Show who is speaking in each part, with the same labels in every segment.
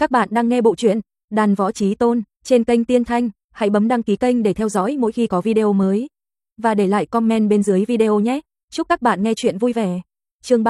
Speaker 1: Các bạn đang nghe bộ truyện Đàn Võ Chí Tôn trên kênh Tiên Thanh, hãy bấm đăng ký kênh để theo dõi mỗi khi có video mới. Và để lại comment bên dưới video nhé. Chúc các bạn nghe truyện vui vẻ. Chương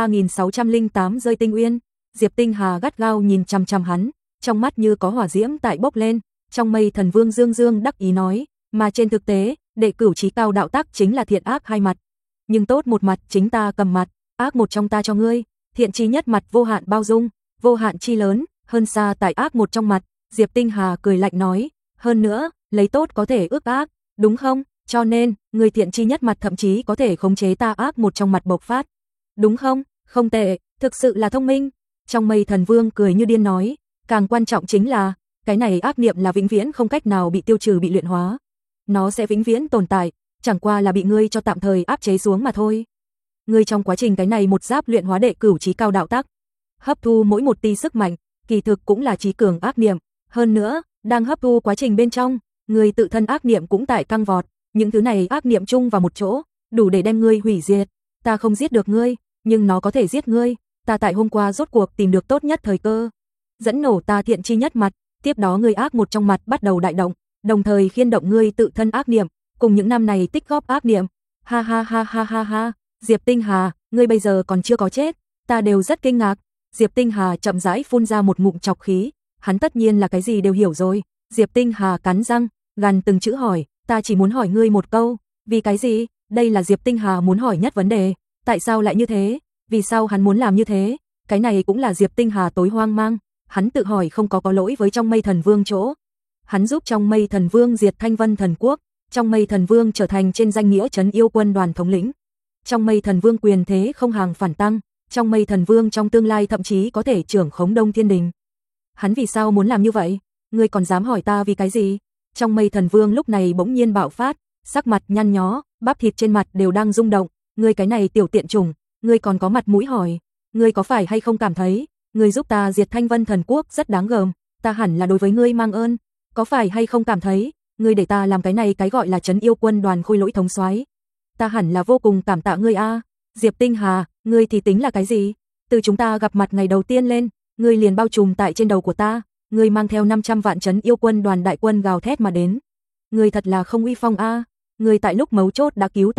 Speaker 1: 3608 rơi tinh uyên. Diệp Tinh Hà gắt gao nhìn chằm chằm hắn, trong mắt như có hỏa diễm tại bốc lên. Trong mây thần vương dương dương đắc ý nói, mà trên thực tế, đệ cửu chí cao đạo tác chính là thiện ác hai mặt. Nhưng tốt một mặt chính ta cầm mặt, ác một trong ta cho ngươi. Thiện chí nhất mặt vô hạn bao dung, vô hạn chi lớn, hơn xa tại ác một trong mặt. Diệp Tinh Hà cười lạnh nói, hơn nữa, lấy tốt có thể ước ác, đúng không? Cho nên, người thiện chi nhất mặt thậm chí có thể khống chế ta ác một trong mặt bộc phát. Đúng không? Không tệ, thực sự là thông minh. Trong mây thần vương cười như điên nói, càng quan trọng chính là, cái này ác niệm là vĩnh viễn không cách nào bị tiêu trừ bị luyện hóa. Nó sẽ vĩnh viễn tồn tại, chẳng qua là bị ngươi cho tạm thời áp chế xuống mà thôi. Ngươi trong quá trình cái này một giáp luyện hóa đệ cửu chí cao đạo tác, hấp thu mỗi một tia sức mạnh, kỳ thực cũng là chí cường ác niệm, hơn nữa, đang hấp thu quá trình bên trong, ngươi tự thân ác niệm cũng tại căng vọt, những thứ này ác niệm chung vào một chỗ, đủ để đem ngươi hủy diệt. Ta không giết được ngươi, nhưng nó có thể giết ngươi, ta tại hôm qua rốt cuộc tìm được tốt nhất thời cơ, dẫn nổ ta thiện chi nhất mặt, tiếp đó ngươi ác một trong mặt bắt đầu đại động, đồng thời khiên động ngươi tự thân ác niệm, cùng những năm này tích góp ác niệm. Ha ha ha ha ha ha, Diệp Tinh Hà, ngươi bây giờ còn chưa có chết, ta đều rất kinh ngạc. Diệp Tinh Hà chậm rãi phun ra một ngụm trọc khí, hắn tất nhiên là cái gì đều hiểu rồi. Diệp Tinh Hà cắn răng, gằn từng chữ hỏi, ta chỉ muốn hỏi ngươi một câu, vì cái gì? Đây là Diệp Tinh Hà muốn hỏi nhất vấn đề, tại sao lại như thế? Vì sao hắn muốn làm như thế? Cái này cũng là Diệp Tinh Hà tối hoang mang, hắn tự hỏi không có lỗi với trong mây thần vương chỗ. Hắn giúp trong mây thần vương diệt Thanh Vân thần quốc, trong mây thần vương trở thành trên danh nghĩa trấn yêu quân đoàn thống lĩnh. Trong mây thần vương quyền thế không hàng phản tăng, trong mây thần vương trong tương lai thậm chí có thể trưởng khống Đông Thiên Đình. Hắn vì sao muốn làm như vậy? Ngươi còn dám hỏi ta vì cái gì? Trong mây thần vương lúc này bỗng nhiên bạo phát, sắc mặt nhăn nhó, bắp thịt trên mặt đều đang rung động. Ngươi cái này tiểu tiện chủng, ngươi còn có mặt mũi hỏi? Ngươi có phải hay không cảm thấy, ngươi giúp ta diệt Thanh Vân thần quốc rất đáng gờm, ta hẳn là đối với ngươi mang ơn? Có phải hay không cảm thấy, ngươi để ta làm cái này cái gọi là trấn yêu quân đoàn khôi lỗi thống soái, ta hẳn là vô cùng cảm tạ ngươi a. Diệp Tinh Hà, ngươi thì tính là cái gì? Từ chúng ta gặp mặt ngày đầu tiên lên, ngươi liền bao trùm tại trên đầu của ta, ngươi mang theo 500 vạn trấn yêu quân đoàn đại quân gào thét mà đến. Ngươi thật là không uy phong a, ngươi tại lúc mấu chốt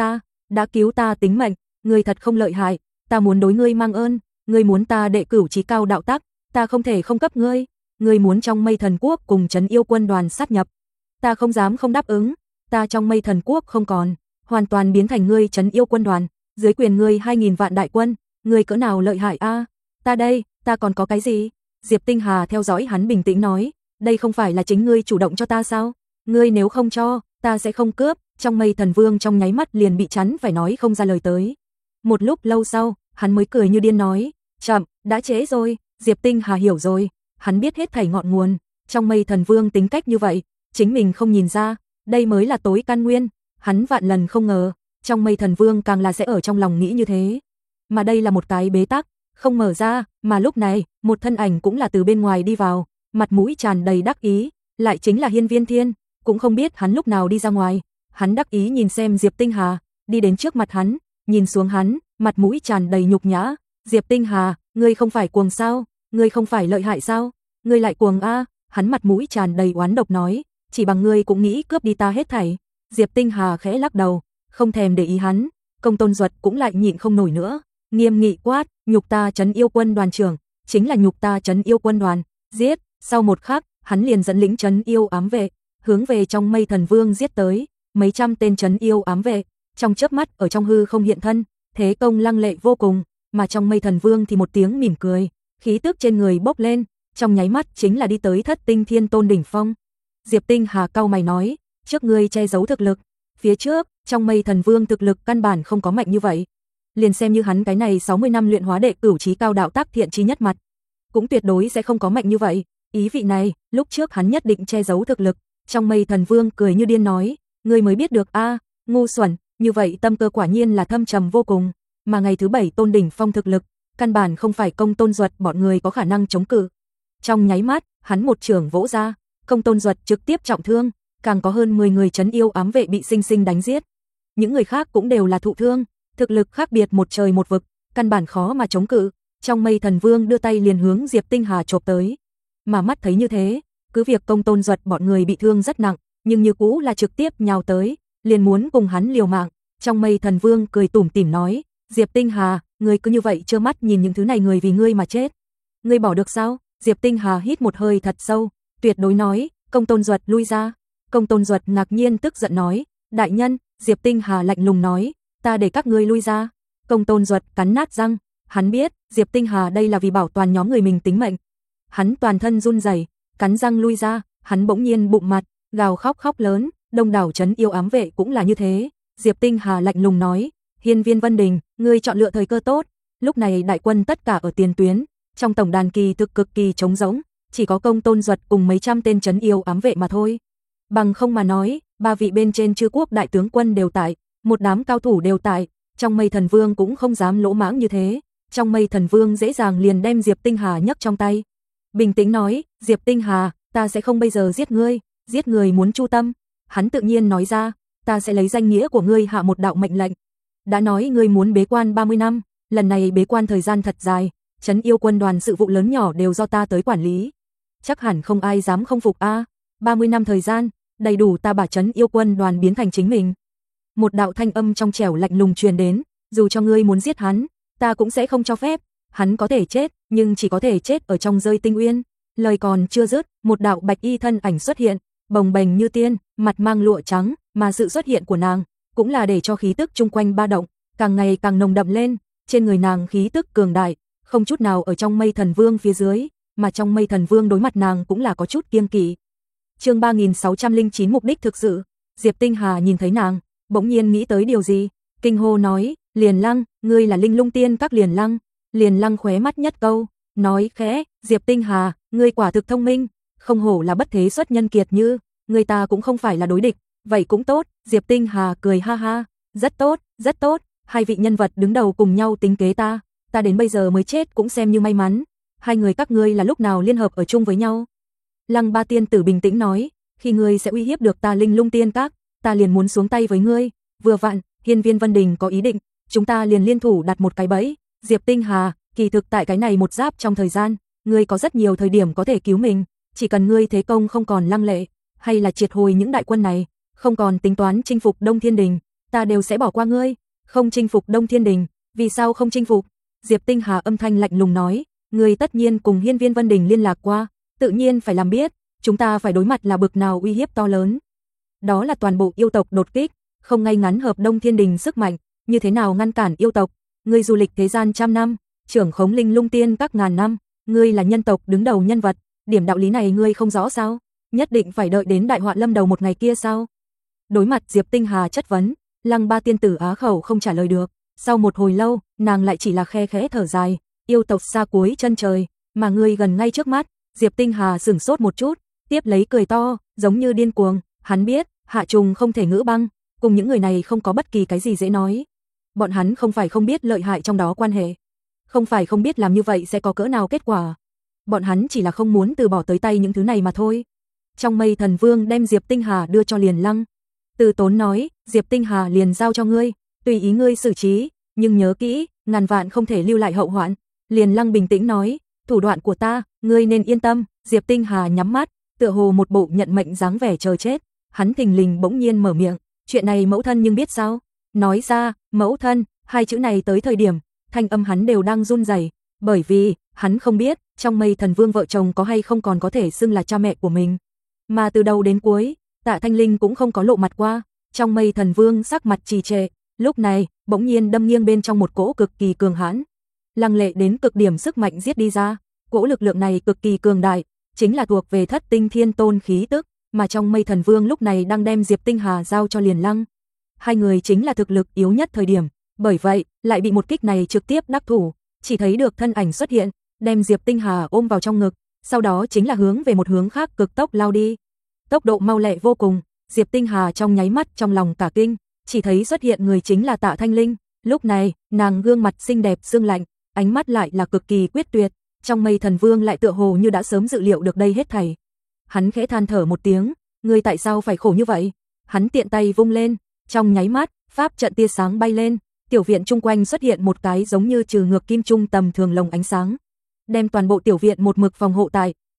Speaker 1: đã cứu ta tính mệnh, ngươi thật không lợi hại, ta muốn đối ngươi mang ơn, ngươi muốn ta đệ cửu chí cao đạo tác, ta không thể không cấp ngươi, ngươi muốn trong mây thần quốc cùng trấn yêu quân đoàn sát nhập, ta không dám không đáp ứng, ta trong mây thần quốc không còn, hoàn toàn biến thành ngươi trấn yêu quân đoàn, dưới quyền ngươi 2000 vạn đại quân, ngươi cỡ nào lợi hại a? Ta đây, ta còn có cái gì? Diệp Tinh Hà theo dõi hắn bình tĩnh nói, đây không phải là chính ngươi chủ động cho ta sao? Ngươi nếu không cho, ta sẽ không cướp. Trong mây thần vương trong nháy mắt liền bị chắn phải nói không ra lời tới. Một lúc lâu sau, hắn mới cười như điên nói, chậm, đã trễ rồi. Diệp Tinh Hà hiểu rồi, hắn biết hết thảy ngọn nguồn, trong mây thần vương tính cách như vậy, chính mình không nhìn ra, đây mới là tối căn nguyên, hắn vạn lần không ngờ, trong mây thần vương càng là sẽ ở trong lòng nghĩ như thế. Mà đây là một cái bế tắc, không mở ra, mà lúc này, một thân ảnh cũng là từ bên ngoài đi vào, mặt mũi tràn đầy đắc ý, lại chính là Hiên Viên Thiên, cũng không biết hắn lúc nào đi ra ngoài. Hắn đắc ý nhìn xem Diệp Tinh Hà, đi đến trước mặt hắn, nhìn xuống hắn, mặt mũi tràn đầy nhục nhã. Diệp Tinh Hà, ngươi không phải cuồng sao? Ngươi không phải lợi hại sao? Ngươi lại cuồng a? Hắn mặt mũi tràn đầy oán độc nói, chỉ bằng ngươi cũng nghĩ cướp đi ta hết thảy. Diệp Tinh Hà khẽ lắc đầu, không thèm để ý hắn. Công Tôn Duật cũng lại nhịn không nổi nữa, nghiêm nghị quát, nhục ta trấn yêu quân đoàn trưởng, chính là nhục ta trấn yêu quân đoàn, giết. Sau một khắc, hắn liền dẫn lĩnh trấn yêu ám vệ, hướng về trong mây thần vương giết tới. Mấy trăm tên trấn yêu ám vệ, trong chớp mắt ở trong hư không hiện thân, thế công lăng lệ vô cùng, mà trong mây thần vương thì một tiếng mỉm cười, khí tức trên người bốc lên, trong nháy mắt chính là đi tới Thất Tinh Thiên Tôn đỉnh phong. Diệp Tinh Hà cau mày nói, trước ngươi che giấu thực lực, phía trước, trong mây thần vương thực lực căn bản không có mạnh như vậy. Liền xem như hắn cái này 60 năm luyện hóa đệ cửu chí cao đạo tác thiện chí nhất mặt, cũng tuyệt đối sẽ không có mạnh như vậy. Ý vị này, lúc trước hắn nhất định che giấu thực lực. Trong mây thần vương cười như điên nói, ngươi mới biết được a, ngu xuẩn, như vậy tâm cơ quả nhiên là thâm trầm vô cùng, mà ngày thứ 7 tôn đỉnh phong thực lực, căn bản không phải Công Tôn Duật bọn người có khả năng chống cự. Trong nháy mắt, hắn một chưởng vỗ ra, Công Tôn Duật trực tiếp trọng thương, càng có hơn 10 người trấn yêu ám vệ bị sinh sinh đánh giết. Những người khác cũng đều là thụ thương, thực lực khác biệt một trời một vực, căn bản khó mà chống cự. Trong mây thần vương đưa tay liền hướng Diệp Tinh Hà chộp tới. mà mắt thấy như thế, cứ việc Công Tôn Duật bọn người bị thương rất nặng, nhưng như cũ là trực tiếp nhào tới, liền muốn cùng hắn liều mạng. Trong Mây Thần Vương cười tủm tỉm nói, Diệp Tinh Hà, ngươi cứ như vậy trơ mắt nhìn những thứ này người vì ngươi mà chết. Ngươi bỏ được sao? Diệp Tinh Hà hít một hơi thật sâu, tuyệt đối nói, Công Tôn Duật lui ra. Công Tôn Duật ngạc nhiên tức giận nói, đại nhân. Diệp Tinh Hà lạnh lùng nói, ta để các ngươi lui ra. Công Tôn Duật cắn nát răng, hắn biết, Diệp Tinh Hà đây là vì bảo toàn nhóm người mình tính mệnh. Hắn toàn thân run rẩy, cắn răng lui ra, hắn bỗng nhiên bụng mặt, gào khóc lớn, đông đảo trấn yêu ám vệ cũng là như thế. Diệp Tinh Hà lạnh lùng nói, Hiên Viên Vân Đình, ngươi chọn lựa thời cơ tốt. Lúc này đại quân tất cả ở tiền tuyến, trong tổng đàn kỳ thực cực kỳ trống rỗng, chỉ có Công Tôn Duật cùng mấy trăm tên trấn yêu ám vệ mà thôi. Bằng không mà nói, ba vị bên trên Chư Quốc đại tướng quân đều tại, một đám cao thủ đều tại, trong Mây Thần Vương cũng không dám lỗ mãng như thế. Trong Mây Thần Vương dễ dàng liền đem Diệp Tinh Hà nhấc trong tay. Bình tĩnh nói, Diệp Tinh Hà, ta sẽ không bây giờ giết ngươi, giết người muốn chu tâm. Hắn tự nhiên nói ra, ta sẽ lấy danh nghĩa của ngươi hạ một đạo mệnh lệnh. Đã nói ngươi muốn bế quan 30 năm, lần này bế quan thời gian thật dài, trấn yêu quân đoàn sự vụ lớn nhỏ đều do ta tới quản lý. Chắc hẳn không ai dám không phục a. 30 năm thời gian, đầy đủ ta把trấn yêu quân đoàn biến thành chính mình. Một đạo thanh âm trong trẻo lạnh lùng truyền đến, dù cho ngươi muốn giết hắn, ta cũng sẽ không cho phép. Hắn có thể chết, nhưng chỉ có thể chết ở trong Rơi Tinh Uyên. Lời còn chưa dứt, một đạo bạch y thân ảnh xuất hiện, bồng bềnh như tiên, mặt mang lụa trắng, mà sự xuất hiện của nàng cũng là để cho khí tức chung quanh ba động càng ngày càng nồng đậm lên. Trên người nàng khí tức cường đại, không chút nào ở trong Mây Thần Vương phía dưới, mà trong Mây Thần Vương đối mặt nàng cũng là có chút kiêng kỵ. Chương 3609 mục đích thực sự. Diệp Tinh Hà nhìn thấy nàng, bỗng nhiên nghĩ tới điều gì, kinh hô nói, Liền Lăng, ngươi là Linh Lung Tiên các Liền Lăng. Liền Lăng khóe mắt nhất câu, nói khẽ, Diệp Tinh Hà, ngươi quả thực thông minh, không hổ là bất thế xuất nhân kiệt như, người ta cũng không phải là đối địch, vậy cũng tốt. Diệp Tinh Hà cười ha ha, rất tốt, hai vị nhân vật đứng đầu cùng nhau tính kế ta đến bây giờ mới chết cũng xem như may mắn. Hai người các ngươi là lúc nào liên hợp ở chung với nhau? Lăng Ba tiên tử bình tĩnh nói, khi ngươi sẽ uy hiếp được ta Linh Lung Tiên các, ta liền muốn xuống tay với ngươi, vừa vặn, Hiên Viên Vân Đình có ý định, chúng ta liền liên thủ đặt một cái bẫy. Diệp Tinh Hà, kỳ thực tại cái này một giáp trong thời gian, ngươi có rất nhiều thời điểm có thể cứu mình, chỉ cần ngươi thế công không còn lăng lệ, hay là triệt hồi những đại quân này, không còn tính toán chinh phục Đông Thiên Đình, ta đều sẽ bỏ qua ngươi. Không chinh phục Đông Thiên Đình, vì sao không chinh phục? Diệp Tinh Hà âm thanh lạnh lùng nói, ngươi tất nhiên cùng Hiên Viên Vân Đình liên lạc qua, tự nhiên phải làm biết, chúng ta phải đối mặt là bực nào uy hiếp to lớn. Đó là toàn bộ yêu tộc đột kích, không ngay ngắn hợp Đông Thiên Đình sức mạnh, như thế nào ngăn cản yêu tộc? Ngươi du lịch thế gian trăm năm, trưởng khống Linh Lung Tiên các ngàn năm, ngươi là nhân tộc đứng đầu nhân vật, điểm đạo lý này ngươi không rõ sao? Nhất định phải đợi đến đại họa lâm đầu một ngày kia sao? Đối mặt Diệp Tinh Hà chất vấn, Lăng Ba tiên tử á khẩu không trả lời được. Sau một hồi lâu, nàng lại chỉ là khe khẽ thở dài, yêu tộc xa cuối chân trời, mà ngươi gần ngay trước mắt. Diệp Tinh Hà sửng sốt một chút, tiếp lấy cười to, giống như điên cuồng. Hắn biết, Hạ Trùng không thể ngữ băng, cùng những người này không có bất kỳ cái gì dễ nói. Bọn hắn không phải không biết lợi hại trong đó quan hệ, không phải không biết làm như vậy sẽ có cỡ nào kết quả. Bọn hắn chỉ là không muốn từ bỏ tới tay những thứ này mà thôi. Trong Mây Thần Vương đem Diệp Tinh Hà đưa cho Liền Lăng. Từ Tốn nói, Diệp Tinh Hà liền giao cho ngươi, tùy ý ngươi xử trí, nhưng nhớ kỹ, ngàn vạn không thể lưu lại hậu hoạn. Liền Lăng bình tĩnh nói, thủ đoạn của ta, ngươi nên yên tâm. Diệp Tinh Hà nhắm mắt, tựa hồ một bộ nhận mệnh dáng vẻ chờ chết. Hắn thình lình bỗng nhiên mở miệng, chuyện này mẫu thân nhưng biết sao? Nói ra, mẫu thân, hai chữ này tới thời điểm, thanh âm hắn đều đang run rẩy, bởi vì hắn không biết trong Mây Thần Vương vợ chồng có hay không còn có thể xưng là cha mẹ của mình. Mà từ đầu đến cuối, Tạ Thanh Linh cũng không có lộ mặt qua. Trong Mây Thần Vương sắc mặt trì trệ, lúc này bỗng nhiên đâm nghiêng bên trong một cỗ cực kỳ cường hãn, lăng lệ đến cực điểm sức mạnh giết đi ra. Cỗ lực lượng này cực kỳ cường đại, chính là thuộc về Thất Tinh Thiên Tôn khí tức, mà trong Mây Thần Vương lúc này đang đem Diệp Tinh Hà giao cho Liền Lăng. Hai người chính là thực lực yếu nhất thời điểm, bởi vậy lại bị một kích này trực tiếp đắc thủ. Chỉ thấy được thân ảnh xuất hiện, đem Diệp Tinh Hà ôm vào trong ngực, sau đó chính là hướng về một hướng khác cực tốc lao đi. Tốc độ mau lẹ vô cùng, Diệp Tinh Hà trong nháy mắt trong lòng cả kinh, chỉ thấy xuất hiện người chính là Tạ Thanh Linh. Lúc này, nàng gương mặt xinh đẹp sương lạnh, ánh mắt lại là cực kỳ quyết tuyệt. Trong Mây Thần Vương lại tựa hồ như đã sớm dự liệu được đây hết thảy. Hắn khẽ than thở một tiếng, ngươi tại sao phải khổ như vậy? Hắn tiện tay vung lên, trong nháy mắt, pháp trận tia sáng bay lên, tiểu viện chung quanh xuất hiện một cái giống như trừ ngược kim trung tầm thường lồng ánh sáng, đem toàn bộ tiểu viện một mực phòng hộ tại.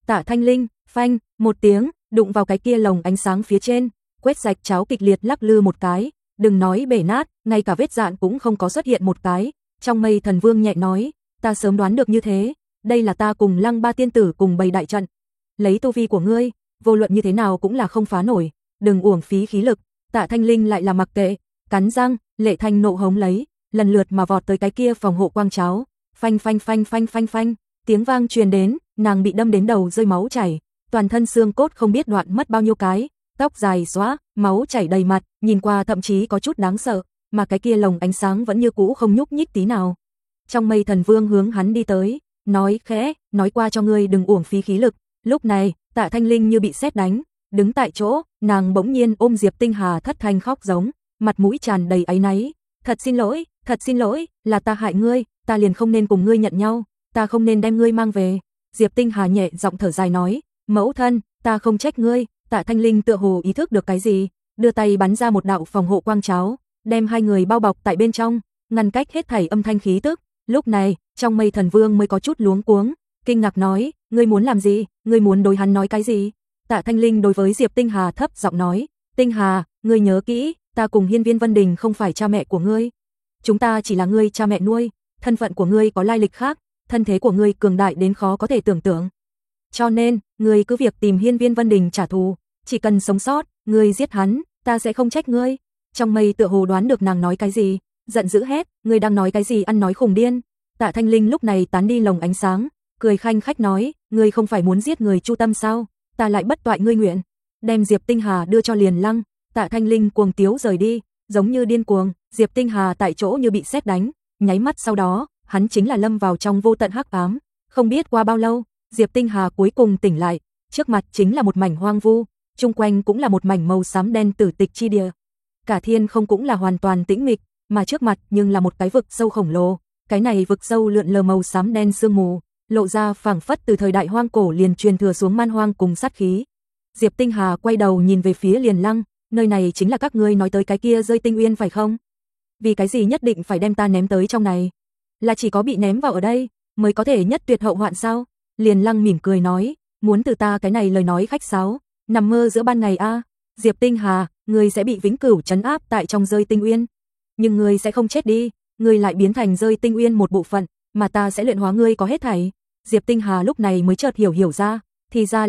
Speaker 1: Tạ Thanh Linh, phanh, một tiếng, đụng vào cái kia lồng ánh sáng phía trên, quét rạch cháo kịch liệt lắc lư một cái, đừng nói bể nát, ngay cả vết dạn cũng không có xuất hiện một cái. Trong Mây Thần Vương nhẹ nói, ta sớm đoán được như thế, đây là ta cùng Lăng Ba tiên tử cùng bày đại trận. Lấy tu vi của ngươi, vô luận như thế nào cũng là không phá nổi, đừng uổng phí khí lực. Tạ Thanh Linh lại là mặc kệ, cắn răng, Lệ Thanh nộ hống lấy, lần lượt mà vọt tới cái kia phòng hộ quang cháo, phanh phanh phanh phanh phanh phanh, tiếng vang truyền đến, nàng bị đâm đến đầu rơi máu chảy, toàn thân xương cốt không biết đoạn mất bao nhiêu cái, tóc dài xõa, máu chảy đầy mặt, nhìn qua thậm chí có chút đáng sợ, mà cái kia lồng ánh sáng vẫn như cũ không nhúc nhích tí nào. Trong Mây Thần Vương hướng hắn đi tới, nói khẽ, nói qua cho ngươi đừng uổng phí khí lực. Lúc này, Tạ Thanh Linh như bị sét đánh, đứng tại chỗ, nàng bỗng nhiên ôm Diệp Tinh Hà thất thanh khóc giống, mặt mũi tràn đầy áy náy, thật xin lỗi, là ta hại ngươi, ta liền không nên cùng ngươi nhận nhau, ta không nên đem ngươi mang về. Diệp Tinh Hà nhẹ giọng thở dài nói, mẫu thân, ta không trách ngươi. Tạ Thanh Linh tựa hồ ý thức được cái gì, đưa tay bắn ra một đạo phòng hộ quang cháo, đem hai người bao bọc tại bên trong, ngăn cách hết thảy âm thanh khí tức. Lúc này, Trong Mây Thần Vương mới có chút luống cuống, kinh ngạc nói, ngươi muốn làm gì, ngươi muốn đối hắn nói cái gì? Tạ Thanh Linh đối với Diệp Tinh Hà thấp giọng nói, Tinh Hà, ngươi nhớ kỹ, ta cùng Hiên Viên Vân Đình không phải cha mẹ của ngươi, chúng ta chỉ là ngươi cha mẹ nuôi, thân phận của ngươi có lai lịch khác, thân thế của ngươi cường đại đến khó có thể tưởng tượng. Cho nên, ngươi cứ việc tìm Hiên Viên Vân Đình trả thù, chỉ cần sống sót, ngươi giết hắn, ta sẽ không trách ngươi. Trong Mây tựa hồ đoán được nàng nói cái gì, giận dữ hét, ngươi đang nói cái gì ăn nói khùng điên. Tạ Thanh Linh lúc này tán đi lồng ánh sáng, cười khanh khách nói, ngươi không phải muốn giết người Chu Tâm sao, ta lại bất toại ngươi nguyện. Đem Diệp Tinh Hà đưa cho Liền Lăng, Tạ Thanh Linh cuồng tiếu rời đi, giống như điên cuồng, Diệp Tinh Hà tại chỗ như bị sét đánh, nháy mắt sau đó, hắn chính là lâm vào trong vô tận hắc ám. Không biết qua bao lâu, Diệp Tinh Hà cuối cùng tỉnh lại, trước mặt chính là một mảnh hoang vu, chung quanh cũng là một mảnh màu xám đen tử tịch chi địa. Cả thiên không cũng là hoàn toàn tĩnh mịch, mà trước mặt nhưng là một cái vực sâu khổng lồ, cái này vực sâu lượn lờ màu xám đen sương mù, lộ ra phảng phất từ thời đại hoang cổ liền truyền thừa xuống man hoang cùng sát khí. Diệp Tinh Hà quay đầu nhìn về phía Liền Lăng, nơi này chính là các ngươi nói tới cái kia rơi tinh uyên phải không? Vì cái gì nhất định phải đem ta ném tới trong này? Là chỉ có bị ném vào ở đây mới có thể nhất tuyệt hậu hoạn sao? Liền Lăng mỉm cười nói, muốn từ ta cái này lời nói khách sáo, nằm mơ giữa ban ngày a. Diệp Tinh Hà, ngươi sẽ bị vĩnh cửu trấn áp tại trong rơi tinh uyên, nhưng ngươi sẽ không chết đi, ngươi lại biến thành rơi tinh uyên một bộ phận, mà ta sẽ luyện hóa ngươi có hết thảy. Diệp Tinh Hà lúc này mới chợt hiểu ra, thì ra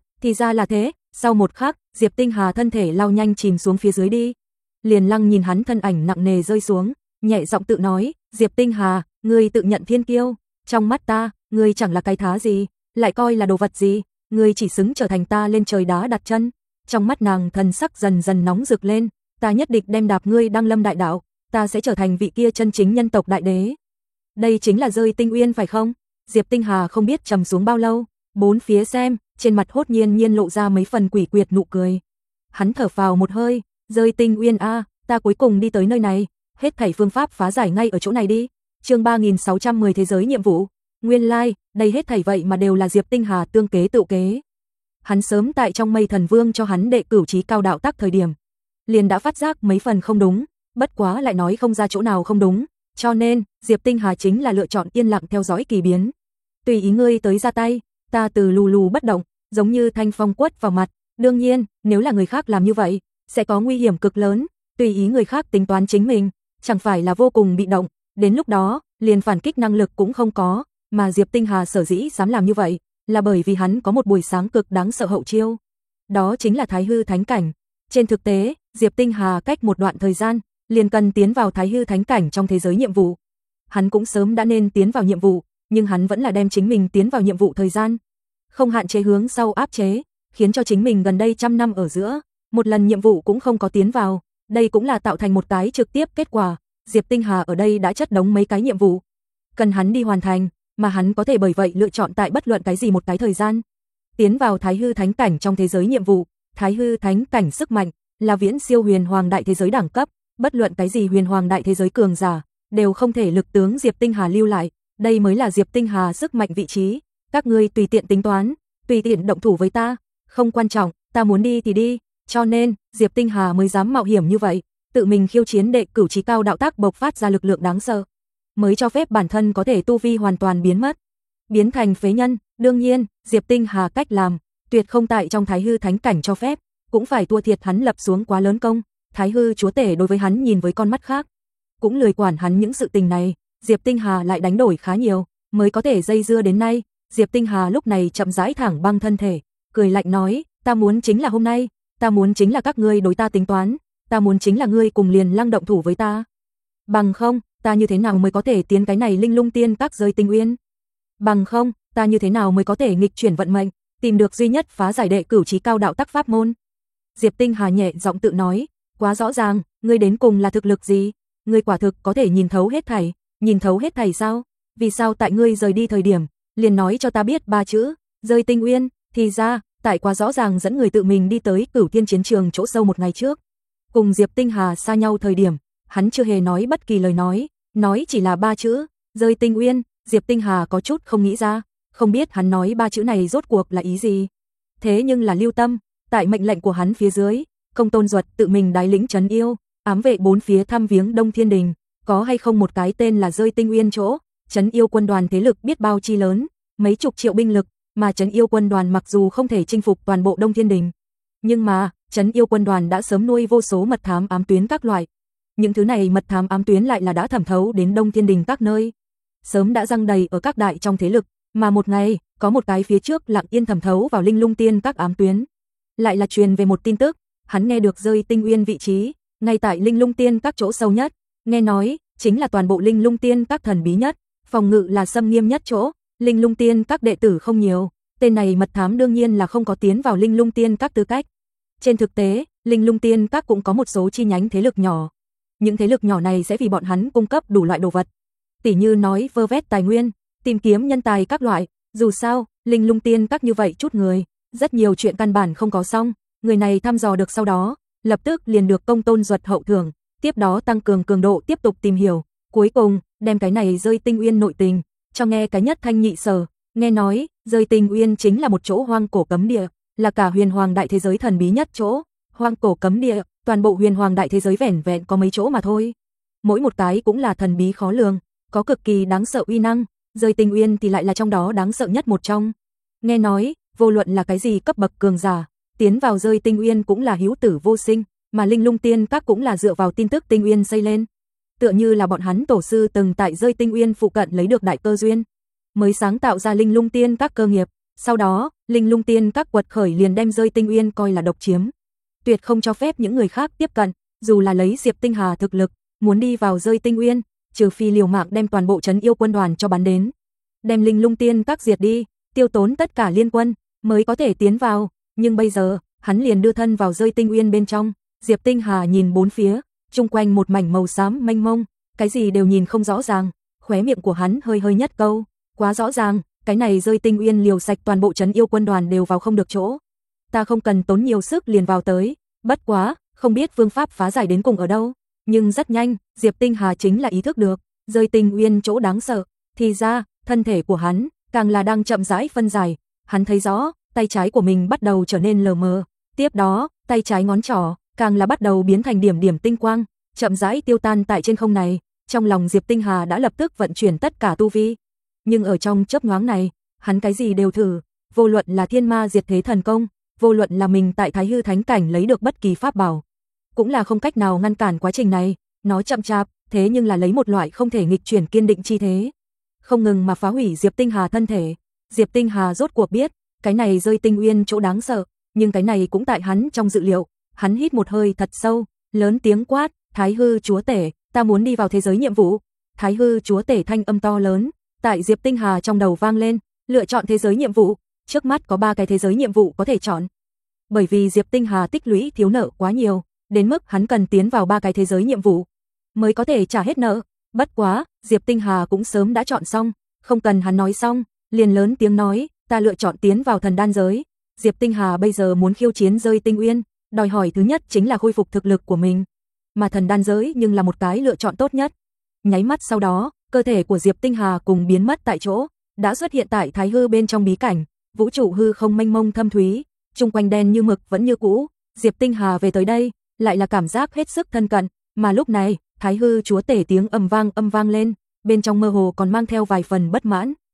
Speaker 1: là thế, sau một khắc, Diệp Tinh Hà thân thể lao nhanh chìm xuống phía dưới đi. Liền Lăng nhìn hắn thân ảnh nặng nề rơi xuống, nhẹ giọng tự nói, Diệp Tinh Hà, ngươi tự nhận thiên kiêu, trong mắt ta, ngươi chẳng là cái thá gì, lại coi là đồ vật gì, ngươi chỉ xứng trở thành ta lên trời đá đặt chân. Trong mắt nàng thần sắc dần dần nóng rực lên, ta nhất định đem đạp ngươi đăng lâm đại đạo, ta sẽ trở thành vị kia chân chính nhân tộc đại đế. Đây chính là rơi tinh uyên phải không? Diệp Tinh Hà không biết trầm xuống bao lâu, bốn phía xem, trên mặt hốt nhiên lộ ra mấy phần quỷ quyệt nụ cười. Hắn thở phào một hơi, rơi tinh uyên a, ta cuối cùng đi tới nơi này, hết thảy phương pháp phá giải ngay ở chỗ này đi. Chương 3610 thế giới nhiệm vụ. Nguyên lai, đây hết thảy vậy mà đều là Diệp Tinh Hà tương kế tự kế. Hắn sớm tại Trong Mây Thần Vương cho hắn đệ cửu chí cao đạo tác thời điểm, liền đã phát giác mấy phần không đúng, bất quá lại nói không ra chỗ nào không đúng, cho nên Diệp Tinh Hà chính là lựa chọn yên lặng theo dõi kỳ biến. Tùy ý ngươi tới ra tay, ta từ lù lù bất động, giống như thanh phong quất vào mặt, đương nhiên, nếu là người khác làm như vậy, sẽ có nguy hiểm cực lớn, tùy ý người khác tính toán chính mình, chẳng phải là vô cùng bị động, đến lúc đó, liền phản kích năng lực cũng không có, mà Diệp Tinh Hà sở dĩ dám làm như vậy, là bởi vì hắn có một buổi sáng cực đáng sợ hậu chiêu. Đó chính là Thái Hư Thánh Cảnh. Trên thực tế, Diệp Tinh Hà cách một đoạn thời gian, liền cần tiến vào Thái Hư Thánh Cảnh trong thế giới nhiệm vụ. Hắn cũng sớm đã nên tiến vào nhiệm vụ, nhưng hắn vẫn là đem chính mình tiến vào nhiệm vụ thời gian không hạn chế hướng sau áp chế, khiến cho chính mình gần đây trăm năm ở giữa, một lần nhiệm vụ cũng không có tiến vào, đây cũng là tạo thành một cái trực tiếp kết quả. Diệp Tinh Hà ở đây đã chất đống mấy cái nhiệm vụ, cần hắn đi hoàn thành, mà hắn có thể bởi vậy lựa chọn tại bất luận cái gì một cái thời gian tiến vào Thái Hư Thánh Cảnh trong thế giới nhiệm vụ. Thái Hư Thánh Cảnh sức mạnh là viễn siêu huyền hoàng đại thế giới đẳng cấp, bất luận cái gì huyền hoàng đại thế giới cường giả đều không thể lực tướng Diệp Tinh Hà lưu lại, đây mới là Diệp Tinh Hà sức mạnh vị trí. Các ngươi tùy tiện tính toán, tùy tiện động thủ với ta, không quan trọng, ta muốn đi thì đi, cho nên Diệp Tinh Hà mới dám mạo hiểm như vậy, tự mình khiêu chiến đệ cửu chí cao đạo tác bộc phát ra lực lượng đáng sợ, mới cho phép bản thân có thể tu vi hoàn toàn biến mất, biến thành phế nhân. Đương nhiên, Diệp Tinh Hà cách làm, tuyệt không tại trong Thái Hư Thánh cảnh cho phép, cũng phải thua thiệt hắn lập xuống quá lớn công, Thái Hư chúa tể đối với hắn nhìn với con mắt khác, cũng lười quản hắn những sự tình này, Diệp Tinh Hà lại đánh đổi khá nhiều, mới có thể dây dưa đến nay. Diệp Tinh Hà lúc này chậm rãi thẳng băng thân thể, cười lạnh nói, ta muốn chính là hôm nay, ta muốn chính là các ngươi đối ta tính toán, ta muốn chính là ngươi cùng Liền Lăng động thủ với ta. Bằng không, ta như thế nào mới có thể tiến cái này Linh Lung Tiên các rơi tinh uyên? Bằng không, ta như thế nào mới có thể nghịch chuyển vận mệnh, tìm được duy nhất phá giải đệ cửu chí cao đạo tắc pháp môn? Diệp Tinh Hà nhẹ giọng tự nói, quá rõ ràng, ngươi đến cùng là thực lực gì? Ngươi quả thực có thể nhìn thấu hết thảy sao? Vì sao tại ngươi rời đi thời điểm, liền nói cho ta biết 3 chữ, rơi tinh uyên, thì ra, tại quá rõ ràng dẫn người tự mình đi tới Cửu Thiên chiến trường chỗ sâu một ngày trước. Cùng Diệp Tinh Hà xa nhau thời điểm, hắn chưa hề nói bất kỳ lời nói chỉ là 3 chữ, rơi tinh uyên, Diệp Tinh Hà có chút không nghĩ ra, không biết hắn nói 3 chữ này rốt cuộc là ý gì. Thế nhưng là lưu tâm, tại mệnh lệnh của hắn phía dưới, Công Tôn Duật tự mình đái lĩnh trấn yêu, ám vệ bốn phía thăm viếng Đông Thiên Đình, có hay không một cái tên là rơi tinh uyên chỗ, trấn yêu quân đoàn thế lực biết bao chi lớn, mấy chục triệu binh lực, mà trấn yêu quân đoàn mặc dù không thể chinh phục toàn bộ Đông Thiên Đình, nhưng mà trấn yêu quân đoàn đã sớm nuôi vô số mật thám ám tuyến các loại. Những thứ này mật thám ám tuyến lại là đã thẩm thấu đến Đông Thiên Đình các nơi, sớm đã răng đầy ở các đại trong thế lực, mà một ngày, có một cái phía trước lặng yên thẩm thấu vào Linh Lung Tiên các ám tuyến, lại là truyền về một tin tức, hắn nghe được rơi tinh uyên vị trí, ngay tại Linh Lung Tiên các chỗ sâu nhất, nghe nói chính là toàn bộ Linh Lung Tiên các thần bí nhất, phòng ngự là xâm nghiêm nhất chỗ, Linh Lung Tiên các đệ tử không nhiều, tên này mật thám đương nhiên là không có tiến vào Linh Lung Tiên các tư cách. Trên thực tế, Linh Lung Tiên các cũng có một số chi nhánh thế lực nhỏ. Những thế lực nhỏ này sẽ vì bọn hắn cung cấp đủ loại đồ vật, tỉ như nói vơ vét tài nguyên, tìm kiếm nhân tài các loại, dù sao, Linh Lung Tiên các như vậy chút người, rất nhiều chuyện căn bản không có xong, người này thăm dò được sau đó, lập tức liền được Công Tôn Duật hậu thưởng, tiếp đó tăng cường cường độ tiếp tục tìm hiểu, cuối cùng đem cái này rơi tinh uyên nội tình cho nghe cái nhất thanh nhị sở, nghe nói, rơi tinh uyên chính là một chỗ hoang cổ cấm địa, là cả huyền hoàng đại thế giới thần bí nhất chỗ, hoang cổ cấm địa, toàn bộ huyền hoàng đại thế giới vẻn vẹn có mấy chỗ mà thôi. Mỗi một cái cũng là thần bí khó lường, có cực kỳ đáng sợ uy năng, rơi tinh uyên thì lại là trong đó đáng sợ nhất một trong. Nghe nói, vô luận là cái gì cấp bậc cường giả, tiến vào rơi tinh uyên cũng là hữu tử vô sinh, mà Linh Lung Tiên các cũng là dựa vào tin tức tinh uyên xây lên. Tựa như là bọn hắn tổ sư từng tại rơi tinh uyên phụ cận lấy được đại cơ duyên, mới sáng tạo ra Linh Lung Tiên các cơ nghiệp, sau đó, Linh Lung Tiên các quật khởi liền đem rơi tinh uyên coi là độc chiếm. Tuyệt không cho phép những người khác tiếp cận, dù là lấy Diệp Tinh Hà thực lực, muốn đi vào rơi tinh uyên, trừ phi liều mạng đem toàn bộ trấn yêu quân đoàn cho bắn đến, đem Linh Lung Tiên các diệt đi, tiêu tốn tất cả liên quân, mới có thể tiến vào, nhưng bây giờ, hắn liền đưa thân vào rơi tinh uyên bên trong, Diệp Tinh Hà nhìn bốn phía, chung quanh một mảnh màu xám mênh mông, cái gì đều nhìn không rõ ràng, khóe miệng của hắn hơi hơi nhất câu, quá rõ ràng, cái này rơi tinh uyên liều sạch toàn bộ trấn yêu quân đoàn đều vào không được chỗ. Ta không cần tốn nhiều sức liền vào tới, bất quá, không biết phương pháp phá giải đến cùng ở đâu, nhưng rất nhanh, Diệp Tinh Hà chính là ý thức được, rơi tinh uyên chỗ đáng sợ, thì ra, thân thể của hắn, càng là đang chậm rãi phân giải, hắn thấy rõ, tay trái của mình bắt đầu trở nên lờ mờ, tiếp đó, tay trái ngón trỏ, càng là bắt đầu biến thành điểm điểm tinh quang, chậm rãi tiêu tan tại trên không này, trong lòng Diệp Tinh Hà đã lập tức vận chuyển tất cả tu vi. Nhưng ở trong chớp nhoáng này, hắn cái gì đều thử, vô luận là thiên ma diệt thế thần công, vô luận là mình tại Thái Hư Thánh cảnh lấy được bất kỳ pháp bảo, cũng là không cách nào ngăn cản quá trình này, nó chậm chạp, thế nhưng là lấy một loại không thể nghịch chuyển kiên định chi thế, không ngừng mà phá hủy Diệp Tinh Hà thân thể. Diệp Tinh Hà rốt cuộc biết, cái này rơi tinh uyên chỗ đáng sợ, nhưng cái này cũng tại hắn trong dự liệu, hắn hít một hơi thật sâu, lớn tiếng quát, Thái Hư chúa tể, ta muốn đi vào thế giới nhiệm vụ. Thái Hư chúa tể thanh âm to lớn, tại Diệp Tinh Hà trong đầu vang lên, lựa chọn thế giới nhiệm vụ, trước mắt có 3 cái thế giới nhiệm vụ có thể chọn. Bởi vì Diệp Tinh Hà tích lũy thiếu nợ quá nhiều, đến mức hắn cần tiến vào 3 cái thế giới nhiệm vụ mới có thể trả hết nợ. Bất quá, Diệp Tinh Hà cũng sớm đã chọn xong, không cần hắn nói xong, liền lớn tiếng nói, ta lựa chọn tiến vào thần đan giới. Diệp Tinh Hà bây giờ muốn khiêu chiến rơi tinh uyên, đòi hỏi thứ nhất chính là khôi phục thực lực của mình, mà thần đan giới nhưng là một cái lựa chọn tốt nhất. Nháy mắt sau đó, cơ thể của Diệp Tinh Hà cùng biến mất tại chỗ, đã xuất hiện tại Thái Hư bên trong bí cảnh, vũ trụ hư không mênh mông thâm thúy, chung quanh đen như mực vẫn như cũ. Diệp Tinh Hà về tới đây, lại là cảm giác hết sức thân cận, mà lúc này, Thái Hư chúa tể tiếng ầm vang lên, bên trong mơ hồ còn mang theo vài phần bất mãn,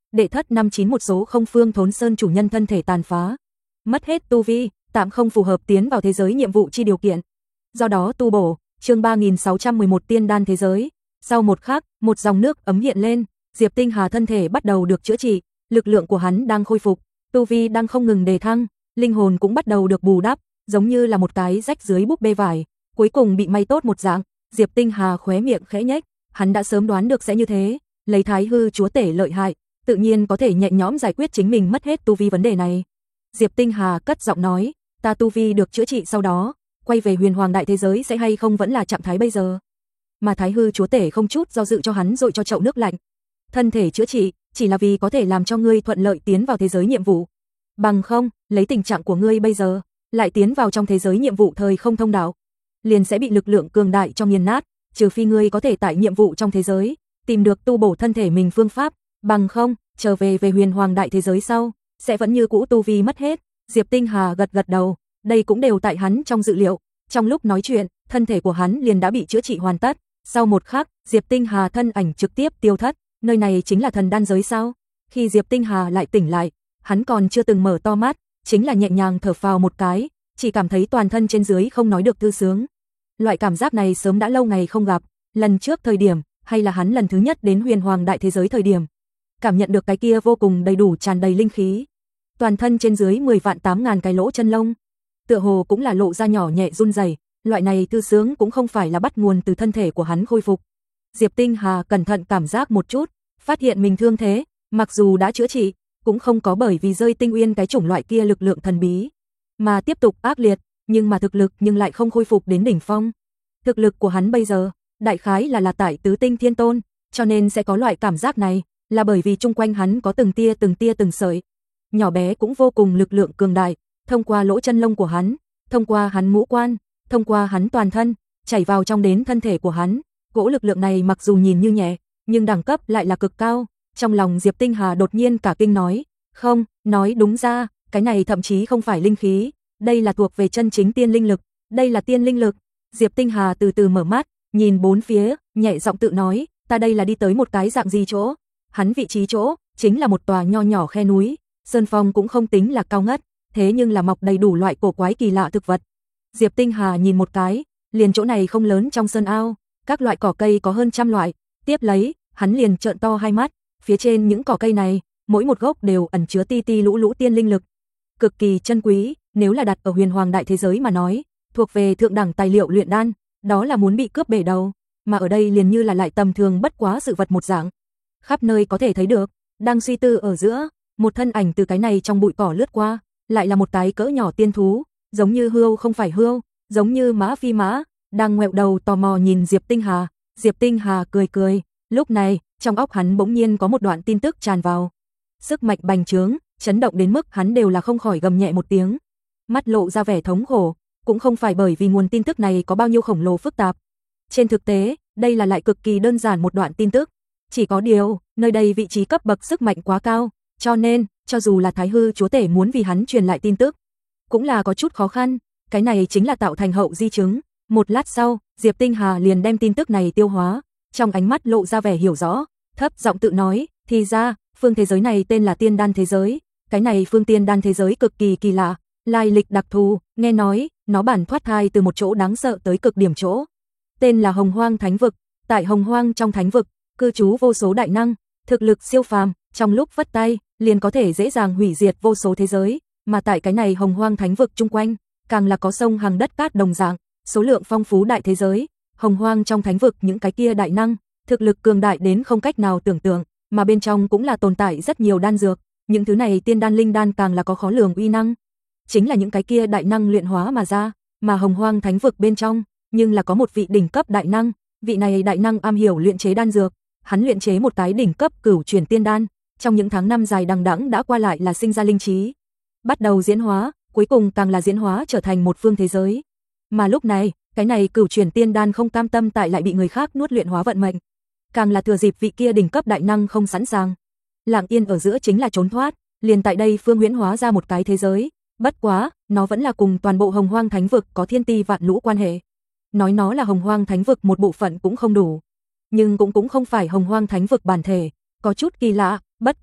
Speaker 1: Đệ thất 59 một số không phương thốn sơn chủ nhân thân thể tàn phá. Mất hết tu vi, tạm không phù hợp tiến vào thế giới nhiệm vụ chi điều kiện. Do đó tu bổ, chương 3611 tiên đan thế giới. Sau một khắc, một dòng nước ấm hiện lên, Diệp Tinh Hà thân thể bắt đầu được chữa trị, lực lượng của hắn đang khôi phục, tu vi đang không ngừng đề thăng, linh hồn cũng bắt đầu được bù đắp, giống như là một cái rách dưới búp bê vải, cuối cùng bị may tốt một dạng. Diệp Tinh Hà khóe miệng khẽ nhếch, hắn đã sớm đoán được sẽ như thế, lấy Thái Hư chúa tể lợi hại, tự nhiên có thể nhẹ nhõm giải quyết chính mình mất hết tu vi vấn đề này. Diệp Tinh Hà cất giọng nói, ta tu vi được chữa trị sau đó, quay về huyền hoàng đại thế giới sẽ hay không vẫn là trạng thái bây giờ. Mà Thái Hư chúa tể không chút do dự cho hắn dội cho chậu nước lạnh. Thân thể chữa trị, chỉ là vì có thể làm cho ngươi thuận lợi tiến vào thế giới nhiệm vụ. Bằng không, lấy tình trạng của ngươi bây giờ, lại tiến vào trong thế giới nhiệm vụ thời không thông đạo, liền sẽ bị lực lượng cường đại cho nghiền nát, trừ phi ngươi có thể tại nhiệm vụ trong thế giới, tìm được tu bổ thân thể mình phương pháp, bằng không, trở về huyền hoàng đại thế giới sau, sẽ vẫn như cũ tu vi mất hết. Diệp Tinh Hà gật gật đầu, đây cũng đều tại hắn trong dự liệu. Trong lúc nói chuyện, thân thể của hắn liền đã bị chữa trị hoàn tất. Sau một khắc, Diệp Tinh Hà thân ảnh trực tiếp tiêu thất, nơi này chính là thần đan giới sao? Khi Diệp Tinh Hà lại tỉnh lại, hắn còn chưa từng mở to mắt, chính là nhẹ nhàng thở phào một cái, chỉ cảm thấy toàn thân trên dưới không nói được thư sướng. Loại cảm giác này sớm đã lâu ngày không gặp, lần trước thời điểm, hay là hắn lần thứ nhất đến huyền hoàng đại thế giới thời điểm. Cảm nhận được cái kia vô cùng đầy đủ tràn đầy linh khí. Toàn thân trên dưới 10 vạn 8 ngàn cái lỗ chân lông, tựa hồ cũng là lộ ra nhỏ nhẹ run rẩy, loại này thư sướng cũng không phải là bắt nguồn từ thân thể của hắn khôi phục. Diệp Tinh Hà cẩn thận cảm giác một chút, phát hiện mình thương thế, mặc dù đã chữa trị, cũng không có bởi vì rơi tinh uyên cái chủng loại kia lực lượng thần bí, mà tiếp tục ác liệt, nhưng mà thực lực nhưng lại không khôi phục đến đỉnh phong. Thực lực của hắn bây giờ, đại khái là tại tứ tinh thiên tôn, cho nên sẽ có loại cảm giác này, là bởi vì chung quanh hắn có từng tia từng sợi nhỏ bé cũng vô cùng lực lượng cường đại, thông qua lỗ chân lông của hắn, thông qua hắn ngũ quan, thông qua hắn toàn thân, chảy vào trong đến thân thể của hắn. Cỗ lực lượng này mặc dù nhìn như nhẹ, nhưng đẳng cấp lại là cực cao. Trong lòng Diệp Tinh Hà đột nhiên cả kinh nói, không, nói đúng ra, cái này thậm chí không phải linh khí, đây là thuộc về chân chính tiên linh lực, đây là tiên linh lực. Diệp Tinh Hà từ từ mở mắt, nhìn bốn phía, nhẹ giọng tự nói, ta đây là đi tới một cái dạng gì chỗ? Hắn vị trí chỗ, chính là một tòa nho nhỏ khe núi, sơn phong cũng không tính là cao ngất, thế nhưng là mọc đầy đủ loại cổ quái kỳ lạ thực vật. Diệp Tinh Hà nhìn một cái, liền chỗ này không lớn trong sơn ao, các loại cỏ cây có hơn trăm loại, tiếp lấy, hắn liền trợn to hai mắt, phía trên những cỏ cây này, mỗi một gốc đều ẩn chứa ti ti lũ lũ tiên linh lực, cực kỳ chân quý, nếu là đặt ở huyền hoàng đại thế giới mà nói, thuộc về thượng đẳng tài liệu luyện đan, đó là muốn bị cướp bể đầu, mà ở đây liền như là lại tầm thường bất quá sự vật một dạng. Khắp nơi có thể thấy được, đang suy tư ở giữa, một thân ảnh từ cái này trong bụi cỏ lướt qua, lại là một cái cỡ nhỏ tiên thú, giống như hươu không phải hươu, giống như mã phi mã, đang ngoẹo đầu tò mò nhìn Diệp Tinh Hà. Diệp Tinh Hà cười cười, lúc này, trong óc hắn bỗng nhiên có một đoạn tin tức tràn vào. Sức mạnh bành trướng, chấn động đến mức hắn đều là không khỏi gầm nhẹ một tiếng. Mắt lộ ra vẻ thống khổ, cũng không phải bởi vì nguồn tin tức này có bao nhiêu khổng lồ phức tạp. Trên thực tế, đây là lại cực kỳ đơn giản một đoạn tin tức. Chỉ có điều, nơi đây vị trí cấp bậc sức mạnh quá cao, cho nên, cho dù là Thái Hư chúa tể muốn vì hắn truyền lại tin tức, cũng là có chút khó khăn. Cái này chính là tạo thành hậu di chứng. Một lát sau, Diệp Tinh Hà liền đem tin tức này tiêu hóa, trong ánh mắt lộ ra vẻ hiểu rõ, thấp giọng tự nói, thì ra, phương thế giới này tên là tiên đan thế giới, cái này phương tiên đan thế giới cực kỳ kỳ lạ, lai lịch đặc thù, nghe nói, nó bản thoát thai từ một chỗ đáng sợ tới cực điểm chỗ. Tên là Hồng Hoang Thánh Vực, tại Hồng Hoang trong Thánh Vực, cư trú vô số đại năng, thực lực siêu phàm, trong lúc vất tay, liền có thể dễ dàng hủy diệt vô số thế giới, mà tại cái này Hồng Hoang Thánh Vực chung quanh, càng là có sông hàng đất cát đồng dạng, số lượng phong phú đại thế giới. Hồng Hoang trong Thánh Vực những cái kia đại năng, thực lực cường đại đến không cách nào tưởng tượng, mà bên trong cũng là tồn tại rất nhiều đan dược, những thứ này tiên đan linh đan càng là có khó lường uy năng, chính là những cái kia đại năng luyện hóa mà ra, mà Hồng Hoang Thánh Vực bên trong, nhưng là có một vị đỉnh cấp đại năng, vị này đại năng am hiểu luyện chế đan dược, hắn luyện chế một cái đỉnh cấp cửu chuyển tiên đan, trong những tháng năm dài đằng đẵng đã qua lại là sinh ra linh trí, bắt đầu diễn hóa, cuối cùng càng là diễn hóa trở thành một phương thế giới. Mà lúc này, cái này cửu chuyển tiên đan không cam tâm tại lại bị người khác nuốt luyện hóa vận mệnh, càng là thừa dịp vị kia đỉnh cấp đại năng không sẵn sàng, lặng yên ở giữa chính là trốn thoát, liền tại đây phương huyễn hóa ra một cái thế giới, bất quá, nó vẫn là cùng toàn bộ Hồng Hoang Thánh Vực có thiên ti vạn lũ quan hệ. Nói nó là Hồng Hoang Thánh Vực một bộ phận cũng không đủ, nhưng cũng không phải Hồng Hoang Thánh Vực bản thể, có chút kỳ lạ, bất quá,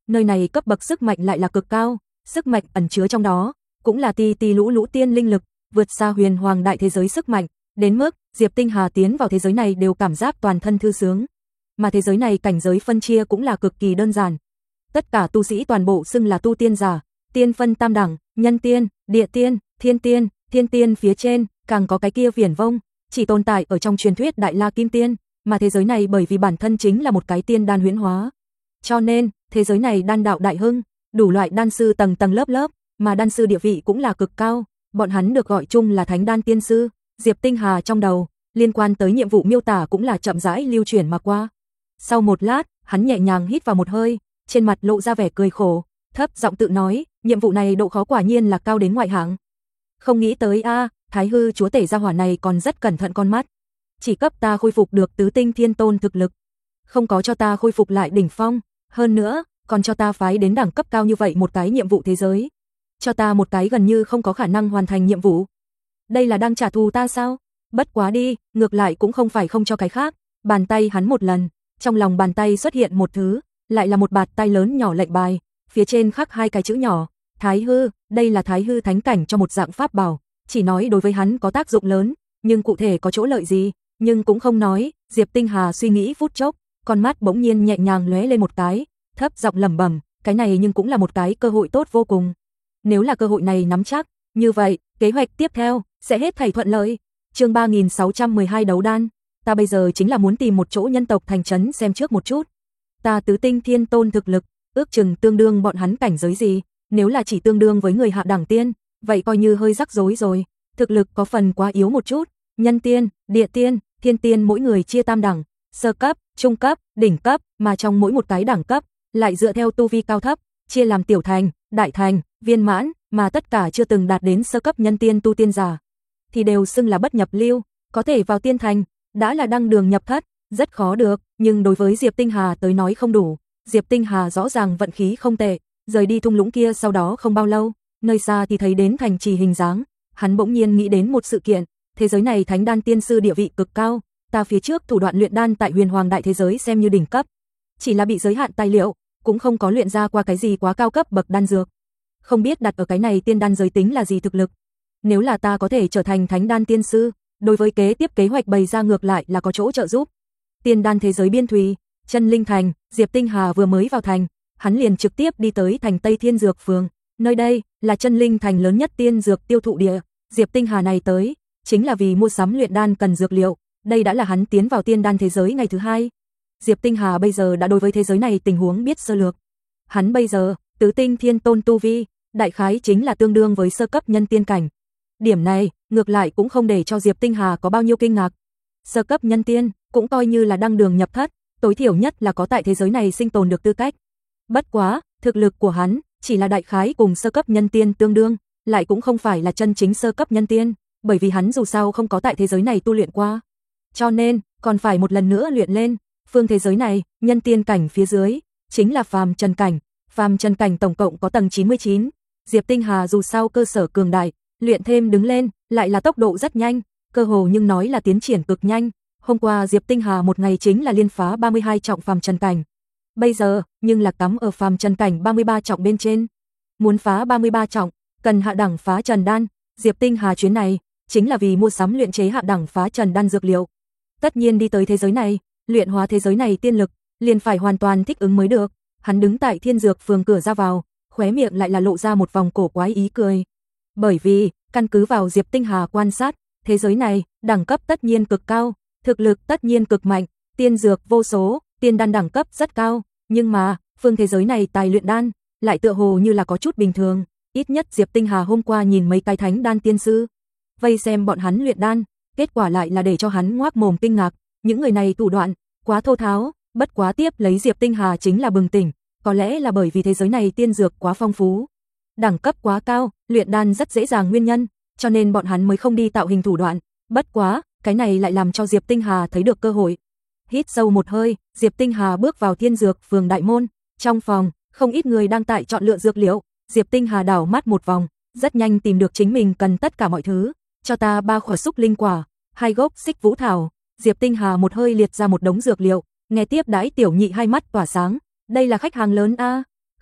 Speaker 1: Nơi này cấp bậc sức mạnh lại là cực cao, sức mạnh ẩn chứa trong đó cũng là ti ti lũ lũ tiên linh lực, vượt xa huyền hoàng đại thế giới sức mạnh, đến mức Diệp Tinh Hà tiến vào thế giới này đều cảm giác toàn thân thư sướng. Mà thế giới này cảnh giới phân chia cũng là cực kỳ đơn giản. Tất cả tu sĩ toàn bộ xưng là tu tiên giả, tiên phân tam đẳng, nhân tiên, địa tiên, thiên tiên phía trên, càng có cái kia viển vông, chỉ tồn tại ở trong truyền thuyết Đại La Kim Tiên, mà thế giới này bởi vì bản thân chính là một cái tiên đan huyễn hóa. Cho nên, thế giới này đan đạo đại hưng, đủ loại đan sư tầng tầng lớp lớp, mà đan sư địa vị cũng là cực cao, bọn hắn được gọi chung là Thánh Đan Tiên sư. Diệp Tinh Hà trong đầu, liên quan tới nhiệm vụ miêu tả cũng là chậm rãi lưu chuyển mà qua. Sau một lát, hắn nhẹ nhàng hít vào một hơi, trên mặt lộ ra vẻ cười khổ, thấp giọng tự nói, nhiệm vụ này độ khó quả nhiên là cao đến ngoại hạng. Không nghĩ tới a, Thái hư chúa tể gia hỏa này còn rất cẩn thận con mắt. Chỉ cấp ta khôi phục được tứ tinh thiên tôn thực lực, không có cho ta khôi phục lại đỉnh phong, hơn nữa, còn cho ta phái đến đẳng cấp cao như vậy một cái nhiệm vụ thế giới. Cho ta một cái gần như không có khả năng hoàn thành nhiệm vụ. Đây là đang trả thù ta sao? Bất quá đi, ngược lại cũng không phải không cho cái khác. Bàn tay hắn một lần, trong lòng bàn tay xuất hiện một thứ, lại là một bạt tay lớn nhỏ lệnh bài, phía trên khắc hai cái chữ nhỏ, Thái hư, đây là Thái hư thánh cảnh cho một dạng pháp bảo, chỉ nói đối với hắn có tác dụng lớn, nhưng cụ thể có chỗ lợi gì, nhưng cũng không nói. Diệp Tinh Hà suy nghĩ phút chốc, con mắt bỗng nhiên nhẹ nhàng lóe lên một cái, thấp giọng lẩm bẩm, cái này nhưng cũng là một cái cơ hội tốt vô cùng. Nếu là cơ hội này nắm chắc, như vậy, kế hoạch tiếp theo sẽ hết thảy thuận lợi. Chương 3612 đấu đan, ta bây giờ chính là muốn tìm một chỗ nhân tộc thành trấn xem trước một chút. Ta tứ tinh thiên tôn thực lực, ước chừng tương đương bọn hắn cảnh giới gì, nếu là chỉ tương đương với người hạ đẳng tiên, vậy coi như hơi rắc rối rồi, thực lực có phần quá yếu một chút. Nhân tiên, địa tiên, thiên tiên mỗi người chia tam đẳng, sơ cấp, trung cấp, đỉnh cấp, mà trong mỗi một cái đẳng cấp lại dựa theo tu vi cao thấp, chia làm tiểu thành, đại thành, viên mãn, mà tất cả chưa từng đạt đến sơ cấp nhân tiên tu tiên giả thì đều xưng là bất nhập lưu, có thể vào tiên thành, đã là đăng đường nhập thất, rất khó được, nhưng đối với Diệp Tinh Hà tới nói không đủ. Diệp Tinh Hà rõ ràng vận khí không tệ, rời đi thung lũng kia sau đó không bao lâu, nơi xa thì thấy đến thành trì hình dáng, hắn bỗng nhiên nghĩ đến một sự kiện, thế giới này Thánh Đan Tiên sư địa vị cực cao, ta phía trước thủ đoạn luyện đan tại Huyền Hoàng đại thế giới xem như đỉnh cấp, chỉ là bị giới hạn tài liệu, cũng không có luyện ra qua cái gì quá cao cấp bậc đan dược. Không biết đặt ở cái này tiên đan giới tính là gì thực lực. Nếu là ta có thể trở thành Thánh Đan Tiên sư, đối với kế tiếp kế hoạch bày ra ngược lại là có chỗ trợ giúp. Tiên đan thế giới biên thùy, Chân Linh Thành, Diệp Tinh Hà vừa mới vào thành, hắn liền trực tiếp đi tới thành Tây Thiên Dược Phường, nơi đây là Chân Linh Thành lớn nhất tiên dược tiêu thụ địa. Diệp Tinh Hà này tới chính là vì mua sắm luyện đan cần dược liệu, đây đã là hắn tiến vào tiên đan thế giới ngày thứ hai. Diệp Tinh Hà bây giờ đã đối với thế giới này tình huống biết sơ lược. Hắn bây giờ tứ tinh thiên tôn tu vi, đại khái chính là tương đương với sơ cấp nhân tiên cảnh. Điểm này ngược lại cũng không để cho Diệp Tinh Hà có bao nhiêu kinh ngạc. Sơ cấp nhân tiên cũng coi như là đăng đường nhập thất, tối thiểu nhất là có tại thế giới này sinh tồn được tư cách. Bất quá, thực lực của hắn chỉ là đại khái cùng sơ cấp nhân tiên tương đương, lại cũng không phải là chân chính sơ cấp nhân tiên, bởi vì hắn dù sao không có tại thế giới này tu luyện qua. Cho nên, còn phải một lần nữa luyện lên. Phương thế giới này, nhân tiên cảnh phía dưới chính là phàm trần cảnh. Phàm trần cảnh tổng cộng có tầng 99. Diệp Tinh Hà dù sao cơ sở cường đại, luyện thêm đứng lên, lại là tốc độ rất nhanh, cơ hồ nhưng nói là tiến triển cực nhanh. Hôm qua Diệp Tinh Hà một ngày chính là liên phá 32 trọng phàm trần cảnh. Bây giờ, nhưng là cắm ở phàm trần cảnh 33 trọng bên trên. Muốn phá 33 trọng, cần hạ đẳng phá trần đan. Diệp Tinh Hà chuyến này chính là vì mua sắm luyện chế hạ đẳng phá trần đan dược liệu. Tất nhiên đi tới thế giới này, luyện hóa thế giới này tiên lực, liền phải hoàn toàn thích ứng mới được. Hắn đứng tại Thiên Dược Phường cửa ra vào, khóe miệng lại là lộ ra một vòng cổ quái ý cười. Bởi vì, căn cứ vào Diệp Tinh Hà quan sát, thế giới này, đẳng cấp tất nhiên cực cao, thực lực tất nhiên cực mạnh, tiên dược vô số, tiên đan đẳng cấp rất cao, nhưng mà, phương thế giới này tài luyện đan, lại tựa hồ như là có chút bình thường. Ít nhất Diệp Tinh Hà hôm qua nhìn mấy cái Thánh Đan Tiên sư, vây xem bọn hắn luyện đan, kết quả lại là để cho hắn ngoác mồm kinh ngạc, những người này thủ đoạn quá thô tháo. Bất quá tiếp lấy Diệp Tinh Hà chính là bừng tỉnh, có lẽ là bởi vì thế giới này tiên dược quá phong phú, đẳng cấp quá cao, luyện đan rất dễ dàng nguyên nhân, cho nên bọn hắn mới không đi tạo hình thủ đoạn. Bất quá, cái này lại làm cho Diệp Tinh Hà thấy được cơ hội. Hít sâu một hơi, Diệp Tinh Hà bước vào Thiên Dược Phường đại môn, trong phòng, không ít người đang tại chọn lựa dược liệu. Diệp Tinh Hà đảo mắt một vòng, rất nhanh tìm được chính mình cần tất cả mọi thứ. Cho ta 3 quả xúc linh quả, 2 gốc xích vũ thảo. Diệp Tinh Hà một hơi liệt ra một đống dược liệu, nghe tiếp đãi tiểu nhị hai mắt tỏa sáng. Đây là khách hàng lớn a.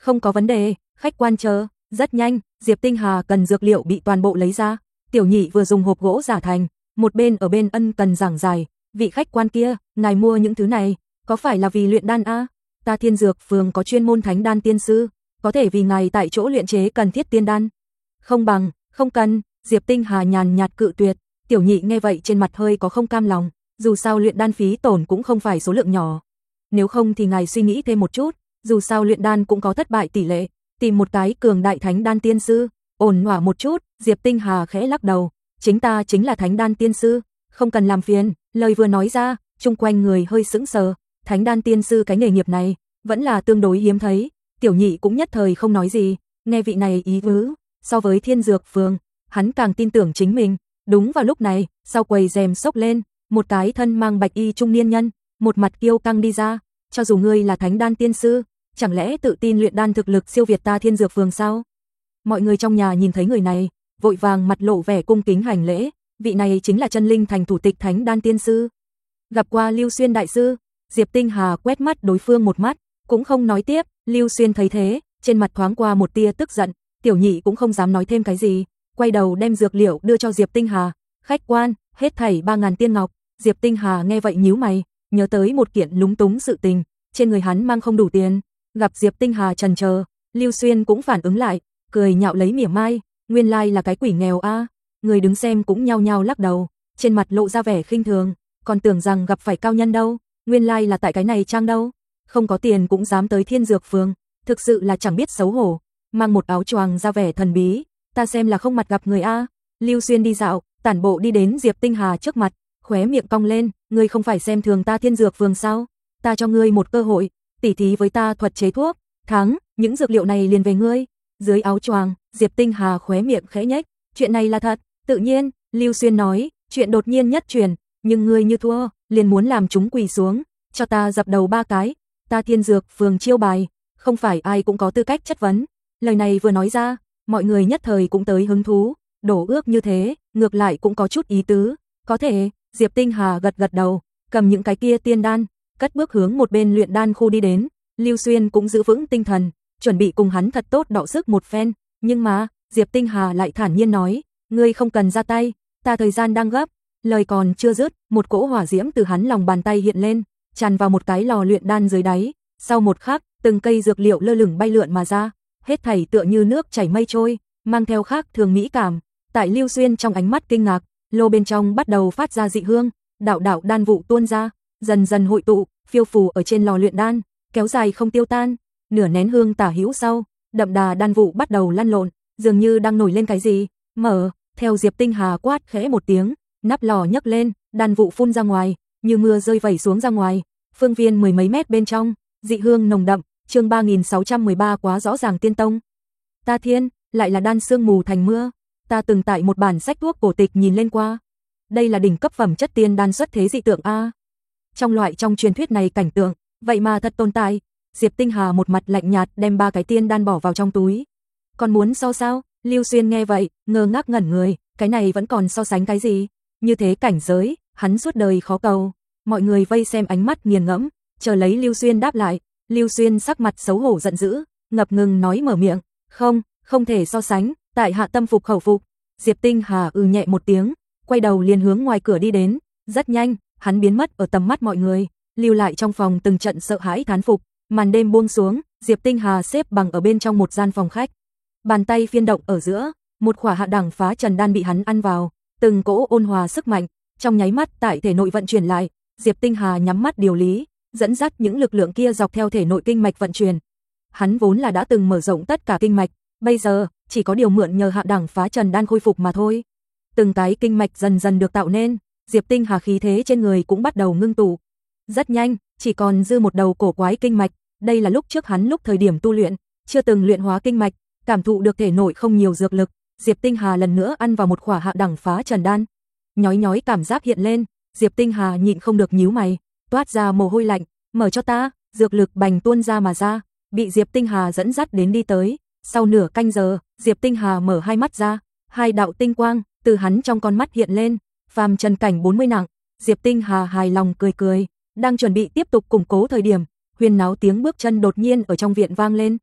Speaker 1: Không có vấn đề, khách quan chờ. Rất nhanh, Diệp Tinh Hà cần dược liệu bị toàn bộ lấy ra. Tiểu Nhị vừa dùng hộp gỗ giả thành, một bên ở bên ân cần giảng giải, vị khách quan kia, ngài mua những thứ này, có phải là vì luyện đan a? Ta Thiên Dược Phường có chuyên môn thánh đan tiên sư, có thể vì ngài tại chỗ luyện chế cần thiết tiên đan. Không bằng, không cần, Diệp Tinh Hà nhàn nhạt cự tuyệt. Tiểu Nhị nghe vậy trên mặt hơi có không cam lòng, dù sao luyện đan phí tổn cũng không phải số lượng nhỏ. Nếu không thì ngài suy nghĩ thêm một chút, dù sao luyện đan cũng có thất bại tỷ lệ, tìm một cái cường đại thánh đan tiên sư, ổn thỏa một chút. Diệp Tinh Hà khẽ lắc đầu, chính ta chính là thánh đan tiên sư, không cần làm phiền. Lời vừa nói ra, chung quanh người hơi sững sờ, thánh đan tiên sư cái nghề nghiệp này vẫn là tương đối hiếm thấy. Tiểu Nhị cũng nhất thời không nói gì, nghe vị này ý tứ, so với Thiên Dược Phường, hắn càng tin tưởng chính mình. Đúng vào lúc này, sau quầy rèm xốc lên, một cái thân mang bạch y trung niên nhân, một mặt kiêu căng đi ra. Cho dù ngươi là thánh đan tiên sư, chẳng lẽ tự tin luyện đan thực lực siêu việt ta Thiên Dược Phường sao? Mọi người trong nhà nhìn thấy người này, vội vàng mặt lộ vẻ cung kính hành lễ. Vị này chính là Chân Linh Thành thủ tịch thánh đan tiên sư. Gặp qua Lưu Xuyên đại sư. Diệp Tinh Hà quét mắt đối phương một mắt, cũng không nói tiếp. Lưu Xuyên thấy thế, trên mặt thoáng qua một tia tức giận. Tiểu Nhị cũng không dám nói thêm cái gì, quay đầu đem dược liệu đưa cho Diệp Tinh Hà. Khách quan, hết thảy 3.000 tiên ngọc. Diệp Tinh Hà nghe vậy nhíu mày, nhớ tới một kiện lúng túng sự tình, trên người hắn mang không đủ tiền. Gặp Diệp Tinh Hà chần chờ, Lưu Xuyên cũng phản ứng lại, cười nhạo lấy mỉa mai, nguyên lai là cái quỷ nghèo a. Người đứng xem cũng nhao nhao lắc đầu, trên mặt lộ ra vẻ khinh thường, còn tưởng rằng gặp phải cao nhân đâu, nguyên lai là tại cái này trang đâu, không có tiền cũng dám tới Thiên Dược Phường, thực sự là chẳng biết xấu hổ, mang một áo choàng ra vẻ thần bí, ta xem là không mặt gặp người a. Lưu Xuyên đi dạo, tản bộ đi đến Diệp Tinh Hà trước mặt, khóe miệng cong lên, ngươi không phải xem thường ta Thiên Dược Phường sao? Ta cho ngươi một cơ hội, tỉ thí với ta thuật chế thuốc, thắng, những dược liệu này liền về ngươi. Dưới áo choàng, Diệp Tinh Hà khóe miệng khẽ nhếch, chuyện này là thật. Tự nhiên, Lưu Xuyên nói, chuyện đột nhiên nhất truyền, nhưng ngươi như thua, liền muốn làm chúng quỳ xuống, cho ta dập đầu 3 cái. Ta Thiên Dược Phường chiêu bài, không phải ai cũng có tư cách chất vấn. Lời này vừa nói ra, mọi người nhất thời cũng tới hứng thú, đổ ước như thế, ngược lại cũng có chút ý tứ. Có thể, Diệp Tinh Hà gật gật đầu, cầm những cái kia tiên đan, cất bước hướng một bên luyện đan khu đi đến. Lưu Xuyên cũng giữ vững tinh thần, chuẩn bị cùng hắn thật tốt đọ sức một phen, nhưng mà, Diệp Tinh Hà lại thản nhiên nói, ngươi không cần ra tay, ta thời gian đang gấp. Lời còn chưa dứt, một cỗ hỏa diễm từ hắn lòng bàn tay hiện lên, tràn vào một cái lò luyện đan dưới đáy. Sau một khắc, từng cây dược liệu lơ lửng bay lượn mà ra, hết thảy tựa như nước chảy mây trôi, mang theo khác thường mỹ cảm. Tại Lưu Xuyên trong ánh mắt kinh ngạc, lô bên trong bắt đầu phát ra dị hương, đạo đạo đan vụ tuôn ra, dần dần hội tụ, phiêu phù ở trên lò luyện đan, kéo dài không tiêu tan. Nửa nén hương tả hữu sau, đậm đà đan vụ bắt đầu lăn lộn, dường như đang nổi lên cái gì. Mở, theo Diệp Tinh Hà quát khẽ một tiếng, nắp lò nhấc lên, đan vụ phun ra ngoài, như mưa rơi vẩy xuống ra ngoài. Phương viên 10 mấy mét bên trong, dị hương nồng đậm. Chương 3613 quá rõ ràng tiên tông. Ta thiên, lại là đan sương mù thành mưa. Ta từng tại một bản sách thuốc cổ tịch nhìn lên qua. Đây là đỉnh cấp phẩm chất tiên đan xuất thế dị tượng a. Trong truyền thuyết này cảnh tượng, vậy mà thật tồn tại. Diệp Tinh Hà một mặt lạnh nhạt đem 3 cái tiên đan bỏ vào trong túi. Còn muốn so sao? Lưu Xuyên nghe vậy, ngơ ngác ngẩn người, cái này vẫn còn so sánh cái gì? Như thế cảnh giới, hắn suốt đời khó cầu. Mọi người vây xem ánh mắt nghiền ngẫm, chờ lấy Lưu Xuyên đáp lại. Lưu Xuyên sắc mặt xấu hổ giận dữ, ngập ngừng nói mở miệng, không thể so sánh, tại hạ tâm phục khẩu phục. Diệp Tinh Hà nhẹ một tiếng, quay đầu liền hướng ngoài cửa đi đến. Rất nhanh, hắn biến mất ở tầm mắt mọi người, lưu lại trong phòng từng trận sợ hãi thán phục. Màn đêm buông xuống, Diệp Tinh Hà xếp bằng ở bên trong một gian phòng khách. Bàn tay phiên động ở giữa, một khỏa hạ đẳng phá trần đan bị hắn ăn vào, từng cỗ ôn hòa sức mạnh, trong nháy mắt tại thể nội vận chuyển lại. Diệp Tinh Hà nhắm mắt điều lý, dẫn dắt những lực lượng kia dọc theo thể nội kinh mạch vận chuyển. Hắn vốn là đã từng mở rộng tất cả kinh mạch, bây giờ chỉ có điều mượn nhờ hạ đẳng phá trần đan khôi phục mà thôi. Từng cái kinh mạch dần dần được tạo nên, Diệp Tinh Hà khí thế trên người cũng bắt đầu ngưng tụ. Rất nhanh, chỉ còn dư một đầu cổ quái kinh mạch, đây là lúc trước hắn lúc thời điểm tu luyện, chưa từng luyện hóa kinh mạch, cảm thụ được thể nội không nhiều dược lực, Diệp Tinh Hà lần nữa ăn vào một khỏa hạ đẳng phá trần đan. Nhói nhói cảm giác hiện lên, Diệp Tinh Hà nhịn không được nhíu mày, toát ra mồ hôi lạnh, mở cho ta, dược lực bành tuôn ra mà ra, bị Diệp Tinh Hà dẫn dắt đến đi tới. Sau nửa canh giờ, Diệp Tinh Hà mở hai mắt ra, hai đạo tinh quang từ hắn trong con mắt hiện lên, phàm trần cảnh 40 nặng. Diệp Tinh Hà hài lòng cười cười, đang chuẩn bị tiếp tục củng cố thời điểm, huyên náo tiếng bước chân đột nhiên ở trong viện vang lên.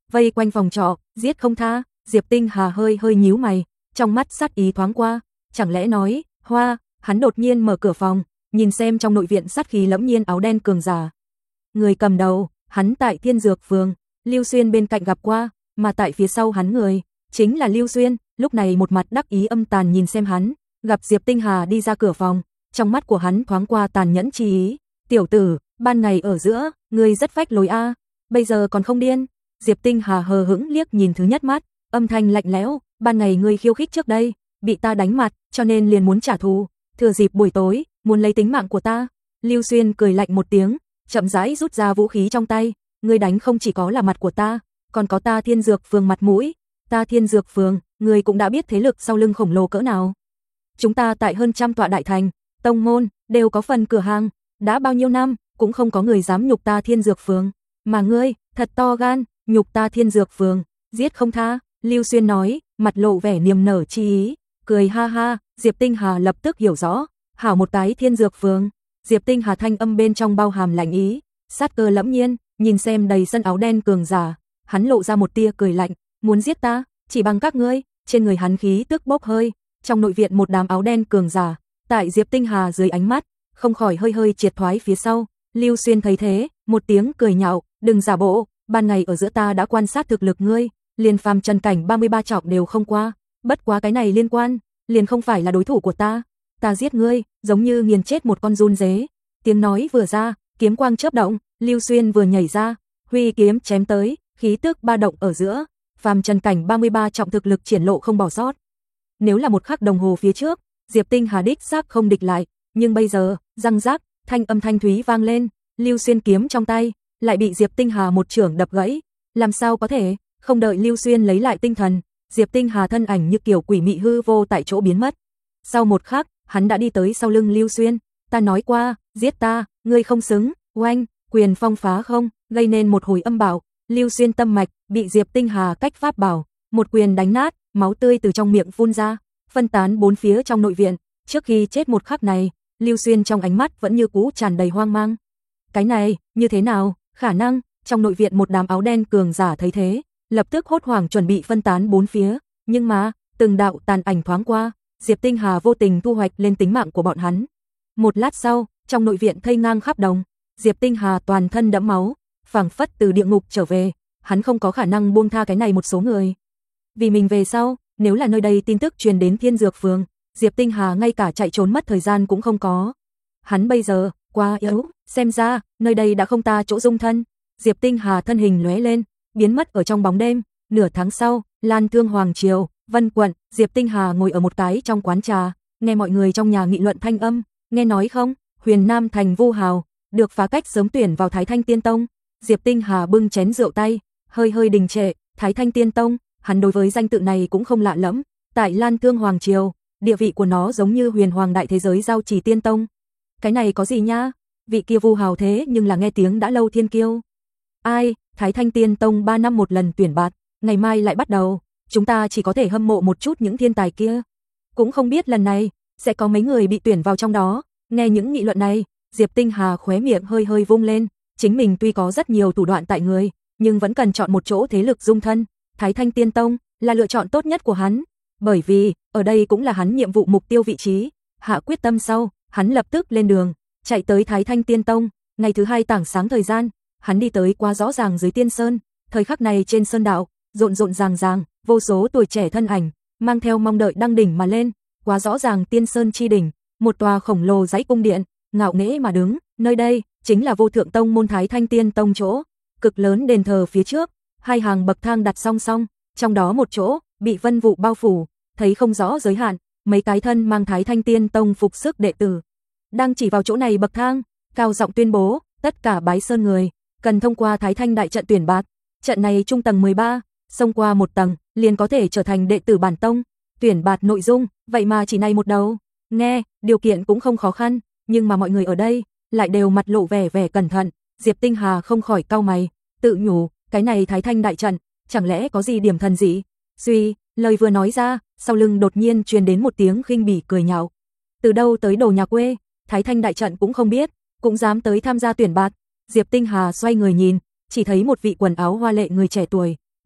Speaker 1: vây quanh phòng trọ, giết không tha. Diệp Tinh Hà hơi hơi nhíu mày, trong mắt sát ý thoáng qua, chẳng lẽ nói, Hoa, hắn đột nhiên mở cửa phòng, nhìn xem trong nội viện sát khí lẫm nhiên áo đen cường giả. Người cầm đầu, hắn tại Thiên Dược Phường, Lưu Xuyên bên cạnh gặp qua, mà tại phía sau hắn người, chính là Lưu Xuyên, lúc này một mặt đắc ý âm tàn nhìn xem hắn, gặp Diệp Tinh Hà đi ra cửa phòng, trong mắt của hắn thoáng qua tàn nhẫn chi ý, tiểu tử, ban ngày ở giữa, ngươi rất phách lối a, bây giờ còn không điên. Diệp Tinh Hà hờ hững liếc nhìn thứ nhất mắt, âm thanh lạnh lẽo, ban ngày ngươi khiêu khích trước đây, bị ta đánh mặt, cho nên liền muốn trả thù, thừa dịp buổi tối, muốn lấy tính mạng của ta. Lưu Xuyên cười lạnh một tiếng, chậm rãi rút ra vũ khí trong tay, ngươi đánh không chỉ có là mặt của ta, còn có ta Thiên Dược Phường mặt mũi, ta Thiên Dược Phường, ngươi cũng đã biết thế lực sau lưng khổng lồ cỡ nào. Chúng ta tại hơn trăm tọa đại thành, tông môn, đều có phần cửa hàng, đã bao nhiêu năm, cũng không có người dám nhục ta Thiên Dược Phường, mà ngươi, thật to gan, nhục ta Thiên Dược Phường, giết không tha. Lưu Xuyên nói, mặt lộ vẻ niềm nở chi ý, cười ha ha. Diệp Tinh Hà lập tức hiểu rõ, hảo một cái Thiên Dược Phường. Diệp Tinh Hà thanh âm bên trong bao hàm lạnh ý, sát cơ lẫm nhiên, nhìn xem đầy sân áo đen cường giả, hắn lộ ra một tia cười lạnh, muốn giết ta, chỉ bằng các ngươi. Trên người hắn khí tức bốc hơi, trong nội viện một đám áo đen cường giả, tại Diệp Tinh Hà dưới ánh mắt, không khỏi hơi hơi triệt thoái phía sau. Lưu Xuyên thấy thế, một tiếng cười nhạo, đừng giả bộ, ban ngày ở giữa ta đã quan sát thực lực ngươi, liền phàm chân cảnh 33 trọng đều không qua, bất quá cái này liên quan, liền không phải là đối thủ của ta. Ta giết ngươi, giống như nghiền chết một con giun dế. Tiếng nói vừa ra, kiếm quang chớp động, Lưu Xuyên vừa nhảy ra, huy kiếm chém tới, khí tức ba động ở giữa, phàm chân cảnh 33 trọng thực lực triển lộ không bỏ sót. Nếu là một khắc đồng hồ phía trước, Diệp Tinh Hà đích xác không địch lại, nhưng bây giờ, răng rác, thanh âm thanh thúy vang lên, Lưu Xuyên kiếm trong tay lại bị Diệp Tinh Hà một chưởng đập gãy, làm sao có thể? Không đợi Lưu Xuyên lấy lại tinh thần, Diệp Tinh Hà thân ảnh như kiểu quỷ mị hư vô tại chỗ biến mất. Sau một khắc, hắn đã đi tới sau lưng Lưu Xuyên, ta nói qua, giết ta, ngươi không xứng. Oanh, quyền phong phá không, gây nên một hồi âm bạo, Lưu Xuyên tâm mạch bị Diệp Tinh Hà cách pháp bảo một quyền đánh nát, máu tươi từ trong miệng phun ra, phân tán bốn phía trong nội viện. Trước khi chết một khắc này, Lưu Xuyên trong ánh mắt vẫn như cũ tràn đầy hoang mang. Cái này, như thế nào, khả năng? Trong nội viện một đám áo đen cường giả thấy thế, lập tức hốt hoảng chuẩn bị phân tán bốn phía, nhưng mà, từng đạo tàn ảnh thoáng qua, Diệp Tinh Hà vô tình thu hoạch lên tính mạng của bọn hắn. Một lát sau, trong nội viện thây ngang khắp đồng, Diệp Tinh Hà toàn thân đẫm máu, phảng phất từ địa ngục trở về, hắn không có khả năng buông tha cái này một số người. Vì mình về sau, nếu là nơi đây tin tức truyền đến Thiên Dược Phường, Diệp Tinh Hà ngay cả chạy trốn mất thời gian cũng không có. Hắn bây giờ, quá yếu, xem ra, nơi đây đã không ta chỗ dung thân. Diệp Tinh Hà thân hình lóe lên, biến mất ở trong bóng đêm. Nửa tháng sau, Lan Thương Hoàng Triều, Vân quận, Diệp Tinh Hà ngồi ở một cái trong quán trà, nghe mọi người trong nhà nghị luận thanh âm, nghe nói không, Huyền Nam thành Vu Hào được phá cách sớm tuyển vào Thái Thanh Tiên Tông. Diệp Tinh Hà bưng chén rượu tay, hơi hơi đình trệ, Thái Thanh Tiên Tông, hắn đối với danh tự này cũng không lạ lẫm, tại Lan Thương Hoàng Triều, địa vị của nó giống như Huyền Hoàng đại thế giới Giao Chỉ Tiên Tông. Cái này có gì nha? Vị kia Vu Hào thế nhưng là nghe tiếng đã lâu thiên kiêu. Ai, Thái Thanh Tiên Tông 3 năm một lần tuyển bạt, ngày mai lại bắt đầu, chúng ta chỉ có thể hâm mộ một chút những thiên tài kia. Cũng không biết lần này sẽ có mấy người bị tuyển vào trong đó. Nghe những nghị luận này, Diệp Tinh Hà khóe miệng hơi hơi vung lên, chính mình tuy có rất nhiều thủ đoạn tại người, nhưng vẫn cần chọn một chỗ thế lực dung thân, Thái Thanh Tiên Tông là lựa chọn tốt nhất của hắn, bởi vì ở đây cũng là hắn nhiệm vụ mục tiêu vị trí. Hạ quyết tâm sau, hắn lập tức lên đường, chạy tới Thái Thanh Tiên Tông. Ngày thứ hai tảng sáng thời gian, hắn đi tới qua rõ ràng dưới Tiên Sơn. Thời khắc này trên sơn đạo, rộn rộn ràng ràng, vô số tuổi trẻ thân ảnh, mang theo mong đợi đăng đỉnh mà lên. Quá rõ ràng Tiên Sơn chi đỉnh, một tòa khổng lồ dãy cung điện, ngạo nghễ mà đứng. Nơi đây chính là Vô Thượng Tông môn Thái Thanh Tiên Tông chỗ. Cực lớn đền thờ phía trước, hai hàng bậc thang đặt song song, trong đó một chỗ bị vân vụ bao phủ, thấy không rõ giới hạn. Mấy cái thân mang Thái Thanh Tiên Tông phục sức đệ tử đang chỉ vào chỗ này bậc thang, cao giọng tuyên bố, tất cả bái sơn người cần thông qua Thái Thanh đại trận tuyển bạt. Trận này trung tầng 13, xông qua một tầng liền có thể trở thành đệ tử bản tông. Tuyển bạt nội dung, vậy mà chỉ này một đầu. Nghe, điều kiện cũng không khó khăn, nhưng mà mọi người ở đây lại đều mặt lộ vẻ cẩn thận. Diệp Tinh Hà không khỏi cau mày, tự nhủ, cái này Thái Thanh đại trận, chẳng lẽ có gì điểm thần dị? Suy, lời vừa nói ra, sau lưng đột nhiên truyền đến một tiếng khinh bỉ cười nhạo. Từ đâu tới đồ nhà quê, Thái Thanh đại trận cũng không biết, cũng dám tới tham gia tuyển bạt. Diệp Tinh Hà xoay người nhìn, chỉ thấy một vị quần áo hoa lệ người trẻ tuổi,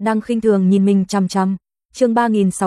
Speaker 1: đang khinh thường nhìn mình chằm chằm. Chương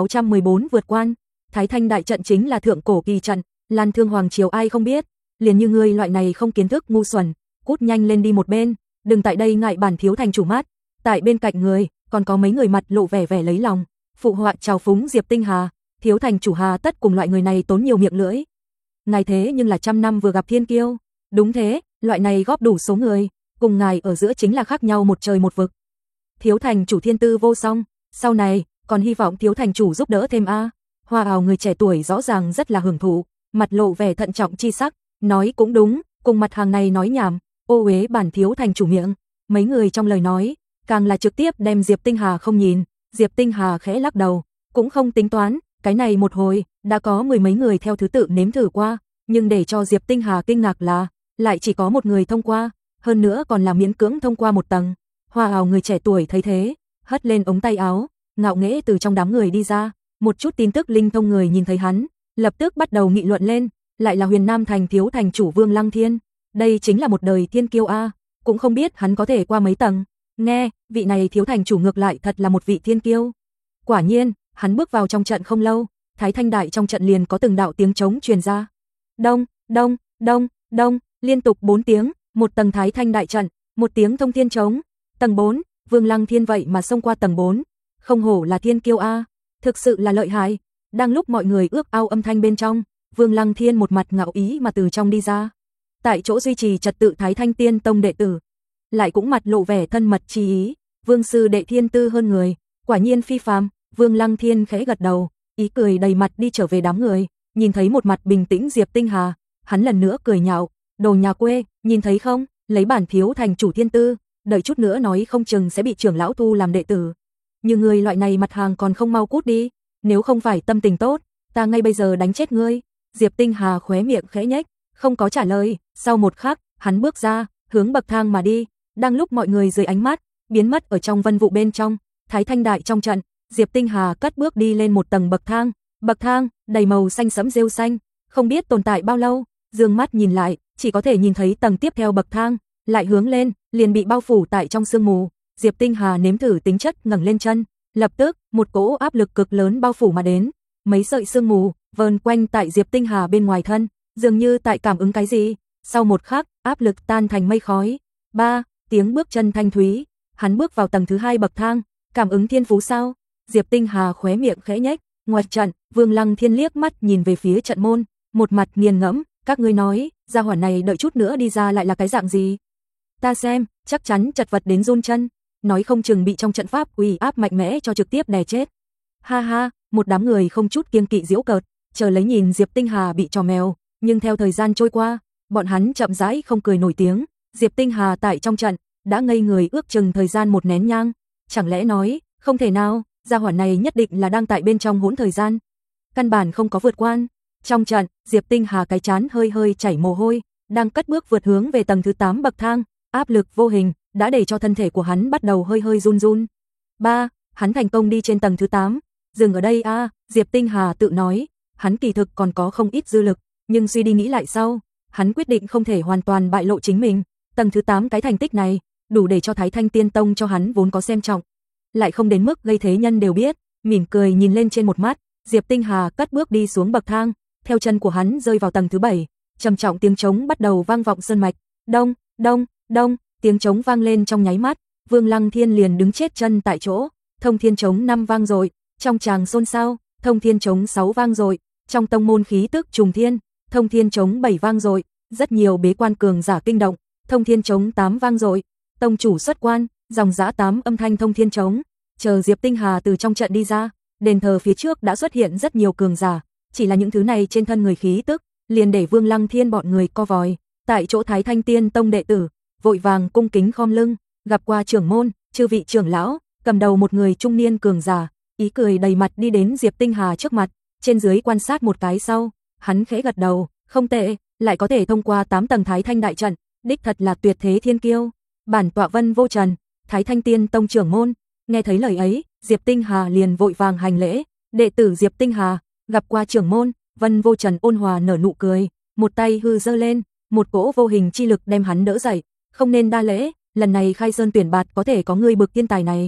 Speaker 1: 3614 vượt quan. Thái Thanh đại trận chính là thượng cổ kỳ trận, Lan Thương hoàng triều ai không biết, liền như ngươi loại này không kiến thức ngu xuẩn, cút nhanh lên đi một bên, đừng tại đây ngại bản thiếu thành chủ mắt. Tại bên cạnh người, còn có mấy người mặt lộ vẻ vẻ lấy lòng, phụ họa chào phúng Diệp Tinh Hà, thiếu thành chủ hà tất cùng loại người này tốn nhiều miệng lưỡi. Ngài thế nhưng là trăm năm vừa gặp thiên kiêu, đúng thế, loại này góp đủ số người, cùng ngài ở giữa chính là khác nhau một trời một vực. Thiếu thành chủ thiên tư vô song, sau này còn hy vọng thiếu thành chủ giúp đỡ thêm a. Hoa ảo người trẻ tuổi rõ ràng rất là hưởng thụ, mặt lộ vẻ thận trọng chi sắc, nói cũng đúng, cùng mặt hàng này nói nhảm, ô uế bản thiếu thành chủ miệng. Mấy người trong lời nói, càng là trực tiếp đem Diệp Tinh Hà không nhìn. Diệp Tinh Hà khẽ lắc đầu, cũng không tính toán, cái này một hồi đã có mười mấy người theo thứ tự nếm thử qua, nhưng để cho Diệp Tinh Hà kinh ngạc là lại chỉ có một người thông qua, hơn nữa còn là miễn cưỡng thông qua một tầng. Hoa ảo người trẻ tuổi thấy thế, hất lên ống tay áo, ngạo nghễ từ trong đám người đi ra, một chút tin tức linh thông người nhìn thấy hắn, lập tức bắt đầu nghị luận lên, lại là Huyền Nam thành thiếu thành chủ Vương Lăng Thiên, đây chính là một đời thiên kiêu a, cũng không biết hắn có thể qua mấy tầng. Nghe, vị này thiếu thành chủ ngược lại thật là một vị thiên kiêu. Quả nhiên, hắn bước vào trong trận không lâu, Thái Thanh đại trong trận liền có từng đạo tiếng trống truyền ra. Đông, đông, đông, đông, liên tục 4 tiếng, một tầng Thái Thanh đại trận, một tiếng thông thiên trống. Tầng 4, Vương Lăng Thiên vậy mà xông qua tầng 4, không hổ là thiên kiêu a, thực sự là lợi hại. Đang lúc mọi người ước ao âm thanh bên trong, Vương Lăng Thiên một mặt ngạo ý mà từ trong đi ra. Tại chỗ duy trì trật tự Thái Thanh Tiên Tông đệ tử, lại cũng mặt lộ vẻ thân mật chi ý, Vương sư đệ thiên tư hơn người, quả nhiên phi phàm. Vương Lăng Thiên khẽ gật đầu, ý cười đầy mặt đi trở về đám người, nhìn thấy một mặt bình tĩnh Diệp Tinh Hà, hắn lần nữa cười nhạo, đồ nhà quê, nhìn thấy không, lấy bản thiếu thành chủ thiên tư, đợi chút nữa nói không chừng sẽ bị trưởng lão thu làm đệ tử. Như người loại này mặt hàng còn không mau cút đi, nếu không phải tâm tình tốt, ta ngay bây giờ đánh chết ngươi. Diệp Tinh Hà khóe miệng khẽ nhếch, không có trả lời, sau một khắc, hắn bước ra, hướng bậc thang mà đi, đang lúc mọi người dưới ánh mắt, biến mất ở trong vân vụ bên trong, Thái Thanh đại trong trận, Diệp Tinh Hà cất bước đi lên một tầng bậc thang, đầy màu xanh sẫm rêu xanh, không biết tồn tại bao lâu, dương mắt nhìn lại, chỉ có thể nhìn thấy tầng tiếp theo bậc thang, lại hướng lên, liền bị bao phủ tại trong sương mù. Diệp Tinh Hà nếm thử tính chất ngẩng lên chân, lập tức, một cỗ áp lực cực lớn bao phủ mà đến, mấy sợi sương mù vờn quanh tại Diệp Tinh Hà bên ngoài thân, dường như tại cảm ứng cái gì, sau một khắc, áp lực tan thành mây khói. Ba, tiếng bước chân thanh thúy, hắn bước vào tầng thứ 2 bậc thang, cảm ứng thiên phú sao? Diệp Tinh Hà khóe miệng khẽ nhếch, ngoài trận, Vương Lăng Thiên liếc mắt nhìn về phía trận môn, một mặt nghiền ngẫm, các ngươi nói, gia hỏa này đợi chút nữa đi ra lại là cái dạng gì? Ta xem, chắc chắn chật vật đến run chân, nói không chừng bị trong trận pháp uy áp mạnh mẽ cho trực tiếp đè chết. Ha ha, một đám người không chút kiêng kỵ giễu cợt, chờ lấy nhìn Diệp Tinh Hà bị trò mèo, nhưng theo thời gian trôi qua, bọn hắn chậm rãi không cười nổi tiếng, Diệp Tinh Hà tại trong trận đã ngây người ước chừng thời gian một nén nhang, chẳng lẽ nói, không thể nào, gia hỏa này nhất định là đang tại bên trong hỗn thời gian, căn bản không có vượt quan. Trong trận, Diệp Tinh Hà cái trán hơi hơi chảy mồ hôi, đang cất bước vượt hướng về tầng thứ 8 bậc thang, áp lực vô hình đã để cho thân thể của hắn bắt đầu hơi hơi run run. Ba, hắn thành công đi trên tầng thứ 8, dừng ở đây a, Diệp Tinh Hà tự nói, hắn kỳ thực còn có không ít dư lực, nhưng suy đi nghĩ lại sau, hắn quyết định không thể hoàn toàn bại lộ chính mình, tầng thứ 8 cái thành tích này, đủ để cho Thái Thanh Tiên Tông cho hắn vốn có xem trọng, lại không đến mức gây thế nhân đều biết. Mỉm cười nhìn lên trên một mắt, Diệp Tinh Hà cất bước đi xuống bậc thang, theo chân của hắn rơi vào tầng thứ 7, trầm trọng tiếng trống bắt đầu vang vọng sơn mạch, đông, đông, đông, tiếng trống vang lên trong nháy mắt, Vương Lăng Thiên liền đứng chết chân tại chỗ. Thông thiên trống 5 vang rồi, trong tràng xôn xao, thông thiên trống 6 vang rồi, trong tông môn khí tức trùng thiên, thông thiên trống 7 vang rồi, rất nhiều bế quan cường giả kinh động, thông thiên trống 8 vang rồi, tông chủ xuất quan, dòng dã 8 âm thanh thông thiên trống. Chờ Diệp Tinh Hà từ trong trận đi ra, đền thờ phía trước đã xuất hiện rất nhiều cường giả, chỉ là những thứ này trên thân người khí tức, liền để Vương Lăng Thiên bọn người co vòi. Tại chỗ Thái Thanh Tiên Tông đệ tử, vội vàng cung kính khom lưng, gặp qua trưởng môn, chư vị trưởng lão, cầm đầu một người trung niên cường giả, ý cười đầy mặt đi đến Diệp Tinh Hà trước mặt, trên dưới quan sát một cái sau, hắn khẽ gật đầu, không tệ, lại có thể thông qua 8 tầng Thái Thanh đại trận, đích thật là tuyệt thế thiên kiêu. Bản tọa Vân Vô Trần, Thái Thanh Tiên Tông trưởng môn. Nghe thấy lời ấy, Diệp Tinh Hà liền vội vàng hành lễ, đệ tử Diệp Tinh Hà, gặp qua trưởng môn. Vân Vô Trần ôn hòa nở nụ cười, một tay hư giơ lên, một cỗ vô hình chi lực đem hắn đỡ dậy, không nên đa lễ, lần này khai sơn tuyển bạt có thể có người bực thiên tài này.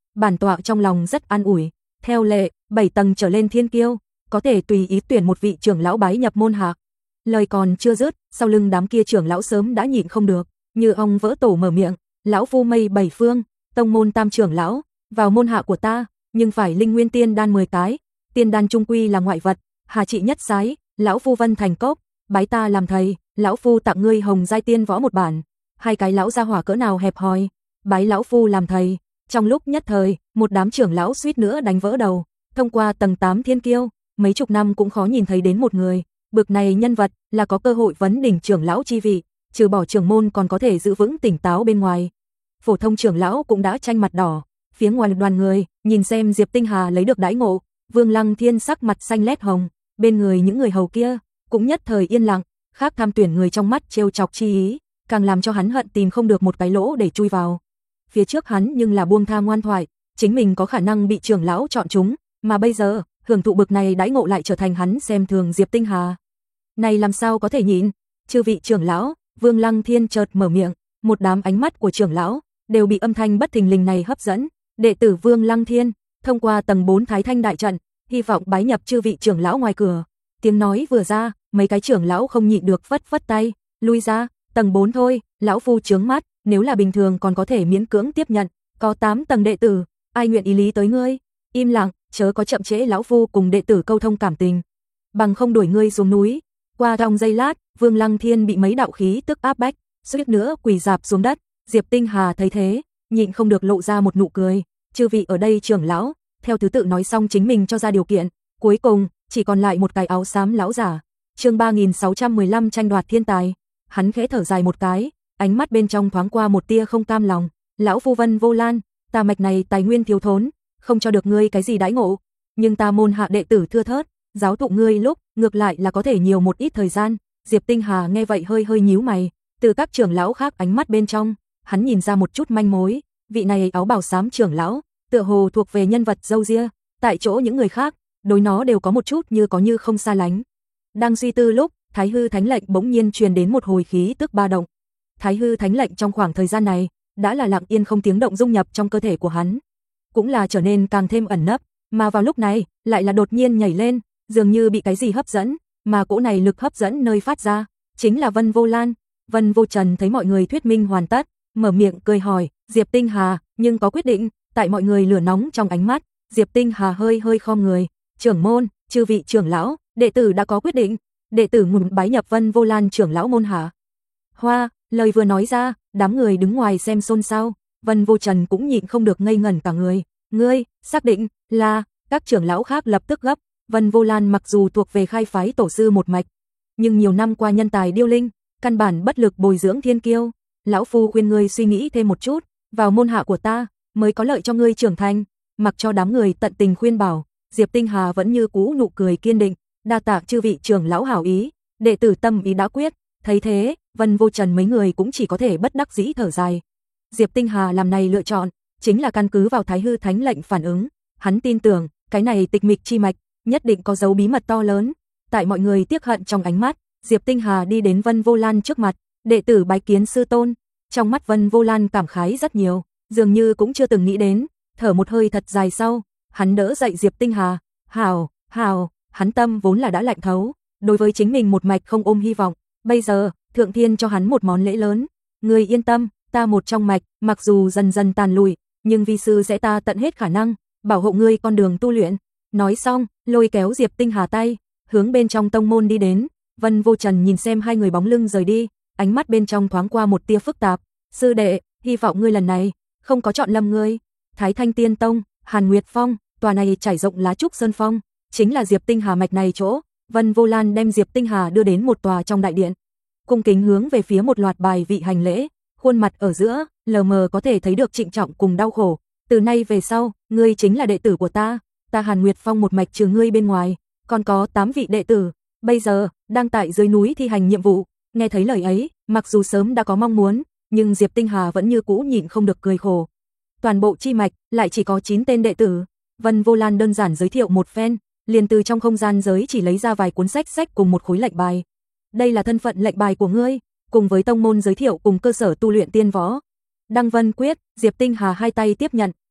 Speaker 1: Bản tọa trong lòng rất an ủi, theo lệ, 7 tầng trở lên thiên kiêu, có thể tùy ý tuyển một vị trưởng lão bái nhập môn hạ. Lời còn chưa dứt, sau lưng đám kia trưởng lão sớm đã nhịn không được, như ong vỡ tổ mở miệng, lão phu mây 7 phương, tông môn tam trưởng lão, vào môn hạ của ta, nhưng phải linh nguyên tiên đan 10 cái, tiên đan trung quy là ngoại vật, hà trị nhất sái, lão phu Vân Thành Cốc, bái ta làm thầy, lão phu tặng ngươi Hồng giai tiên võ một bản. Hai cái lão gia hỏa cỡ nào hẹp hòi, bái lão phu làm thầy. Trong lúc nhất thời, một đám trưởng lão suýt nữa đánh vỡ đầu, thông qua tầng 8 thiên kiêu, mấy chục năm cũng khó nhìn thấy đến một người, bực này nhân vật là có cơ hội vấn đỉnh trưởng lão chi vị, trừ bỏ trưởng môn còn có thể giữ vững tỉnh táo bên ngoài. Phổ thông trưởng lão cũng đã tranh mặt đỏ, phía ngoài đoàn người, nhìn xem Diệp Tinh Hà lấy được đãi ngộ, Vương Lăng Thiên sắc mặt xanh lét hồng, bên người những người hầu kia cũng nhất thời yên lặng, khác tham tuyển người trong mắt trêu chọc chi ý, càng làm cho hắn hận tìm không được một cái lỗ để chui vào. Phía trước hắn nhưng là buông tha ngoan thoại, chính mình có khả năng bị trưởng lão chọn chúng, mà bây giờ, hưởng thụ bực này đãi ngộ lại trở thành hắn xem thường Diệp Tinh Hà. Này làm sao có thể nhịn? Chư vị trưởng lão, Vương Lăng Thiên chợt mở miệng, một đám ánh mắt của trưởng lão đều bị âm thanh bất thình lình này hấp dẫn. Đệ tử Vương Lăng Thiên, thông qua tầng 4 Thái Thanh đại trận, hy vọng bái nhập chư vị trưởng lão ngoài cửa. Tiếng nói vừa ra, mấy cái trưởng lão không nhịn được phất phất tay, lui ra, tầng 4 thôi, lão phu chướng mắt, nếu là bình thường còn có thể miễn cưỡng tiếp nhận, có 8 tầng đệ tử, ai nguyện ý lý tới ngươi? Im lặng, chớ có chậm trễ lão phu cùng đệ tử câu thông cảm tình, bằng không đuổi ngươi xuống núi. Qua trong giây lát, Vương Lăng Thiên bị mấy đạo khí tức áp bách, suýt nữa quỳ rạp xuống đất. Diệp Tinh Hà thấy thế, nhịn không được lộ ra một nụ cười. Chư vị ở đây trưởng lão, theo thứ tự nói xong chính mình cho ra điều kiện, cuối cùng chỉ còn lại một cái áo xám lão giả. Chương 3615 tranh đoạt thiên tài. Hắn khẽ thở dài một cái, ánh mắt bên trong thoáng qua một tia không cam lòng. Lão phu Vân Vô Lan, ta mạch này tài nguyên thiếu thốn, không cho được ngươi cái gì đãi ngộ, nhưng ta môn hạ đệ tử thưa thớt, giáo thụ ngươi lúc ngược lại là có thể nhiều một ít thời gian. Diệp Tinh Hà nghe vậy hơi hơi nhíu mày, từ các trưởng lão khác ánh mắt bên trong, hắn nhìn ra một chút manh mối. Vị này áo bào xám trưởng lão, tựa hồ thuộc về nhân vật râu ria, tại chỗ những người khác, đối nó đều có một chút như có như không xa lánh. Đang suy tư lúc, Thái Hư Thánh lệnh bỗng nhiên truyền đến một hồi khí tức ba động. Thái Hư Thánh lệnh trong khoảng thời gian này, đã là lặng yên không tiếng động dung nhập trong cơ thể của hắn, cũng là trở nên càng thêm ẩn nấp, mà vào lúc này, lại là đột nhiên nhảy lên, dường như bị cái gì hấp dẫn, mà cỗ này lực hấp dẫn nơi phát ra, chính là Vân Vô Lan. Vân Vô Trần thấy mọi người thuyết minh hoàn tất, mở miệng cười hỏi, Diệp Tinh Hà, nhưng có quyết định. Tại mọi người lửa nóng trong ánh mắt, Diệp Tinh Hà hơi hơi khom người, trưởng môn, chư vị trưởng lão, đệ tử đã có quyết định, đệ tử nguyện bái nhập Vân Vô Lan trưởng lão môn hạ. Hoa, lời vừa nói ra, đám người đứng ngoài xem xôn xao, Vân Vô Trần cũng nhịn không được ngây ngẩn cả người. Ngươi, xác định là? Các trưởng lão khác lập tức gấp. Vân Vô Lan mặc dù thuộc về khai phái tổ sư một mạch, nhưng nhiều năm qua nhân tài điêu linh, căn bản bất lực bồi dưỡng thiên kiêu. Lão phu khuyên ngươi suy nghĩ thêm một chút, vào môn hạ của ta mới có lợi cho ngươi trưởng thành. Mặc cho đám người tận tình khuyên bảo, Diệp Tinh Hà vẫn như cũ nụ cười kiên định, đa tạ chư vị trưởng lão hảo ý, đệ tử tâm ý đã quyết. Thấy thế, Vân Vô Trần mấy người cũng chỉ có thể bất đắc dĩ thở dài. Diệp Tinh Hà làm này lựa chọn, chính là căn cứ vào Thái Hư Thánh lệnh phản ứng, hắn tin tưởng, cái này tịch mịch chi mạch, nhất định có dấu bí mật to lớn. Tại mọi người tiếc hận trong ánh mắt, Diệp Tinh Hà đi đến Vân Vô Lan trước mặt, đệ tử bái kiến sư tôn. Trong mắt Vân Vô Lan cảm khái rất nhiều, dường như cũng chưa từng nghĩ đến, thở một hơi thật dài sau, hắn đỡ dậy Diệp Tinh Hà, hảo, hắn tâm vốn là đã lạnh thấu, đối với chính mình một mạch không ôm hy vọng, bây giờ, Thượng Thiên cho hắn một món lễ lớn, người yên tâm, ta một trong mạch, mặc dù dần dần tàn lụi, nhưng vi sư sẽ ta tận hết khả năng, bảo hộ ngươi con đường tu luyện. Nói xong, lôi kéo Diệp Tinh Hà tay, hướng bên trong tông môn đi đến. Vân Vô Trần nhìn xem hai người bóng lưng rời đi, ánh mắt bên trong thoáng qua một tia phức tạp. Sư đệ, hy vọng ngươi lần này không có chọn lầm ngươi. Thái Thanh Tiên Tông, Hàn Nguyệt Phong, tòa này trải rộng lá trúc sơn phong, chính là Diệp Tinh Hà mạch này chỗ. Vân Vô Lan đem Diệp Tinh Hà đưa đến một tòa trong đại điện, cung kính hướng về phía một loạt bài vị hành lễ, khuôn mặt ở giữa lờ mờ có thể thấy được trịnh trọng cùng đau khổ. Từ nay về sau, ngươi chính là đệ tử của ta, ta Hàn Nguyệt Phong một mạch trừ ngươi bên ngoài, còn có 8 vị đệ tử, bây giờ đang tại dưới núi thi hành nhiệm vụ. Nghe thấy lời ấy, mặc dù sớm đã có mong muốn, nhưng Diệp Tinh Hà vẫn như cũ nhịn không được cười khổ. Toàn bộ chi mạch lại chỉ có 9 tên đệ tử. Vân Vô Lan đơn giản giới thiệu một phen, liền từ trong không gian giới chỉ lấy ra vài cuốn sách cùng một khối lệnh bài. Đây là thân phận lệnh bài của ngươi, cùng với tông môn giới thiệu cùng cơ sở tu luyện tiên võ. Đăng Vân Quyết, Diệp Tinh Hà hai tay tiếp nhận,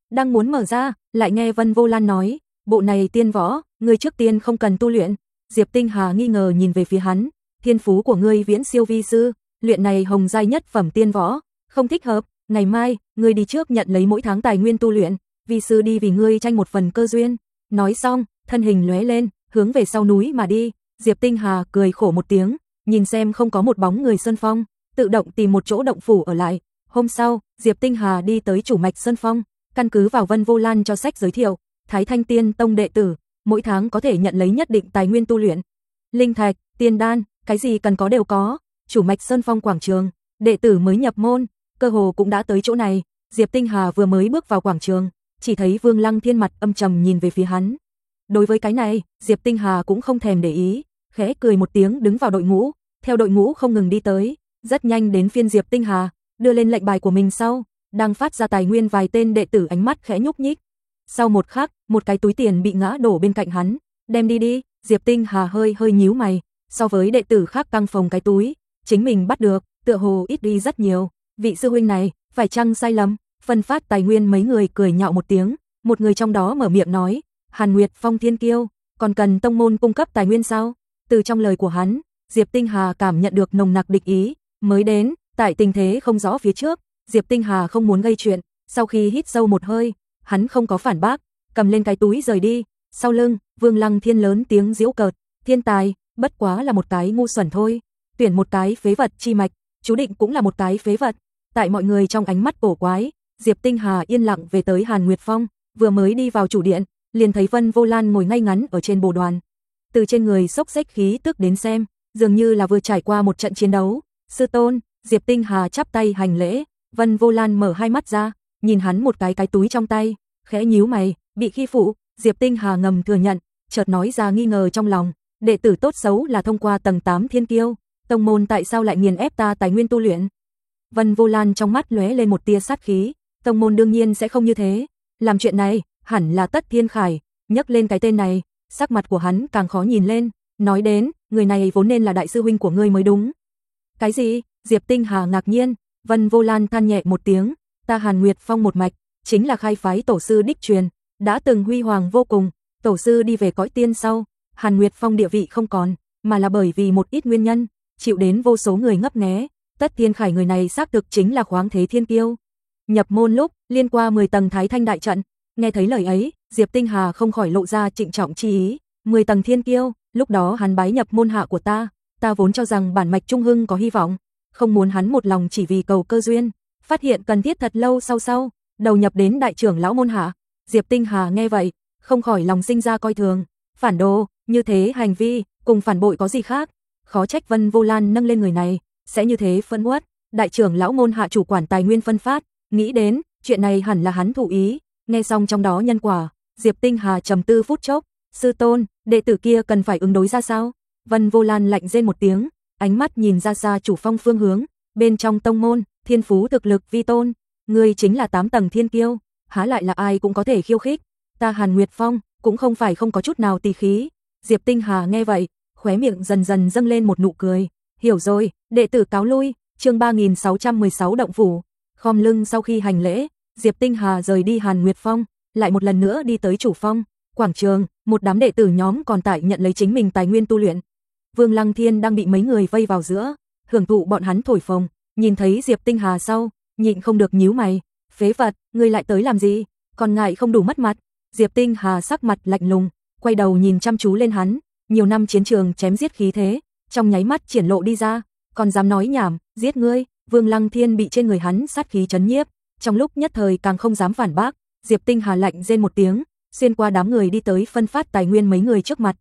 Speaker 1: đang muốn mở ra, lại nghe Vân Vô Lan nói, bộ này tiên võ, ngươi trước tiên không cần tu luyện. Diệp Tinh Hà nghi ngờ nhìn về phía hắn, thiên phú của ngươi viễn siêu vi sư, luyện này hồng giai nhất phẩm tiên võ, không thích hợp, ngày mai, ngươi đi trước nhận lấy mỗi tháng tài nguyên tu luyện, vi sư đi vì ngươi tranh một phần cơ duyên. Nói xong, thân hình lóe lên, hướng về sau núi mà đi. Diệp Tinh Hà cười khổ một tiếng, nhìn xem không có một bóng người Sơn Phong, tự động tìm một chỗ động phủ ở lại. Hôm sau, Diệp Tinh Hà đi tới chủ mạch Sơn Phong, căn cứ vào Vân Vô Lan cho sách giới thiệu, Thái Thanh Tiên Tông đệ tử, mỗi tháng có thể nhận lấy nhất định tài nguyên tu luyện. Linh thạch, tiên đan, cái gì cần có đều có. Chủ mạch Sơn Phong quảng trường, đệ tử mới nhập môn, cơ hồ cũng đã tới chỗ này. Diệp Tinh Hà vừa mới bước vào quảng trường, chỉ thấy Vương Lăng Thiên mặt âm trầm nhìn về phía hắn. Đối với cái này, Diệp Tinh Hà cũng không thèm để ý, khẽ cười một tiếng đứng vào đội ngũ, theo đội ngũ không ngừng đi tới, rất nhanh đến phiên Diệp Tinh Hà, đưa lên lệnh bài của mình sau, đang phát ra tài nguyên vài tên đệ tử ánh mắt khẽ nhúc nhích. Sau một khắc, một cái túi tiền bị ngã đổ bên cạnh hắn, đem đi đi. Diệp Tinh Hà hơi nhíu mày, so với đệ tử khác căng phòng cái túi, chính mình bắt được, tựa hồ ít đi rất nhiều. Vị sư huynh này, phải chăng sai lầm? Phân phát tài nguyên mấy người cười nhạo một tiếng, một người trong đó mở miệng nói, Hàn Nguyệt Phong thiên kiêu, còn cần tông môn cung cấp tài nguyên sao? Từ trong lời của hắn, Diệp Tinh Hà cảm nhận được nồng nặc địch ý, mới đến, tại tình thế không rõ phía trước, Diệp Tinh Hà không muốn gây chuyện, sau khi hít sâu một hơi, hắn không có phản bác, cầm lên cái túi rời đi. Sau lưng, Vương Lăng Thiên lớn tiếng giễu cợt, thiên tài, bất quá là một cái ngu xuẩn thôi, tuyển một cái phế vật chi mạch, chú định cũng là một cái phế vật. Tại mọi người trong ánh mắt cổ quái, Diệp Tinh Hà yên lặng về tới Hàn Nguyệt Phong, vừa mới đi vào chủ điện, liền thấy Vân Vô Lan ngồi ngay ngắn ở trên bồ đoàn. Từ trên người xốc xếch khí tức đến xem, dường như là vừa trải qua một trận chiến đấu. Sư tôn, Diệp Tinh Hà chắp tay hành lễ, Vân Vô Lan mở hai mắt ra, nhìn hắn một cái túi trong tay, khẽ nhíu mày, bị khi phụ. Diệp Tinh Hà ngầm thừa nhận, chợt nói ra nghi ngờ trong lòng, đệ tử tốt xấu là thông qua tầng 8 thiên kiêu, tông môn tại sao lại nghiền ép ta tài nguyên tu luyện? Vân Vô Lan trong mắt lóe lên một tia sát khí, tông môn đương nhiên sẽ không như thế, làm chuyện này, hẳn là Tất Thiên Khải. Nhắc lên cái tên này, sắc mặt của hắn càng khó nhìn lên, nói đến, người này vốn nên là đại sư huynh của ngươi mới đúng. Cái gì? Diệp Tinh Hà ngạc nhiên, Vân Vô Lan than nhẹ một tiếng, ta Hàn Nguyệt Phong một mạch, chính là khai phái tổ sư đích truyền, đã từng huy hoàng vô cùng, tổ sư đi về cõi tiên sau, Hàn Nguyệt Phong địa vị không còn, mà là bởi vì một ít nguyên nhân, chịu đến vô số người ngấp nghé. Tất Thiên Khải người này xác thực chính là khoáng thế thiên kiêu. Nhập môn lúc, liên qua 10 tầng Thái Thanh đại trận, nghe thấy lời ấy, Diệp Tinh Hà không khỏi lộ ra trịnh trọng chi ý, 10 tầng thiên kiêu, lúc đó hắn bái nhập môn hạ của ta vốn cho rằng bản mạch Trung Hưng có hy vọng, không muốn hắn một lòng chỉ vì cầu cơ duyên, phát hiện cần thiết thật lâu sau, đầu nhập đến đại trưởng lão môn hạ. Diệp Tinh Hà nghe vậy, không khỏi lòng sinh ra coi thường, phản đồ, như thế hành vi, cùng phản bội có gì khác, khó trách Vân Vô Lan nâng lên người này, sẽ như thế phẫn uất, đại trưởng lão môn hạ chủ quản tài nguyên phân phát, nghĩ đến, chuyện này hẳn là hắn thụ ý, nghe xong trong đó nhân quả, Diệp Tinh Hà trầm tư phút chốc, sư tôn, đệ tử kia cần phải ứng đối ra sao? Vân Vô Lan lạnh rên một tiếng, ánh mắt nhìn ra xa chủ phong phương hướng, bên trong tông môn, thiên phú thực lực vi tôn, ngươi chính là 8 tầng thiên kiêu, há lại là ai cũng có thể khiêu khích, ta Hàn Nguyệt Phong, cũng không phải không có chút nào tỳ khí. Diệp Tinh Hà nghe vậy, khóe miệng dần dần dâng lên một nụ cười, hiểu rồi, đệ tử cáo lui. Chương 3616 động phủ. Khom lưng sau khi hành lễ, Diệp Tinh Hà rời đi Hàn Nguyệt Phong, lại một lần nữa đi tới chủ phong, quảng trường, một đám đệ tử nhóm còn tại nhận lấy chính mình tài nguyên tu luyện. Vương Lăng Thiên đang bị mấy người vây vào giữa, hưởng thụ bọn hắn thổi phồng, nhìn thấy Diệp Tinh Hà sau, nhịn không được nhíu mày, phế vật, ngươi lại tới làm gì, còn ngại không đủ mất mặt. Diệp Tinh Hà sắc mặt lạnh lùng, quay đầu nhìn chăm chú lên hắn, nhiều năm chiến trường chém giết khí thế, trong nháy mắt triển lộ đi ra, còn dám nói nhảm, giết ngươi. Vương Lăng Thiên bị trên người hắn sát khí chấn nhiếp, trong lúc nhất thời càng không dám phản bác. Diệp Tinh Hà lạnh rên một tiếng, xuyên qua đám người đi tới phân phát tài nguyên mấy người trước mặt.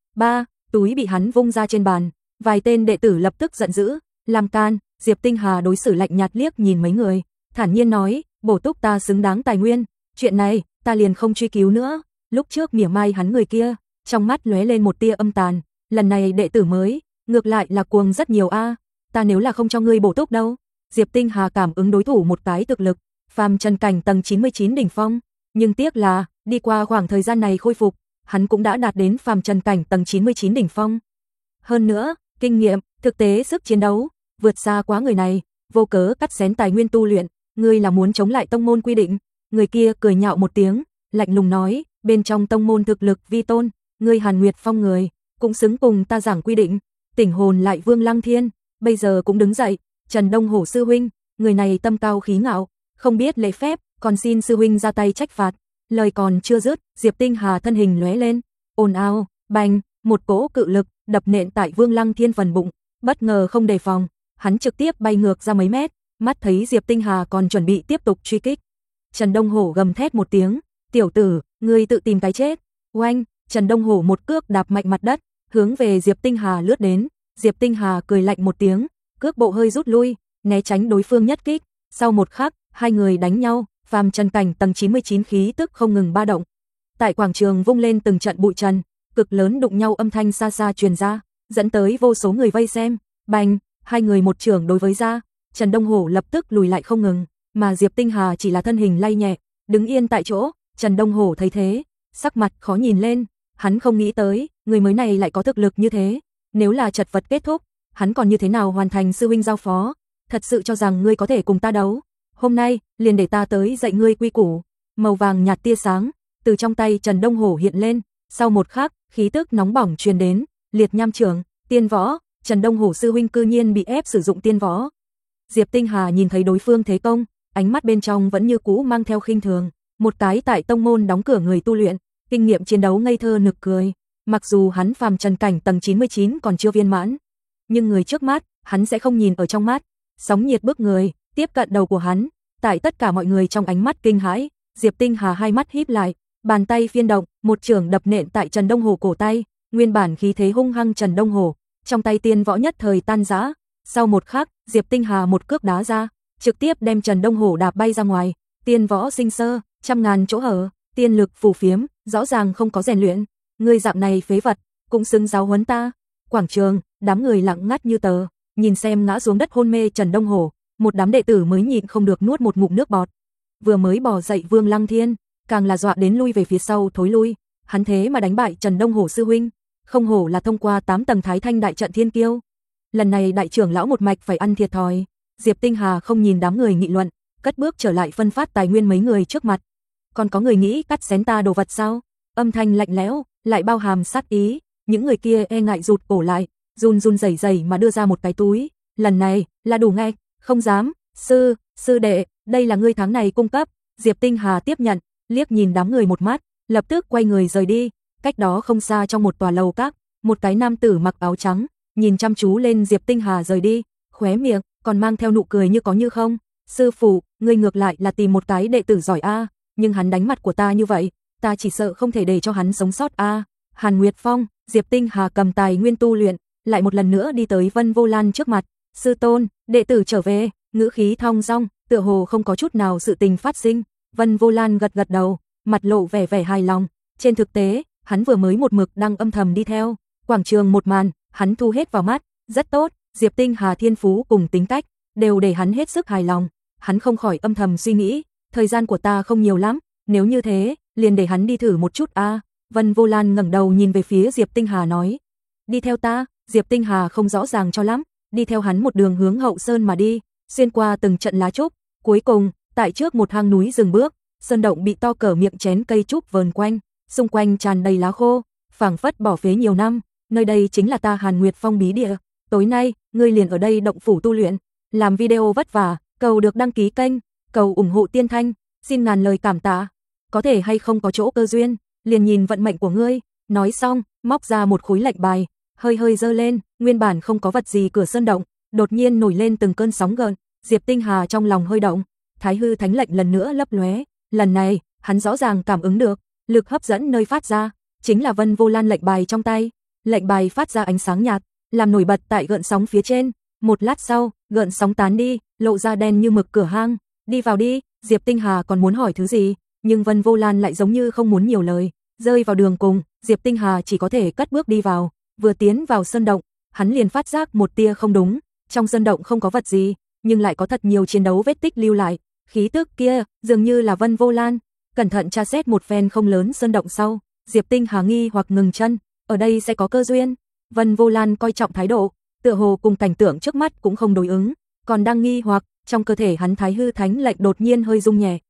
Speaker 1: Túi bị hắn vung ra trên bàn, vài tên đệ tử lập tức giận dữ, làm can. Diệp Tinh Hà đối xử lạnh nhạt liếc nhìn mấy người, thản nhiên nói, bổ túc ta xứng đáng tài nguyên, chuyện này ta liền không truy cứu nữa. Lúc trước mỉa mai hắn người kia, trong mắt lóe lên một tia âm tàn, lần này đệ tử mới, ngược lại là cuồng rất nhiều a. Ta nếu là không cho ngươi bổ túc đâu. Diệp Tinh Hà cảm ứng đối thủ một cái thực lực, phàm trần cảnh tầng 99 đỉnh phong, nhưng tiếc là, đi qua khoảng thời gian này khôi phục, hắn cũng đã đạt đến phàm trần cảnh tầng 99 đỉnh phong. Hơn nữa, kinh nghiệm, thực tế sức chiến đấu, vượt xa quá người này, vô cớ cắt xén tài nguyên tu luyện, ngươi là muốn chống lại tông môn quy định, người kia cười nhạo một tiếng, lạnh lùng nói, bên trong tông môn thực lực vi tôn, ngươi Hàn Nguyệt Phong người, cũng xứng cùng ta giảng quy định, tỉnh hồn lại Vương Lăng Thiên, bây giờ cũng đứng dậy, Trần Đông Hổ sư huynh, người này tâm cao khí ngạo, không biết lễ phép, còn xin sư huynh ra tay trách phạt. Lời còn chưa dứt, Diệp Tinh Hà thân hình lóe lên, ồn ào, bành, một cỗ cự lực đập nện tại Vương Lăng Thiên phần bụng, bất ngờ không đề phòng, hắn trực tiếp bay ngược ra mấy mét, mắt thấy Diệp Tinh Hà còn chuẩn bị tiếp tục truy kích. Trần Đông Hổ gầm thét một tiếng, "Tiểu tử, ngươi tự tìm cái chết." Oanh, Trần Đông Hổ một cước đạp mạnh mặt đất, hướng về Diệp Tinh Hà lướt đến. Diệp Tinh Hà cười lạnh một tiếng, cước bộ hơi rút lui, né tránh đối phương nhất kích. Sau một khắc, hai người đánh nhau, phàm trần cảnh tầng 99 khí tức không ngừng ba động. Tại quảng trường vung lên từng trận bụi trần, cực lớn đụng nhau âm thanh xa xa truyền ra, dẫn tới vô số người vây xem. Bành, hai người một chưởng đối với ra, Trần Đông Hổ lập tức lùi lại không ngừng, mà Diệp Tinh Hà chỉ là thân hình lay nhẹ, đứng yên tại chỗ. Trần Đông Hổ thấy thế, sắc mặt khó nhìn lên, hắn không nghĩ tới, người mới này lại có thực lực như thế, nếu là chật vật kết thúc, hắn còn như thế nào hoàn thành sư huynh giao phó, thật sự cho rằng ngươi có thể cùng ta đấu, hôm nay, liền để ta tới dạy ngươi quy củ. Màu vàng nhạt tia sáng, từ trong tay Trần Đông Hổ hiện lên, sau một khắc, khí tức nóng bỏng truyền đến, liệt nham trưởng, tiên võ, Trần Đông Hổ sư huynh cư nhiên bị ép sử dụng tiên võ. Diệp Tinh Hà nhìn thấy đối phương thế công, ánh mắt bên trong vẫn như cũ mang theo khinh thường, một cái tại tông môn đóng cửa người tu luyện, kinh nghiệm chiến đấu ngây thơ nực cười, mặc dù hắn phàm trần cảnh tầng 99 còn chưa viên mãn, nhưng người trước mắt, hắn sẽ không nhìn ở trong mắt. Sóng nhiệt bước người, tiếp cận đầu của hắn, tại tất cả mọi người trong ánh mắt kinh hãi, Diệp Tinh Hà hai mắt híp lại, bàn tay phiên động, một chưởng đập nện tại Trần Đông Hổ cổ tay, nguyên bản khí thế hung hăng Trần Đông Hổ, trong tay tiên võ nhất thời tan rã. Sau một khắc, Diệp Tinh Hà một cước đá ra, trực tiếp đem Trần Đông Hổ đạp bay ra ngoài, tiên võ sinh sơ, trăm ngàn chỗ hở, tiên lực phù phiếm, rõ ràng không có rèn luyện, ngươi dạng này phế vật, cũng xứng giáo huấn ta. Quảng trường, đám người lặng ngắt như tờ, nhìn xem ngã xuống đất hôn mê Trần Đông Hổ, một đám đệ tử mới nhịn không được nuốt một ngụm nước bọt. Vừa mới bò dậy Vương Lăng Thiên, càng là dọa đến lui về phía sau thối lui, hắn thế mà đánh bại Trần Đông Hổ sư huynh, không hổ là thông qua 8 tầng Thái Thanh đại trận thiên kiêu. Lần này đại trưởng lão một mạch phải ăn thiệt thòi. Diệp Tinh Hà không nhìn đám người nghị luận, cất bước trở lại phân phát tài nguyên mấy người trước mặt. Còn có người nghĩ cắt xén ta đồ vật sao? Âm thanh lạnh lẽo, lại bao hàm sát ý, những người kia e ngại rụt cổ lại, run run rẩy rẩy mà đưa ra một cái túi, lần này là đủ ngay, không dám, sư đệ, đây là ngươi tháng này cung cấp. Diệp Tinh Hà tiếp nhận, liếc nhìn đám người một mắt, lập tức quay người rời đi. Cách đó không xa trong một tòa lầu các, một cái nam tử mặc áo trắng, nhìn chăm chú lên Diệp Tinh Hà rời đi, khóe miệng còn mang theo nụ cười như có như không. Sư phụ, ngươi ngược lại là tìm một cái đệ tử giỏi a, nhưng hắn đánh mặt của ta như vậy, ta chỉ sợ không thể để cho hắn sống sót a. Hàn Nguyệt Phong, Diệp Tinh Hà cầm tài nguyên tu luyện, lại một lần nữa đi tới Vân Vô Lan trước mặt. Sư tôn, đệ tử trở về, ngữ khí thong dong, tựa hồ không có chút nào sự tình phát sinh. Vân Vô Lan gật gật đầu, mặt lộ vẻ hài lòng. Trên thực tế, hắn vừa mới một mực đang âm thầm đi theo. Quảng trường một màn, hắn thu hết vào mắt, rất tốt, Diệp Tinh Hà thiên phú cùng tính cách, đều để hắn hết sức hài lòng. Hắn không khỏi âm thầm suy nghĩ, thời gian của ta không nhiều lắm, nếu như thế, liền để hắn đi thử một chút a. Vân Vô Lan ngẩng đầu nhìn về phía Diệp Tinh Hà nói, đi theo ta. Diệp Tinh Hà không rõ ràng cho lắm, đi theo hắn một đường hướng hậu sơn mà đi, xuyên qua từng trận lá trúc, cuối cùng, tại trước một hang núi dừng bước, sơn động bị to cỡ miệng chén cây trúc vờn quanh, xung quanh tràn đầy lá khô, phảng phất bỏ phế nhiều năm, nơi đây chính là ta Hàn Nguyệt Phong bí địa, tối nay, ngươi liền ở đây động phủ tu luyện, làm video vất vả, cầu được đăng ký kênh, cầu ủng hộ Tiên Thanh, xin ngàn lời cảm tạ, có thể hay không có chỗ cơ duyên, liền nhìn vận mệnh của ngươi. Nói xong, móc ra một khối lệnh bài, hơi giơ lên, nguyên bản không có vật gì cửa sơn động, đột nhiên nổi lên từng cơn sóng gợn, Diệp Tinh Hà trong lòng hơi động, Thái hư thánh lệnh lần nữa lấp lóe, lần này, hắn rõ ràng cảm ứng được, lực hấp dẫn nơi phát ra, chính là Vân Vô Lan lệnh bài trong tay. Lệnh bài phát ra ánh sáng nhạt, làm nổi bật tại gợn sóng phía trên, một lát sau, gợn sóng tán đi, lộ ra đen như mực cửa hang, đi vào đi. Diệp Tinh Hà còn muốn hỏi thứ gì, nhưng Vân Vô Lan lại giống như không muốn nhiều lời, rơi vào đường cùng, Diệp Tinh Hà chỉ có thể cất bước đi vào. Vừa tiến vào sơn động, hắn liền phát giác một tia không đúng, trong sơn động không có vật gì, nhưng lại có thật nhiều chiến đấu vết tích lưu lại, khí tức kia dường như là Vân Vô Lan. Cẩn thận tra xét một phen không lớn sơn động sau, Diệp Tinh Hà nghi hoặc ngừng chân, ở đây sẽ có cơ duyên. Vân Vô Lan coi trọng thái độ, tựa hồ cùng cảnh tượng trước mắt cũng không đối ứng, còn đang nghi hoặc, trong cơ thể hắn Thái hư thánh lệnh đột nhiên hơi rung nhẹ.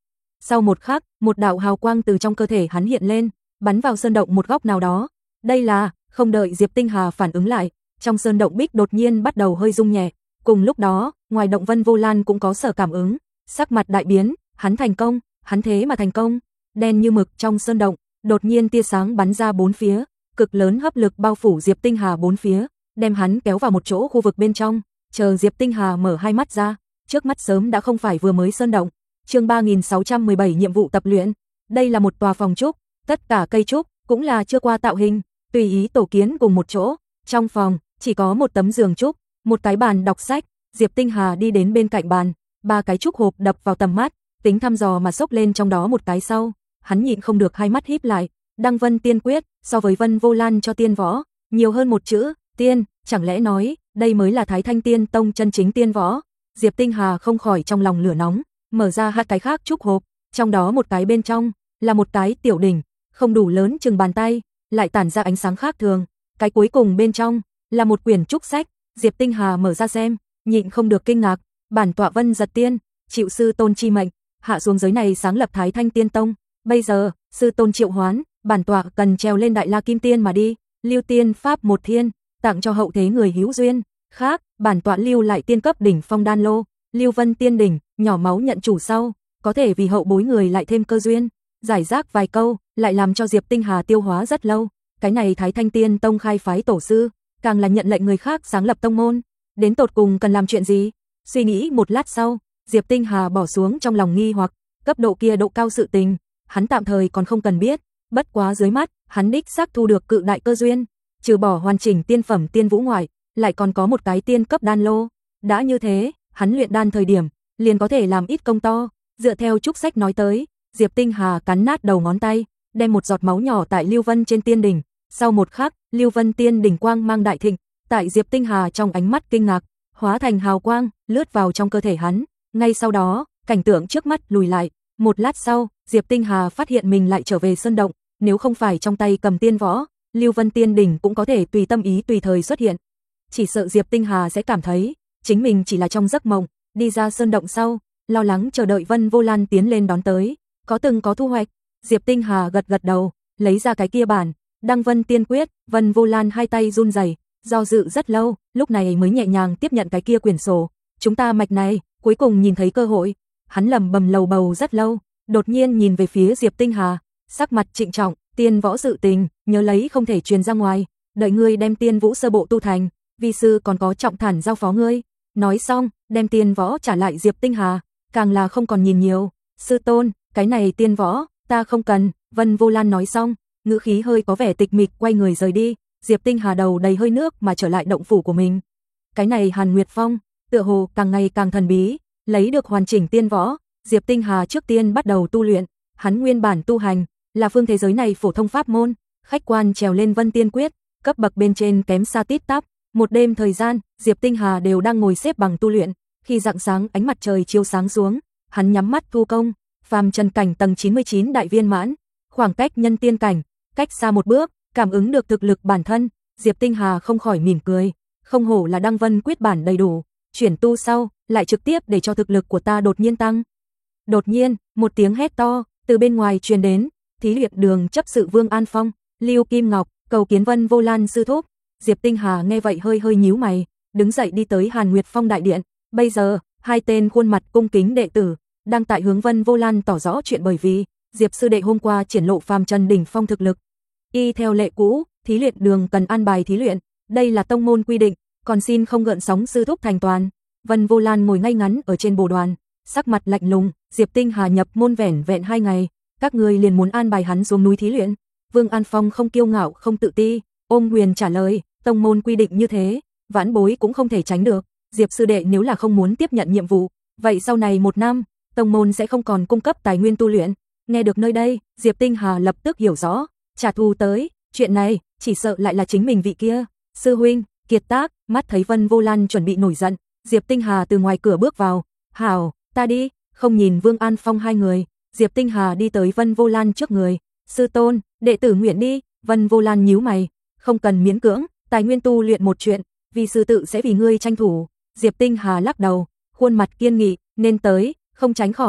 Speaker 1: Sau một khắc, một đạo hào quang từ trong cơ thể hắn hiện lên, bắn vào sơn động một góc nào đó. Đây là, không đợi Diệp Tinh Hà phản ứng lại, trong sơn động bích đột nhiên bắt đầu hơi rung nhẹ. Cùng lúc đó, ngoài động Vân Vô Lan cũng có sở cảm ứng, sắc mặt đại biến, hắn thành công, hắn thế mà thành công. Đen như mực trong sơn động, đột nhiên tia sáng bắn ra bốn phía, cực lớn hấp lực bao phủ Diệp Tinh Hà bốn phía, đem hắn kéo vào một chỗ khu vực bên trong. Chờ Diệp Tinh Hà mở hai mắt ra, trước mắt sớm đã không phải vừa mới sơn động. Chương 3617 nhiệm vụ tập luyện. Đây là một tòa phòng trúc, tất cả cây trúc cũng là chưa qua tạo hình, tùy ý tổ kiến cùng một chỗ. Trong phòng chỉ có một tấm giường trúc, một cái bàn đọc sách. Diệp Tinh Hà đi đến bên cạnh bàn, ba cái trúc hộp đập vào tầm mắt, tính thăm dò mà xốc lên trong đó một cái sau, hắn nhịn không được hai mắt híp lại. Đăng Vân Tiên Quyết, so với Vân Vô Lan cho tiên võ, nhiều hơn một chữ, tiên, chẳng lẽ nói, đây mới là Thái Thanh Tiên Tông chân chính tiên võ? Diệp Tinh Hà không khỏi trong lòng lửa nóng, mở ra hai cái khác trúc hộp, trong đó một cái bên trong là một cái tiểu đỉnh, không đủ lớn chừng bàn tay, lại tản ra ánh sáng khác thường. Cái cuối cùng bên trong là một quyển trúc sách, Diệp Tinh Hà mở ra xem, nhịn không được kinh ngạc, bản tọa Vân Giật Tiên, chịu sư tôn chi mệnh, hạ xuống giới này sáng lập Thái Thanh Tiên Tông, bây giờ, sư tôn triệu hoán, bản tọa cần trèo lên Đại La Kim Tiên mà đi, lưu tiên pháp một thiên, tặng cho hậu thế người hữu duyên, khác, bản tọa lưu lại tiên cấp đỉnh phong đan lô, Lưu Vân Tiên đỉnh, nhỏ máu nhận chủ sau, có thể vì hậu bối người lại thêm cơ duyên. Giải rác vài câu, lại làm cho Diệp Tinh Hà tiêu hóa rất lâu. Cái này Thái Thanh Tiên Tông khai phái tổ sư, càng là nhận lệnh người khác sáng lập tông môn, đến tột cùng cần làm chuyện gì? Suy nghĩ một lát sau, Diệp Tinh Hà bỏ xuống trong lòng nghi hoặc, cấp độ kia độ cao sự tình, hắn tạm thời còn không cần biết, bất quá dưới mắt, hắn đích xác thu được cự đại cơ duyên, trừ bỏ hoàn chỉnh tiên phẩm tiên vũ ngoại, lại còn có một cái tiên cấp đan lô. Đã như thế, hắn luyện đan thời điểm, liền có thể làm ít công to. Dựa theo trúc sách nói tới, Diệp Tinh Hà cắn nát đầu ngón tay, đem một giọt máu nhỏ tại Lưu Vân trên tiên đỉnh. Sau một khắc, Lưu Vân tiên đỉnh quang mang đại thịnh, tại Diệp Tinh Hà trong ánh mắt kinh ngạc, hóa thành hào quang, lướt vào trong cơ thể hắn. Ngay sau đó, cảnh tượng trước mắt lùi lại. Một lát sau, Diệp Tinh Hà phát hiện mình lại trở về sơn động, nếu không phải trong tay cầm tiên võ, Lưu Vân tiên đỉnh cũng có thể tùy tâm ý tùy thời xuất hiện. Chỉ sợ Diệp Tinh Hà sẽ cảm thấy chính mình chỉ là trong giấc mộng. Đi ra sơn động sau, lo lắng chờ đợi Vân Vô Lan tiến lên đón tới, có thu hoạch. Diệp Tinh Hà gật gật đầu, lấy ra cái kia bản Đăng Vân Tiên Quyết. Vân Vô Lan hai tay run rẩy, do dự rất lâu, lúc này mới nhẹ nhàng tiếp nhận cái kia quyển sổ. Chúng ta mạch này, cuối cùng nhìn thấy cơ hội. Hắn lẩm bẩm lầu bầu rất lâu, đột nhiên nhìn về phía Diệp Tinh Hà, sắc mặt trịnh trọng, tiên võ sự tình, nhớ lấy không thể truyền ra ngoài, đợi ngươi đem tiên vũ sơ bộ tu thành, vi sư còn có trọng thản giao phó ngươi. Nói xong, đem tiên võ trả lại Diệp Tinh Hà, càng là không còn nhìn nhiều. Sư tôn, cái này tiên võ, ta không cần. Vân Vô Lan nói xong, ngữ khí hơi có vẻ tịch mịch quay người rời đi. Diệp Tinh Hà đầu đầy hơi nước mà trở lại động phủ của mình. Cái này Hàn Nguyệt Phong, tựa hồ càng ngày càng thần bí, lấy được hoàn chỉnh tiên võ, Diệp Tinh Hà trước tiên bắt đầu tu luyện. Hắn nguyên bản tu hành là phương thế giới này phổ thông pháp môn, khách quan trèo lên Vân Tiên Quyết, cấp bậc bên trên kém xa tít tắp. Một đêm thời gian, Diệp Tinh Hà đều đang ngồi xếp bằng tu luyện. Khi rạng sáng ánh mặt trời chiếu sáng xuống, hắn nhắm mắt thu công, phàm trần cảnh tầng 99 đại viên mãn, khoảng cách nhân tiên cảnh, cách xa một bước, cảm ứng được thực lực bản thân, Diệp Tinh Hà không khỏi mỉm cười, không hổ là Đăng Vân Quyết bản đầy đủ, chuyển tu sau, lại trực tiếp để cho thực lực của ta đột nhiên tăng. Đột nhiên, một tiếng hét to từ bên ngoài truyền đến, thí luyện đường chấp sự Vương An Phong, Lưu Kim Ngọc, cầu kiến Vân Vô Lan sư thúc. Diệp Tinh Hà nghe vậy hơi hơi nhíu mày, đứng dậy đi tới Hàn Nguyệt Phong đại điện. Bây giờ, hai tên khuôn mặt cung kính đệ tử đang tại hướng Vân Vô Lan tỏ rõ chuyện, bởi vì Diệp sư đệ hôm qua triển lộ phàm trần đỉnh phong thực lực. Y theo lệ cũ, thí luyện đường cần an bài thí luyện, đây là tông môn quy định, còn xin không gợn sóng sư thúc thành toàn. Vân Vô Lan ngồi ngay ngắn ở trên bồ đoàn, sắc mặt lạnh lùng. Diệp Tinh Hà nhập môn vẻn vẹn 2 ngày, các người liền muốn an bài hắn xuống núi thí luyện. Vương An Phong không kiêu ngạo không tự ti, ôm quyền trả lời, tông môn quy định như thế, vãn bối cũng không thể tránh được. Diệp sư đệ nếu là không muốn tiếp nhận nhiệm vụ, vậy sau này 1 năm, tông môn sẽ không còn cung cấp tài nguyên tu luyện. Nghe được nơi đây, Diệp Tinh Hà lập tức hiểu rõ, trả thù tới, chuyện này, chỉ sợ lại là chính mình vị kia. Sư huynh, kiệt tác. Mắt thấy Vân Vô Lan chuẩn bị nổi giận, Diệp Tinh Hà từ ngoài cửa bước vào, hảo, ta đi. Không nhìn Vương An Phong hai người, Diệp Tinh Hà đi tới Vân Vô Lan trước người. Sư tôn, đệ tử nguyện đi. Vân Vô Lan nhíu mày, không cần miễn cưỡng, tài nguyên tu luyện một chuyện, vì sư tự sẽ vì ngươi tranh thủ. Diệp Tinh Hà lắc đầu, khuôn mặt kiên nghị, nên tới, không tránh khỏi.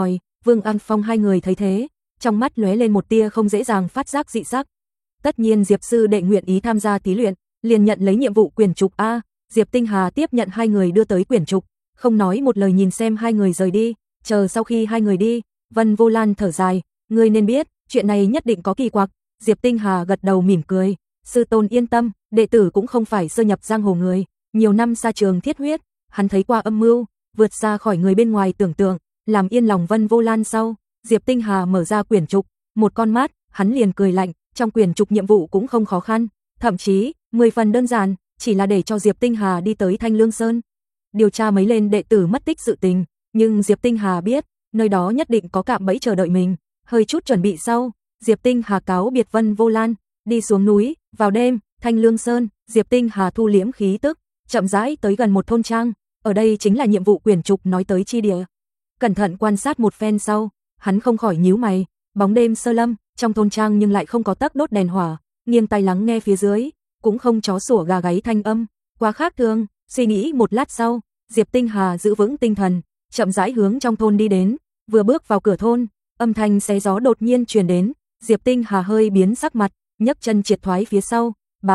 Speaker 1: Vương An Phong hai người thấy thế, trong mắt lóe lên một tia không dễ dàng phát giác dị sắc. Tất nhiên Diệp sư đệ nguyện ý tham gia thí luyện, liền nhận lấy nhiệm vụ quyển trục a. Diệp Tinh Hà tiếp nhận hai người đưa tới quyển trục, không nói một lời nhìn xem hai người rời đi, chờ sau khi hai người đi, Vân Vô Lan thở dài, ngươi nên biết, chuyện này nhất định có kỳ quặc. Diệp Tinh Hà gật đầu mỉm cười, sư tôn yên tâm, đệ tử cũng không phải sơ nhập giang hồ người, nhiều năm xa trường thiết huyết, hắn thấy qua âm mưu, vượt xa khỏi người bên ngoài tưởng tượng, làm yên lòng Vân Vô Lan sau, Diệp Tinh Hà mở ra quyển trục, một con mắt, hắn liền cười lạnh, trong quyển trục nhiệm vụ cũng không khó khăn, thậm chí 10 phần đơn giản, chỉ là để cho Diệp Tinh Hà đi tới Thanh Lương Sơn, điều tra mấy lên đệ tử mất tích sự tình, nhưng Diệp Tinh Hà biết, nơi đó nhất định có cạm bẫy chờ đợi mình, hơi chút chuẩn bị sau, Diệp Tinh Hà cáo biệt Vân Vô Lan, đi xuống núi, vào đêm, Thanh Lương Sơn, Diệp Tinh Hà thu liễm khí tức, chậm rãi tới gần một thôn trang, ở đây chính là nhiệm vụ quyển trục nói tới chi địa. Cẩn thận quan sát một phen sau, hắn không khỏi nhíu mày, bóng đêm sơ lâm, trong thôn trang nhưng lại không có tắc đốt đèn hỏa, nghiêng tai lắng nghe phía dưới, cũng không chó sủa gà gáy thanh âm, quá khác thường, suy nghĩ một lát sau, Diệp Tinh Hà giữ vững tinh thần, chậm rãi hướng trong thôn đi đến, vừa bước vào cửa thôn, âm thanh xé gió đột nhiên truyền đến, Diệp Tinh Hà hơi biến sắc mặt, nhấc chân triệt thoái phía sau,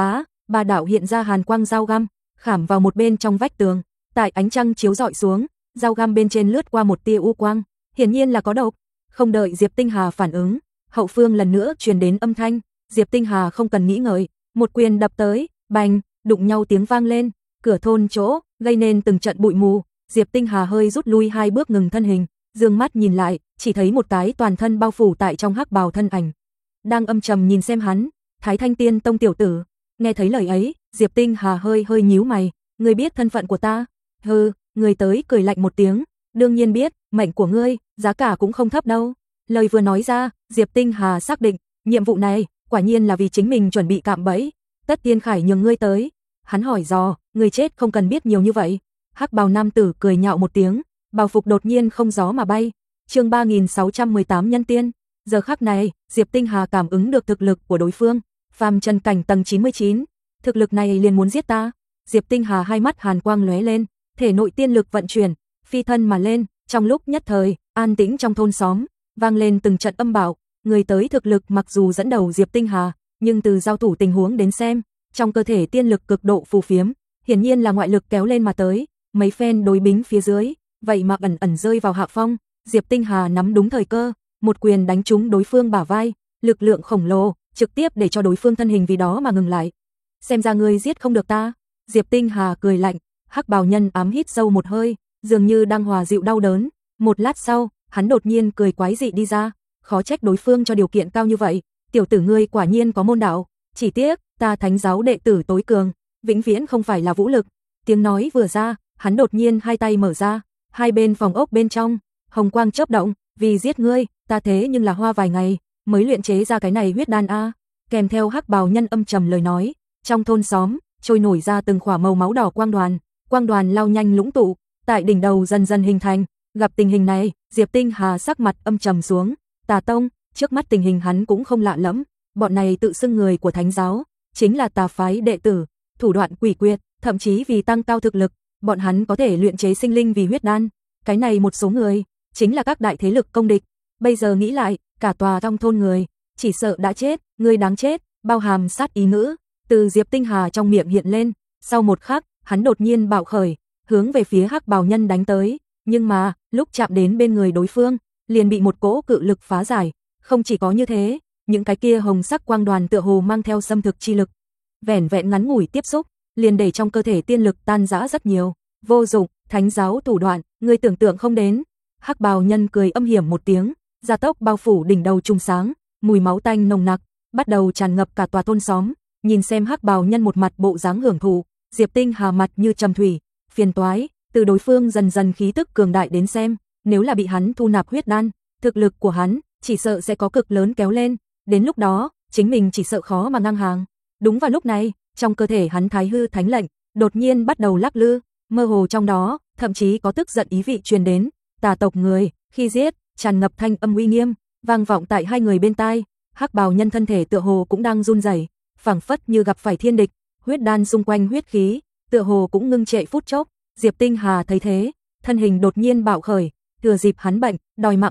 Speaker 1: ba đạo hiện ra hàn quang dao găm, khảm vào một bên trong vách tường, tại ánh trăng chiếu rọi xuống, dao găm bên trên lướt qua một tia u quang, hiển nhiên là có độc. Không đợi Diệp Tinh Hà phản ứng, hậu phương lần nữa truyền đến âm thanh, Diệp Tinh Hà không cần nghĩ ngợi, một quyền đập tới, bành, đụng nhau tiếng vang lên, cửa thôn chỗ, gây nên từng trận bụi mù, Diệp Tinh Hà hơi rút lui hai bước ngừng thân hình, dương mắt nhìn lại, chỉ thấy một cái toàn thân bao phủ tại trong hắc bào thân ảnh, đang âm trầm nhìn xem hắn, Thái Thanh Tiên Tông tiểu tử. Nghe thấy lời ấy, Diệp Tinh Hà hơi nhíu mày, ngươi biết thân phận của ta? Hừ, người tới cười lạnh một tiếng, đương nhiên biết, mệnh của ngươi, giá cả cũng không thấp đâu. Lời vừa nói ra, Diệp Tinh Hà xác định, nhiệm vụ này, quả nhiên là vì chính mình chuẩn bị cạm bẫy. Tất Tiên Khải nhường ngươi tới. Hắn hỏi dò, ngươi chết không cần biết nhiều như vậy. Hắc bào nam tử cười nhạo một tiếng, bào phục đột nhiên không gió mà bay. Chương 3618 nhân tiên. Giờ khắc này, Diệp Tinh Hà cảm ứng được thực lực của đối phương, phàm trần cảnh tầng 99, thực lực này liền muốn giết ta. Diệp Tinh Hà hai mắt hàn quang lóe lên, thể nội tiên lực vận chuyển, phi thân mà lên, trong lúc nhất thời, an tĩnh trong thôn xóm, vang lên từng trận âm bạo, người tới thực lực mặc dù dẫn đầu Diệp Tinh Hà, nhưng từ giao thủ tình huống đến xem, trong cơ thể tiên lực cực độ phù phiếm, hiển nhiên là ngoại lực kéo lên mà tới, mấy phen đối bính phía dưới, vậy mà ẩn rơi vào hạ phong, Diệp Tinh Hà nắm đúng thời cơ, một quyền đánh trúng đối phương bả vai, lực lượng khổng lồ, trực tiếp để cho đối phương thân hình vì đó mà ngừng lại. Xem ra ngươi giết không được ta. Diệp Tinh Hà cười lạnh, hắc bào nhân ám hít sâu một hơi, dường như đang hòa dịu đau đớn. Một lát sau, hắn đột nhiên cười quái dị đi ra, khó trách đối phương cho điều kiện cao như vậy, tiểu tử ngươi quả nhiên có môn đạo, chỉ tiếc, ta thánh giáo đệ tử tối cường, vĩnh viễn không phải là vũ lực. Tiếng nói vừa ra, hắn đột nhiên hai tay mở ra, hai bên phòng ốc bên trong, hồng quang chớp động, vì giết ngươi, ta thế nhưng là hoa vài ngày mới luyện chế ra cái này huyết đan a. Kèm theo hắc bào nhân âm trầm lời nói, trong thôn xóm trôi nổi ra từng khỏa màu máu đỏ quang đoàn lao nhanh lũng tụ, tại đỉnh đầu dần dần hình thành. Gặp tình hình này, Diệp Tinh Hà sắc mặt âm trầm xuống, Tà Tông, trước mắt tình hình hắn cũng không lạ lẫm, bọn này tự xưng người của thánh giáo, chính là tà phái đệ tử, thủ đoạn quỷ quyệt, thậm chí vì tăng cao thực lực, bọn hắn có thể luyện chế sinh linh vì huyết đan. Cái này một số người, chính là các đại thế lực công địch. Bây giờ nghĩ lại, cả tòa trong thôn người, chỉ sợ đã chết, người đáng chết, bao hàm sát ý ngữ, từ Diệp Tinh Hà trong miệng hiện lên. Sau một khắc, hắn đột nhiên bạo khởi, hướng về phía hắc bào nhân đánh tới, nhưng mà, lúc chạm đến bên người đối phương, liền bị một cỗ cự lực phá giải. Không chỉ có như thế, những cái kia hồng sắc quang đoàn tựa hồ mang theo xâm thực chi lực, vẻn vẹn ngắn ngủi tiếp xúc, liền để trong cơ thể tiên lực tan rã rất nhiều. Vô dụng, thánh giáo thủ đoạn, người tưởng tượng không đến. Hắc bào nhân cười âm hiểm một tiếng, gia tốc bao phủ đỉnh đầu trung sáng, mùi máu tanh nồng nặc bắt đầu tràn ngập cả tòa thôn xóm. Nhìn xem hắc bào nhân một mặt bộ dáng hưởng thụ, Diệp Tinh Hà mặt như trầm thủy, phiền toái, từ đối phương dần dần khí tức cường đại đến xem, nếu là bị hắn thu nạp huyết đan, thực lực của hắn chỉ sợ sẽ có cực lớn kéo lên, đến lúc đó, chính mình chỉ sợ khó mà ngang hàng. Đúng vào lúc này, trong cơ thể hắn Thái Hư Thánh lệnh đột nhiên bắt đầu lắc lư, mơ hồ trong đó, thậm chí có tức giận ý vị truyền đến. Tà tộc người, khi giết, tràn ngập thanh âm uy nghiêm, vang vọng tại hai người bên tai. Hắc bào nhân thân thể tựa hồ cũng đang run rẩy, phảng phất như gặp phải thiên địch, huyết đan xung quanh huyết khí, tựa hồ cũng ngưng trệ phút chốc. Diệp Tinh Hà thấy thế, thân hình đột nhiên bạo khởi, thừa dịp hắn bệnh, đòi mạng hắn,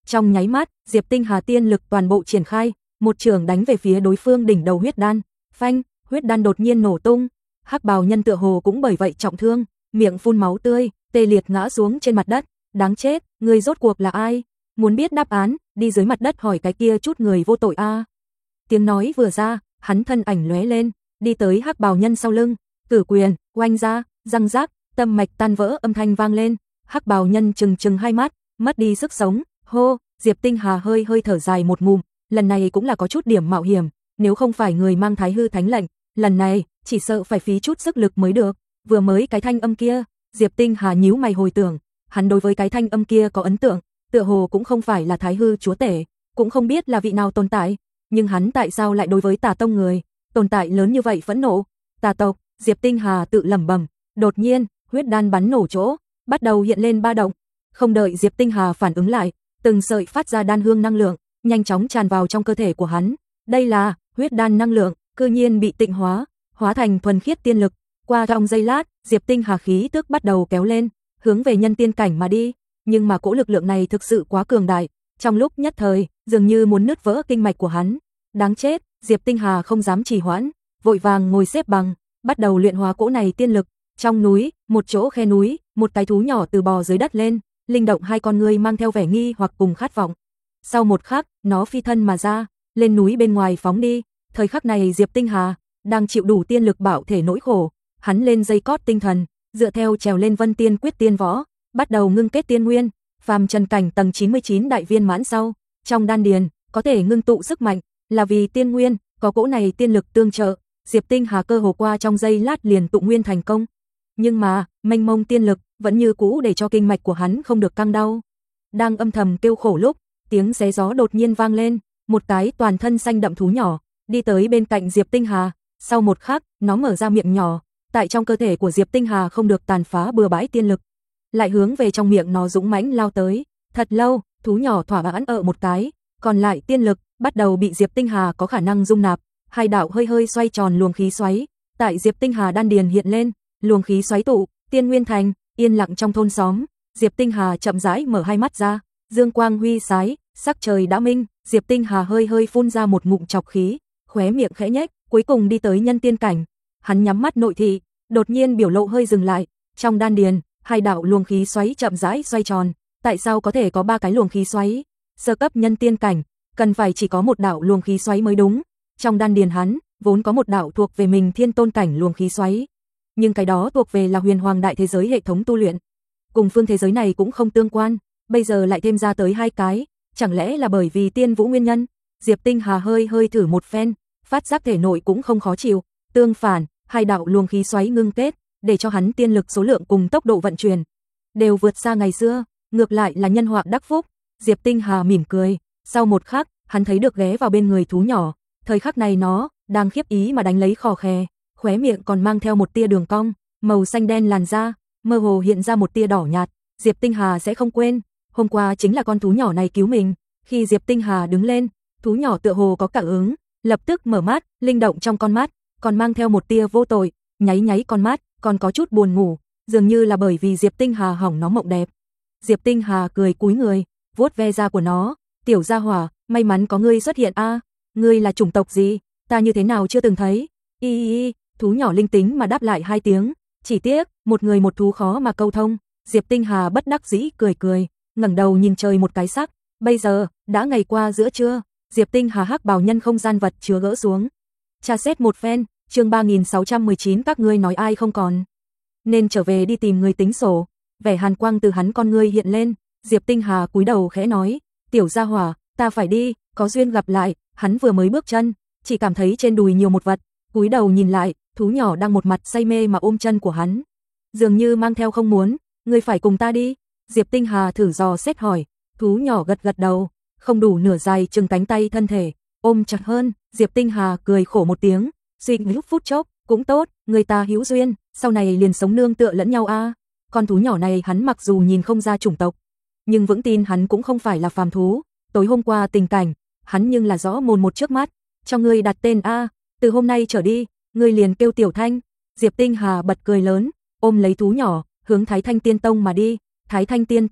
Speaker 1: Trong nháy mắt, Diệp Tinh Hà tiên lực toàn bộ triển khai, một chưởng đánh về phía đối phương đỉnh đầu huyết đan. Phanh, huyết đan đột nhiên nổ tung. Hắc bào nhân tựa hồ cũng bởi vậy trọng thương, miệng phun máu tươi, tê liệt ngã xuống trên mặt đất. Đáng chết, ngươi rốt cuộc là ai? Muốn biết đáp án, đi dưới mặt đất hỏi cái kia chút người vô tội a. Tiếng nói vừa ra, hắn thân ảnh lóe lên, đi tới hắc bào nhân sau lưng, cử quyền, oanh ra, răng rác, tâm mạch tan vỡ âm thanh vang lên. Hắc bào nhân trừng hai mắt, mất đi sức sống. Hô, Diệp Tinh Hà hơi thở dài một ngụm, lần này cũng là có chút điểm mạo hiểm, nếu không phải người mang Thái hư thánh lệnh, lần này chỉ sợ phải phí chút sức lực mới được. Vừa mới cái thanh âm kia, Diệp Tinh Hà nhíu mày hồi tưởng, hắn đối với cái thanh âm kia có ấn tượng, tựa hồ cũng không phải là Thái hư chúa tể, cũng không biết là vị nào tồn tại, nhưng hắn tại sao lại đối với Tà tông người tồn tại lớn như vậy phẫn nộ? Tà tộc, Diệp Tinh Hà tự lẩm bẩm. Đột nhiên, huyết đan bắn nổ chỗ, bắt đầu hiện lên ba động. Không đợi Diệp Tinh Hà phản ứng lại, từng sợi phát ra đan hương năng lượng, nhanh chóng tràn vào trong cơ thể của hắn. Đây là huyết đan năng lượng, cư nhiên bị tịnh hóa, hóa thành thuần khiết tiên lực. Qua trong giây lát, Diệp Tinh Hà khí tức bắt đầu kéo lên, hướng về nhân tiên cảnh mà đi. Nhưng mà cỗ lực lượng này thực sự quá cường đại, trong lúc nhất thời, dường như muốn nứt vỡ kinh mạch của hắn. Đáng chết, Diệp Tinh Hà không dám trì hoãn, vội vàng ngồi xếp bằng, bắt đầu luyện hóa cỗ này tiên lực. Trong núi, một chỗ khe núi, một cái thú nhỏ từ bò dưới đất lên, linh động hai con ngươi mang theo vẻ nghi hoặc cùng khát vọng. Sau một khắc, nó phi thân mà ra, lên núi bên ngoài phóng đi. Thời khắc này Diệp Tinh Hà đang chịu đủ tiên lực bạo thể nỗi khổ, hắn lên dây cót tinh thần, dựa theo trèo lên Vân Tiên Quyết tiên võ, bắt đầu ngưng kết tiên nguyên, phàm trần cảnh tầng 99 đại viên mãn sau, trong đan điền có thể ngưng tụ sức mạnh, là vì tiên nguyên, có cỗ này tiên lực tương trợ, Diệp Tinh Hà cơ hồ qua trong giây lát liền tụ nguyên thành công. Nhưng mà, mênh mông tiên lực vẫn như cũ để cho kinh mạch của hắn không được căng đau. Đang âm thầm kêu khổ lúc, tiếng xé gió đột nhiên vang lên, một cái toàn thân xanh đậm thú nhỏ đi tới bên cạnh Diệp Tinh Hà, sau một khắc, nó mở ra miệng nhỏ, tại trong cơ thể của Diệp Tinh Hà không được tàn phá bừa bãi tiên lực, lại hướng về trong miệng nó dũng mãnh lao tới. Thật lâu, thú nhỏ thỏa mãn một cái, còn lại tiên lực bắt đầu bị Diệp Tinh Hà có khả năng dung nạp, hai đạo hơi xoay tròn luồng khí xoáy, tại Diệp Tinh Hà đan điền hiện lên, luồng khí xoáy tụ, tiên nguyên thành. Yên lặng trong thôn xóm, Diệp Tinh Hà chậm rãi mở hai mắt ra, dương quang huy sái, sắc trời đã minh, Diệp Tinh Hà hơi phun ra một ngụm trọc khí, khóe miệng khẽ nhếch, cuối cùng đi tới nhân tiên cảnh. Hắn nhắm mắt nội thị, đột nhiên biểu lộ hơi dừng lại, trong đan điền, hai đạo luồng khí xoáy chậm rãi xoay tròn, tại sao có thể có ba cái luồng khí xoáy? Sơ cấp nhân tiên cảnh, cần phải chỉ có một đạo luồng khí xoáy mới đúng. Trong đan điền hắn, vốn có một đạo thuộc về mình thiên tôn cảnh luồng khí xoáy, nhưng cái đó thuộc về là huyền hoàng đại thế giới hệ thống tu luyện, cùng phương thế giới này cũng không tương quan, bây giờ lại thêm ra tới hai cái, chẳng lẽ là bởi vì tiên vũ nguyên nhân? Diệp Tinh Hà hơi thử một phen, phát giác thể nội cũng không khó chịu, tương phản, hai đạo luồng khí xoáy ngưng kết, để cho hắn tiên lực số lượng cùng tốc độ vận chuyển đều vượt xa ngày xưa, ngược lại là nhân họa đắc phúc. Diệp Tinh Hà mỉm cười, sau một khắc, hắn thấy được ghé vào bên người thú nhỏ, thời khắc này nó đang khiếp ý mà đánh lấy khò khè, khóe miệng còn mang theo một tia đường cong, màu xanh đen làn da, mơ hồ hiện ra một tia đỏ nhạt. Diệp Tinh Hà sẽ không quên, hôm qua chính là con thú nhỏ này cứu mình. Khi Diệp Tinh Hà đứng lên, thú nhỏ tựa hồ có cảm ứng, lập tức mở mắt, linh động trong con mắt, còn mang theo một tia vô tội, nháy con mắt, còn có chút buồn ngủ, dường như là bởi vì Diệp Tinh Hà hỏng nó mộng đẹp. Diệp Tinh Hà cười cúi người, vuốt ve da của nó, tiểu gia hỏa, may mắn có ngươi xuất hiện a, ngươi là chủng tộc gì, ta như thế nào chưa từng thấy. Y, thú nhỏ linh tính mà đáp lại hai tiếng, chỉ tiếc, một người một thú khó mà câu thông. Diệp Tinh Hà bất đắc dĩ cười, ngẩng đầu nhìn trời một cái sắc, bây giờ, đã ngày qua giữa trưa, Diệp Tinh Hà hắc bào nhân không gian vật chứa gỡ xuống. Tra xét một phen, chương 3619 các ngươi nói ai không còn. Nên trở về đi tìm người tính sổ, vẻ hàn quang từ hắn con ngươi hiện lên, Diệp Tinh Hà cúi đầu khẽ nói, tiểu gia hỏa, ta phải đi, có duyên gặp lại. Hắn vừa mới bước chân, chỉ cảm thấy trên đùi nhiều một vật, cúi đầu nhìn lại, thú nhỏ đang một mặt say mê mà ôm chân của hắn, dường như mang theo không muốn. Ngươi phải cùng ta đi. Diệp Tinh Hà thử dò xét hỏi, thú nhỏ gật đầu, không đủ nửa dài chừng cánh tay thân thể, ôm chặt hơn. Diệp Tinh Hà cười khổ một tiếng, suy nghĩ lúc phút chốc, cũng tốt, người ta hữu duyên, sau này liền sống nương tựa lẫn nhau a. Con thú nhỏ này hắn mặc dù nhìn không ra chủng tộc, nhưng vững tin hắn cũng không phải là phàm thú, tối hôm qua tình cảnh, hắn nhưng là rõ mồn một trước mắt. Cho ngươi đặt tên a, từ hôm nay trở đi, ngươi liền kêu Tiểu Thanh. Diệp Tinh Hà bật cười lớn, ôm lấy thú nhỏ, hướng Thái Thanh Tiên Tông mà đi. Thái Thanh Tiên Tông,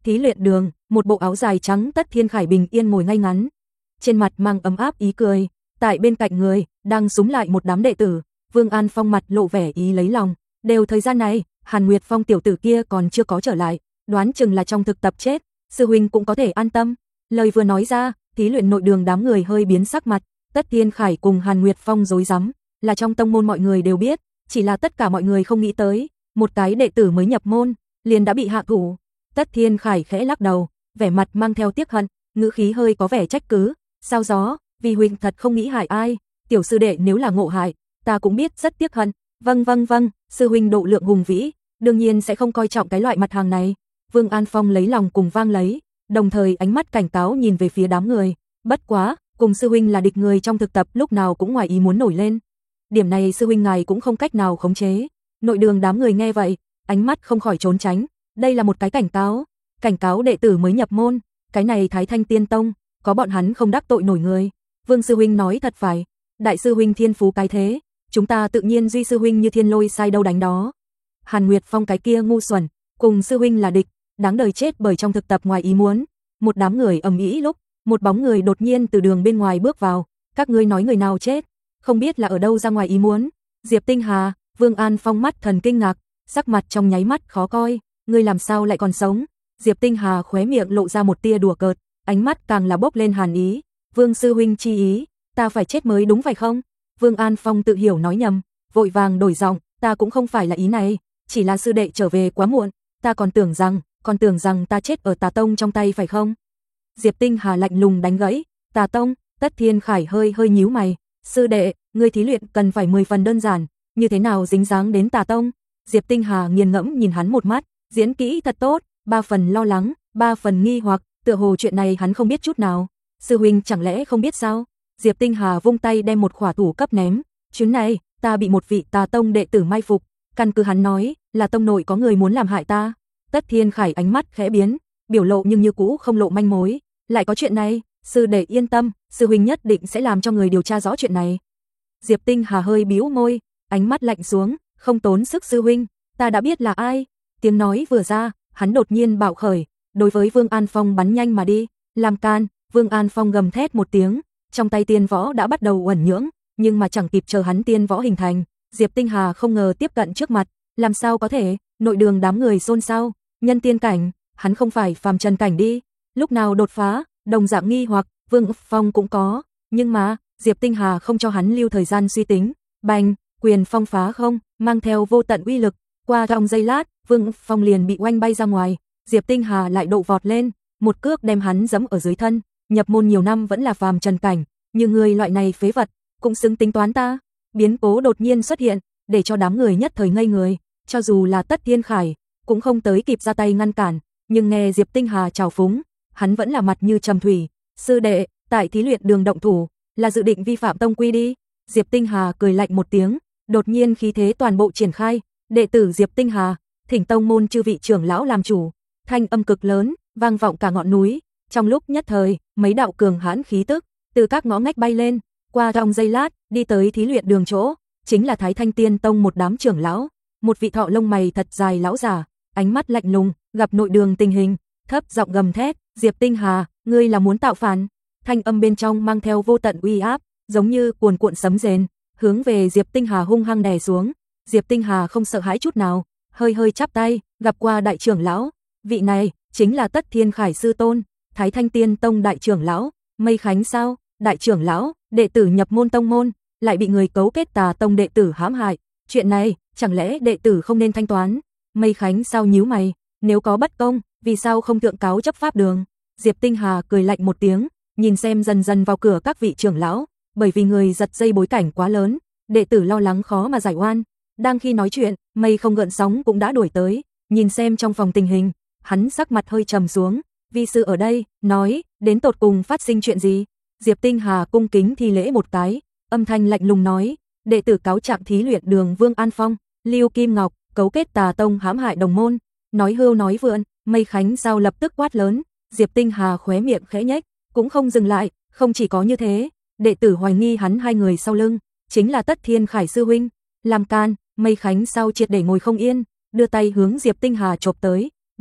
Speaker 1: Thí luyện đường, một bộ áo dài trắng Tất Thiên Khải bình yên ngồi ngay ngắn, trên mặt mang ấm áp ý cười, tại bên cạnh người đang súm lại một đám đệ tử. Vương An Phong mặt lộ vẻ ý lấy lòng, đều thời gian này, Hàn Nguyệt Phong tiểu tử kia còn chưa có trở lại, đoán chừng là trong thực tập chết, sư huynh cũng có thể an tâm. Lời vừa nói ra, thí luyện nội đường đám người hơi biến sắc mặt. Tất Thiên Khải cùng Hàn Nguyệt Phong rối rắm, là trong tông môn mọi người đều biết, chỉ là tất cả mọi người không nghĩ tới, một cái đệ tử mới nhập môn, liền đã bị hạ thủ. Tất Thiên Khải khẽ lắc đầu, vẻ mặt mang theo tiếc hận, ngữ khí hơi có vẻ trách cứ, sao gió, vì huynh thật không nghĩ hại ai, tiểu sư đệ nếu là ngộ hại, ta cũng biết rất tiếc hận. Vâng, sư huynh độ lượng hùng vĩ, đương nhiên sẽ không coi trọng cái loại mặt hàng này. Vương An Phong lấy lòng cùng vang lấy, đồng thời ánh mắt cảnh cáo nhìn về phía đám người, bất quá, cùng sư huynh là địch người trong thực tập lúc nào cũng ngoài ý muốn nổi lên. Điểm này sư huynh ngài cũng không cách nào khống chế. Nội đường đám người nghe vậy, ánh mắt không khỏi trốn tránh, đây là một cái cảnh cáo đệ tử mới nhập môn, cái này Thái Thanh Tiên Tông, có bọn hắn không đắc tội nổi người. Vương sư huynh nói thật phải, đại sư huynh thiên phú cái thế, chúng ta tự nhiên duy sư huynh như thiên lôi sai đâu đánh đó. Hàn Nguyệt Phong cái kia ngu xuẩn, cùng sư huynh là địch, đáng đời chết bởi trong thực tập ngoài ý muốn. Một đám người ầm ĩ lúc, một bóng người đột nhiên từ đường bên ngoài bước vào, các ngươi nói người nào chết, không biết là ở đâu ra ngoài ý muốn. Diệp Tinh Hà. Vương An Phong mắt thần kinh ngạc, sắc mặt trong nháy mắt khó coi, ngươi làm sao lại còn sống? Diệp Tinh Hà khóe miệng lộ ra một tia đùa cợt, ánh mắt càng là bốc lên hàn ý. Vương sư huynh chi ý, ta phải chết mới đúng phải không? Vương An Phong tự hiểu nói nhầm, vội vàng đổi giọng, ta cũng không phải là ý này, chỉ là sư đệ trở về quá muộn, ta còn tưởng rằng ta chết ở Tà Tông trong tay phải không? Diệp Tinh Hà lạnh lùng đánh gãy, Tà Tông. Tất Thiên Khải hơi nhíu mày, sư đệ, ngươi thí luyện cần phải 10 phần đơn giản, như thế nào dính dáng đến Tà Tông? Diệp Tinh Hà nghiền ngẫm nhìn hắn một mắt, diễn kỹ thật tốt, 3 phần lo lắng, 3 phần nghi hoặc, tựa hồ chuyện này hắn không biết chút nào. Sư huynh chẳng lẽ không biết sao? Diệp Tinh Hà vung tay đem một khỏa thủ cấp ném, chuyến này, ta bị một vị Tà Tông đệ tử mai phục, căn cứ hắn nói, là tông nội có người muốn làm hại ta. Tất Thiên Khải ánh mắt khẽ biến, biểu lộ nhưng như cũ không lộ manh mối, lại có chuyện này, sư đệ yên tâm, sư huynh nhất định sẽ làm cho người điều tra rõ chuyện này. Diệp Tinh Hà hơi bĩu môi, ánh mắt lạnh xuống, không tốn sức sư huynh, ta đã biết là ai. Tiếng nói vừa ra, hắn đột nhiên bạo khởi, đối với Vương An Phong bắn nhanh mà đi, làm can. Vương An Phong gầm thét một tiếng, trong tay tiên võ đã bắt đầu uẩn nhưỡng, nhưng mà chẳng kịp chờ hắn tiên võ hình thành, Diệp Tinh Hà không ngờ tiếp cận trước mặt, làm sao có thể? Nội đường đám người xôn xao, nhân tiên cảnh, hắn không phải phàm trần cảnh đi, lúc nào đột phá? Đồng dạng nghi hoặc, Vương Phong cũng có, nhưng mà Diệp Tinh Hà không cho hắn lưu thời gian suy tính, bành, quyền phong phá không, mang theo vô tận uy lực, qua trong giây lát, Vương Phong liền bị oanh bay ra ngoài, Diệp Tinh Hà lại độ vọt lên, một cước đem hắn giẫm ở dưới thân, nhập môn nhiều năm vẫn là phàm trần cảnh, như người loại này phế vật, cũng xứng tính toán ta. Biến cố đột nhiên xuất hiện, để cho đám người nhất thời ngây người, cho dù là Tất Thiên Khải, cũng không tới kịp ra tay ngăn cản, nhưng nghe Diệp Tinh Hà chào phúng, hắn vẫn là mặt như trầm thủy, sư đệ, tại thí luyện đường động thủ, là dự định vi phạm tông quy đi. Diệp Tinh Hà cười lạnh một tiếng, đột nhiên khí thế toàn bộ triển khai, đệ tử Diệp Tinh Hà, thỉnh tông môn chư vị trưởng lão làm chủ, thanh âm cực lớn, vang vọng cả ngọn núi, trong lúc nhất thời, mấy đạo cường hãn khí tức, từ các ngõ ngách bay lên, qua trong giây lát, đi tới thí luyện đường chỗ, chính là Thái Thanh Tiên Tông một đám trưởng lão, một vị thọ lông mày thật dài lão giả, ánh mắt lạnh lùng, gặp nội đường tình hình, thấp giọng gầm thét, Diệp Tinh Hà, ngươi là muốn tạo phản? Thanh âm bên trong mang theo vô tận uy áp, giống như cuồn cuộn sấm rền, hướng về Diệp Tinh Hà hung hăng đè xuống. Diệp Tinh Hà không sợ hãi chút nào, hơi chắp tay, gặp qua đại trưởng lão, vị này chính là Tất Thiên Khải sư tôn, Thái Thanh Tiên Tông đại trưởng lão, Mây Khánh sao? Đại trưởng lão, đệ tử nhập môn tông môn, lại bị người cấu kết Tà Tông đệ tử hãm hại, chuyện này, chẳng lẽ đệ tử không nên thanh toán? Mây Khánh sao nhíu mày, nếu có bất công, vì sao không thượng cáo chấp pháp đường? Diệp Tinh Hà cười lạnh một tiếng, nhìn xem dần dần vào cửa các vị trưởng lão, bởi vì người giật dây bối cảnh quá lớn, đệ tử lo lắng khó mà giải oan. Đang khi nói chuyện, Mây không gợn sóng cũng đã đuổi tới, nhìn xem trong phòng tình hình, hắn sắc mặt hơi trầm xuống, vi sư ở đây, nói, đến tột cùng phát sinh chuyện gì? Diệp Tinh Hà cung kính thi lễ một cái, âm thanh lạnh lùng nói, đệ tử cáo trạng thí luyện đường Vương An Phong, Lưu Kim Ngọc, cấu kết Tà Tông hãm hại đồng môn. Nói hưu nói vượn, Mây Khánh sao lập tức quát lớn, Diệp Tinh Hà khóe miệng khẽ nhếch, cũng không dừng lại, không chỉ có như thế, đệ tử hoài nghi hắn hai người sau lưng, chính là Tất Thiên Khải sư huynh. Làm can, Mây Khánh sao triệt để ngồi không yên, đưa tay hướng Diệp Tinh Hà chộp tới, bành,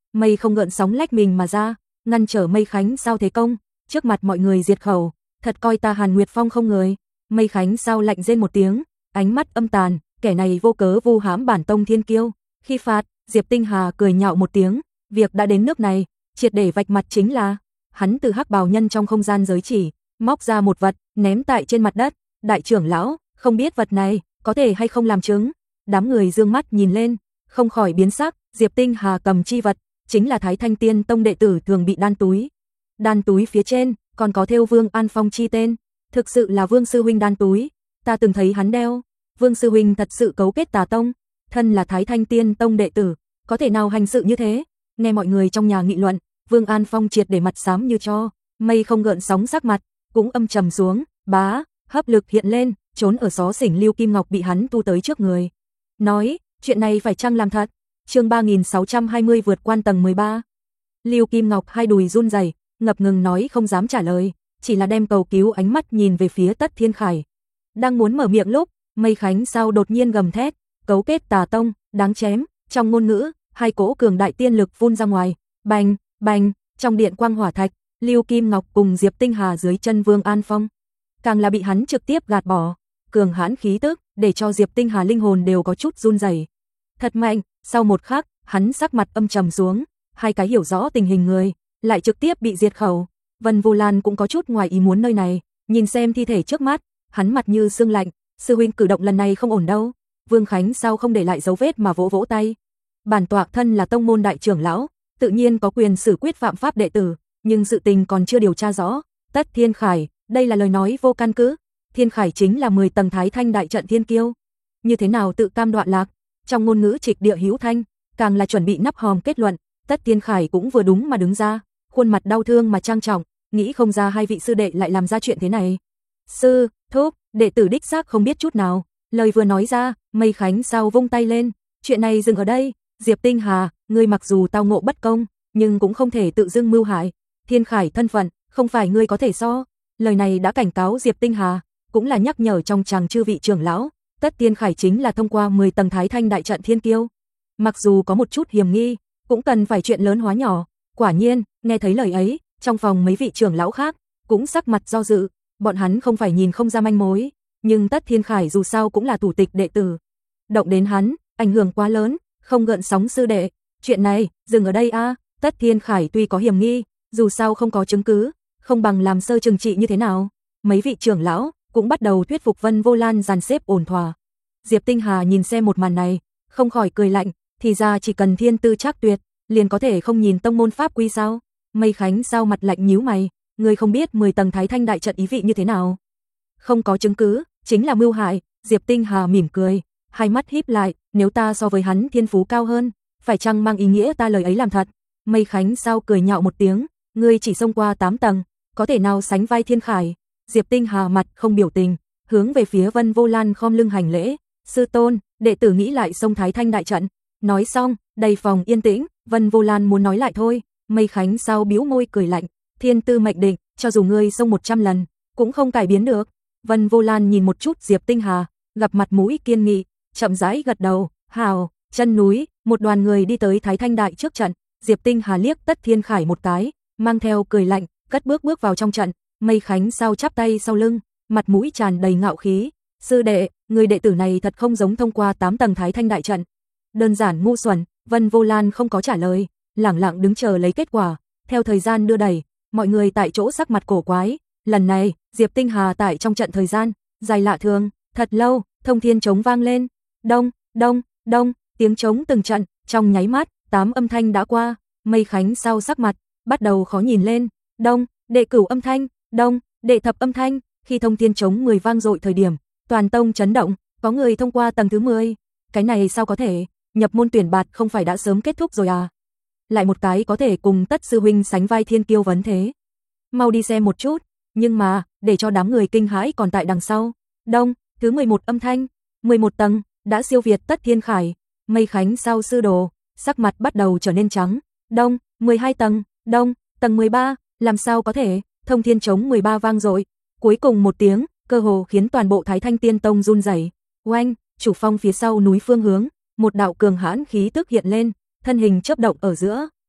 Speaker 1: Mây không gợn sóng lách mình mà ra, ngăn trở Mây Khánh Sao thế công, trước mặt mọi người diệt khẩu, thật coi ta Hàn Nguyệt Phong không người. Mây Khánh Sao lạnh rên một tiếng, ánh mắt âm tàn, kẻ này vô cớ vu hãm bản tông thiên kiêu. Khi phạt, Diệp Tinh Hà cười nhạo một tiếng, việc đã đến nước này, triệt để vạch mặt chính là, hắn từ hắc bào nhân trong không gian giới chỉ, móc ra một vật, ném tại trên mặt đất, đại trưởng lão, không biết vật này có thể hay không làm chứng. Đám người dương mắt nhìn lên, không khỏi biến sắc, Diệp Tinh Hà cầm chi vật, chính là Thái Thanh Tiên Tông đệ tử thường bị đan túi. Đan túi phía trên còn có thêu Vương An Phong chi tên, thực sự là Vương sư huynh đan túi, ta từng thấy hắn đeo. Vương sư huynh thật sự cấu kết tà tông, thân là Thái Thanh Tiên Tông đệ tử, có thể nào hành sự như thế? Nghe mọi người trong nhà nghị luận, Vương An Phong triệt để mặt xám như tro, Mây không gợn sóng sắc mặt, cũng âm trầm xuống, bá, hấp lực hiện lên, trốn ở xó xỉnh Lưu Kim Ngọc bị hắn thu tới trước người. Nói, chuyện này phải chăng làm thật? Chương 3620 vượt qua tầng 13. Lưu Kim Ngọc hai đùi run rẩy, ngập ngừng nói không dám trả lời, chỉ là đem cầu cứu ánh mắt nhìn về phía Tất Thiên Khải. Đang muốn mở miệng lúc, Mây Khánh Sao đột nhiên gầm thét, cấu kết tà tông, đáng chém. Trong ngôn ngữ, hai cỗ cường đại tiên lực phun ra ngoài, bành, bành, trong điện quang hỏa thạch, Lưu Kim Ngọc cùng Diệp Tinh Hà dưới chân Vương An Phong, càng là bị hắn trực tiếp gạt bỏ, cường hãn khí tức, để cho Diệp Tinh Hà linh hồn đều có chút run rẩy. Thật mạnh, sau một khắc, hắn sắc mặt âm trầm xuống, hai cái hiểu rõ tình hình người, lại trực tiếp bị diệt khẩu. Vân Vô Lan cũng có chút ngoài ý muốn nơi này, nhìn xem thi thể trước mắt, hắn mặt như xương lạnh, sư huynh cử động lần này không ổn đâu. Vương Khánh Sao không để lại dấu vết mà vỗ vỗ tay. Bản tọa thân là tông môn đại trưởng lão, tự nhiên có quyền xử quyết phạm pháp đệ tử, nhưng sự tình còn chưa điều tra rõ. Tất Thiên Khải, đây là lời nói vô căn cứ. Thiên Khải chính là 10 tầng Thái Thanh đại trận thiên kiêu, như thế nào tự cam đoạn lạc? Trong ngôn ngữ trịch địa hữu thanh, càng là chuẩn bị nắp hòm kết luận. Tất Thiên Khải cũng vừa đúng mà đứng ra, khuôn mặt đau thương mà trang trọng, nghĩ không ra hai vị sư đệ lại làm ra chuyện thế này. Sư, thúc, đệ tử đích xác không biết chút nào. Lời vừa nói ra, Mây Khánh Sao vung tay lên, chuyện này dừng ở đây. Diệp Tinh Hà, ngươi mặc dù tao ngộ bất công, nhưng cũng không thể tự dưng mưu hại. Thiên Khải thân phận, không phải ngươi có thể so. Lời này đã cảnh cáo Diệp Tinh Hà, cũng là nhắc nhở trong chàng chư vị trưởng lão, Tất Thiên Khải chính là thông qua 10 tầng Thái Thanh đại trận thiên kiêu. Mặc dù có một chút hiểm nghi, cũng cần phải chuyện lớn hóa nhỏ. Quả nhiên, nghe thấy lời ấy, trong phòng mấy vị trưởng lão khác cũng sắc mặt do dự, bọn hắn không phải nhìn không ra manh mối, nhưng Tất Thiên Khải dù sao cũng là thủ tịch đệ tử. Động đến hắn, ảnh hưởng quá lớn, không gợn sóng sư đệ, chuyện này dừng ở đây a. Tất Thiên Khải tuy có hiểm nghi, dù sao không có chứng cứ, không bằng làm sơ trừng trị như thế nào. Mấy vị trưởng lão cũng bắt đầu thuyết phục Vân Vô Lan dàn xếp ổn thỏa. Diệp Tinh Hà nhìn xem một màn này, không khỏi cười lạnh, thì ra chỉ cần thiên tư trác tuyệt, liền có thể không nhìn tông môn pháp quy sao? Mây Khánh Sao mặt lạnh nhíu mày, người không biết 10 tầng Thái Thanh đại trận ý vị như thế nào? Không có chứng cứ, chính là mưu hại. Diệp Tinh Hà mỉm cười, hai mắt híp lại, nếu ta so với hắn thiên phú cao hơn, phải chăng mang ý nghĩa ta lời ấy làm thật? Mây Khánh Sao cười nhạo một tiếng, ngươi chỉ xông qua 8 tầng, có thể nào sánh vai Thiên Khải? Diệp Tinh Hà mặt không biểu tình, hướng về phía Vân Vô Lan khom lưng hành lễ, sư tôn, đệ tử nghĩ lại xông Thái Thanh đại trận. Nói xong, đầy phòng yên tĩnh, Vân Vô Lan muốn nói lại thôi, Mây Khánh Sao bĩu môi cười lạnh, thiên tư mệnh định, cho dù ngươi xông 100 lần, cũng không cải biến được. Vân Vô Lan nhìn một chút Diệp Tinh Hà, gặp mặt mũi kiên nghị, chậm rãi gật đầu, hào. Chân núi, một đoàn người đi tới Thái Thanh đại trước trận, Diệp Tinh Hà liếc Tất Thiên Khải một cái, mang theo cười lạnh, cất bước vào trong trận. Mây Khánh Sao chắp tay sau lưng, mặt mũi tràn đầy ngạo khí, sư đệ, người đệ tử này thật không giống thông qua 8 tầng Thái Thanh đại trận. Đơn giản ngu xuẩn. Vân Vô Lan không có trả lời, lẳng lặng đứng chờ lấy kết quả. Theo thời gian đưa đẩy, mọi người tại chỗ sắc mặt cổ quái. Lần này, Diệp Tinh Hà tại trong trận thời gian dài lạ thường, thật lâu, thông thiên trống vang lên, đông, đông, đông, tiếng trống từng trận, trong nháy mắt, 8 âm thanh đã qua. Mây Khánh Sao sắc mặt bắt đầu khó nhìn lên, đông, đệ cửu âm thanh, đông, đệ thập âm thanh. Khi thông thiên trống 10 vang dội thời điểm, toàn tông chấn động, có người thông qua tầng thứ 10. Cái này sao có thể? Nhập môn tuyển bạt không phải đã sớm kết thúc rồi à? Lại một cái có thể cùng Tất sư huynh sánh vai thiên kiêu vấn thế. Mau đi xem một chút. Nhưng mà, để cho đám người kinh hãi còn tại đằng sau. Đông, thứ 11 âm thanh, 11 tầng, đã siêu việt Tất Thiên Khải. Mây Khánh Sao sư đồ, sắc mặt bắt đầu trở nên trắng. Đông, 12 tầng, đông, tầng 13, làm sao có thể? Thông thiên trống 13 vang dội, cuối cùng một tiếng, cơ hồ khiến toàn bộ Thái Thanh Tiên Tông run rẩy. Oanh, chủ phong phía sau núi phương hướng, một đạo cường hãn khí tức hiện lên, thân hình chớp động ở giữa,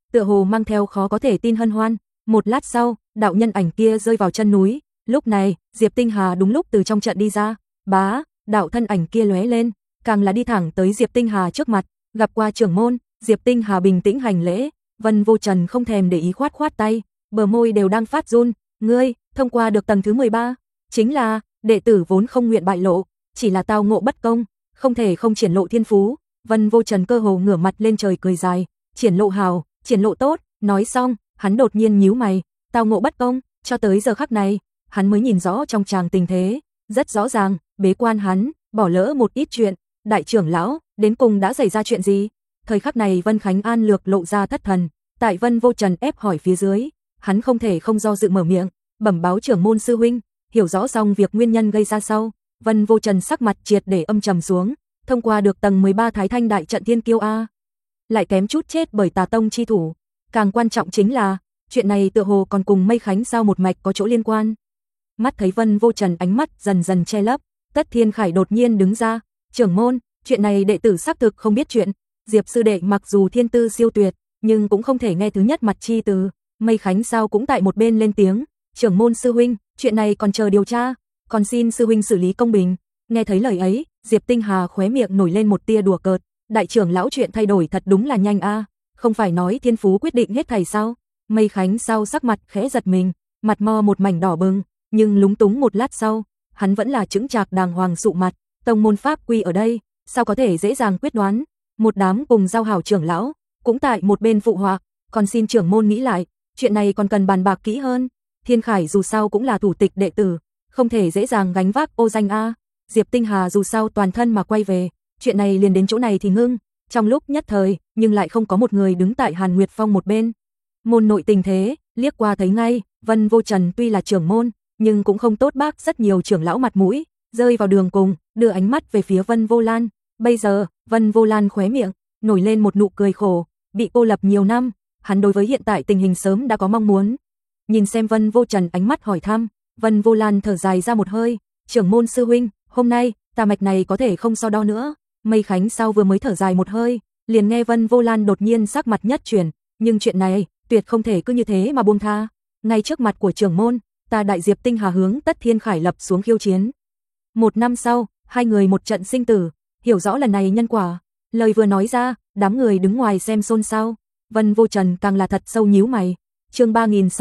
Speaker 1: tựa hồ mang theo khó có thể tin hân hoan. Một lát sau, đạo nhân ảnh kia rơi vào chân núi. Lúc này, Diệp Tinh Hà đúng lúc từ trong trận đi ra. Bá, đạo thân ảnh kia lóe lên, càng là đi thẳng tới Diệp Tinh Hà trước mặt, gặp qua trưởng môn. Diệp Tinh Hà bình tĩnh hành lễ. Vân Vô Trần không thèm để ý khoát khoát tay, bờ môi đều đang phát run. Ngươi, thông qua được tầng thứ 13, chính là đệ tử vốn không nguyện bại lộ, chỉ là tao ngộ bất công, không thể không triển lộ thiên phú. Vân Vô Trần cơ hồ ngửa mặt lên trời cười dài, triển lộ hào, triển lộ tốt. Nói xong, hắn đột nhiên nhíu mày, tao ngộ bất công. Cho tới giờ khắc này, hắn mới nhìn rõ trong tràng tình thế, rất rõ ràng, bế quan hắn bỏ lỡ một ít chuyện. Đại trưởng lão, đến cùng đã xảy ra chuyện gì? Thời khắc này Vân Khánh An lược lộ ra thất thần, tại Vân Vô Trần ép hỏi phía dưới, hắn không thể không do dự mở miệng, bẩm báo trưởng môn sư huynh. Hiểu rõ xong việc nguyên nhân gây ra sau, Vân Vô Trần sắc mặt triệt để âm trầm xuống. Thông qua được tầng 13 Thái Thanh đại trận thiên kiêu a, lại kém chút chết bởi Tà Tông chi thủ. Càng quan trọng chính là, chuyện này tựa hồ còn cùng Mây Khánh Sao một mạch có chỗ liên quan. Mắt thấy Vân Vô Trần ánh mắt dần dần che lấp, Tất Thiên Khải đột nhiên đứng ra, trưởng môn, chuyện này đệ tử xác thực không biết chuyện. Diệp sư đệ mặc dù thiên tư siêu tuyệt, nhưng cũng không thể nghe thứ nhất mặt chi từ. Mây Khánh Sao cũng tại một bên lên tiếng, trưởng môn sư huynh, chuyện này còn chờ điều tra, còn xin sư huynh xử lý công bình. Nghe thấy lời ấy, Diệp Tinh Hà khóe miệng nổi lên một tia đùa cợt, đại trưởng lão chuyện thay đổi thật đúng là nhanh a, không phải nói thiên phú quyết định hết thảy sao? Mây Khánh Sao sắc mặt khẽ giật mình, mặt mo một mảnh đỏ bừng, nhưng lúng túng một lát sau, hắn vẫn là chững chạc đàng hoàng sụ mặt, tông môn pháp quy ở đây, sao có thể dễ dàng quyết đoán? Một đám cùng giao hảo trưởng lão cũng tại một bên phụ họa, còn xin trưởng môn nghĩ lại, chuyện này còn cần bàn bạc kỹ hơn. Thiên Khải dù sao cũng là thủ tịch đệ tử, không thể dễ dàng gánh vác ô danh a. Diệp Tinh Hà dù sao toàn thân mà quay về, chuyện này liền đến chỗ này thì ngưng. Trong lúc nhất thời, nhưng lại không có một người đứng tại Hàn Nguyệt Phong một bên. Môn nội tình thế, liếc qua thấy ngay, Vân Vô Trần tuy là trưởng môn, nhưng cũng không tốt bác rất nhiều trưởng lão mặt mũi, rơi vào đường cùng, đưa ánh mắt về phía Vân Vô Lan. Bây giờ, Vân Vô Lan khóe miệng nổi lên một nụ cười khổ, bị cô lập nhiều năm, hắn đối với hiện tại tình hình sớm đã có mong muốn. Nhìn xem Vân Vô Trần ánh mắt hỏi thăm, Vân Vô Lan thở dài ra một hơi, trưởng môn sư huynh, hôm nay, tà mạch này có thể không so đo nữa. Mây Khánh Sao vừa mới thở dài một hơi, liền nghe Vân Vô Lan đột nhiên sắc mặt nhất chuyển, nhưng chuyện này, tuyệt không thể cứ như thế mà buông tha. Ngay trước mặt của trưởng môn, ta đại Diệp Tinh Hà hướng Tất Thiên Khải lập xuống khiêu chiến. Một năm sau, hai người một trận sinh tử, hiểu rõ lần này nhân quả. Lời vừa nói ra, đám người đứng ngoài xem xôn xao. Vân Vô Trần càng là thật sâu nhíu mày. Chương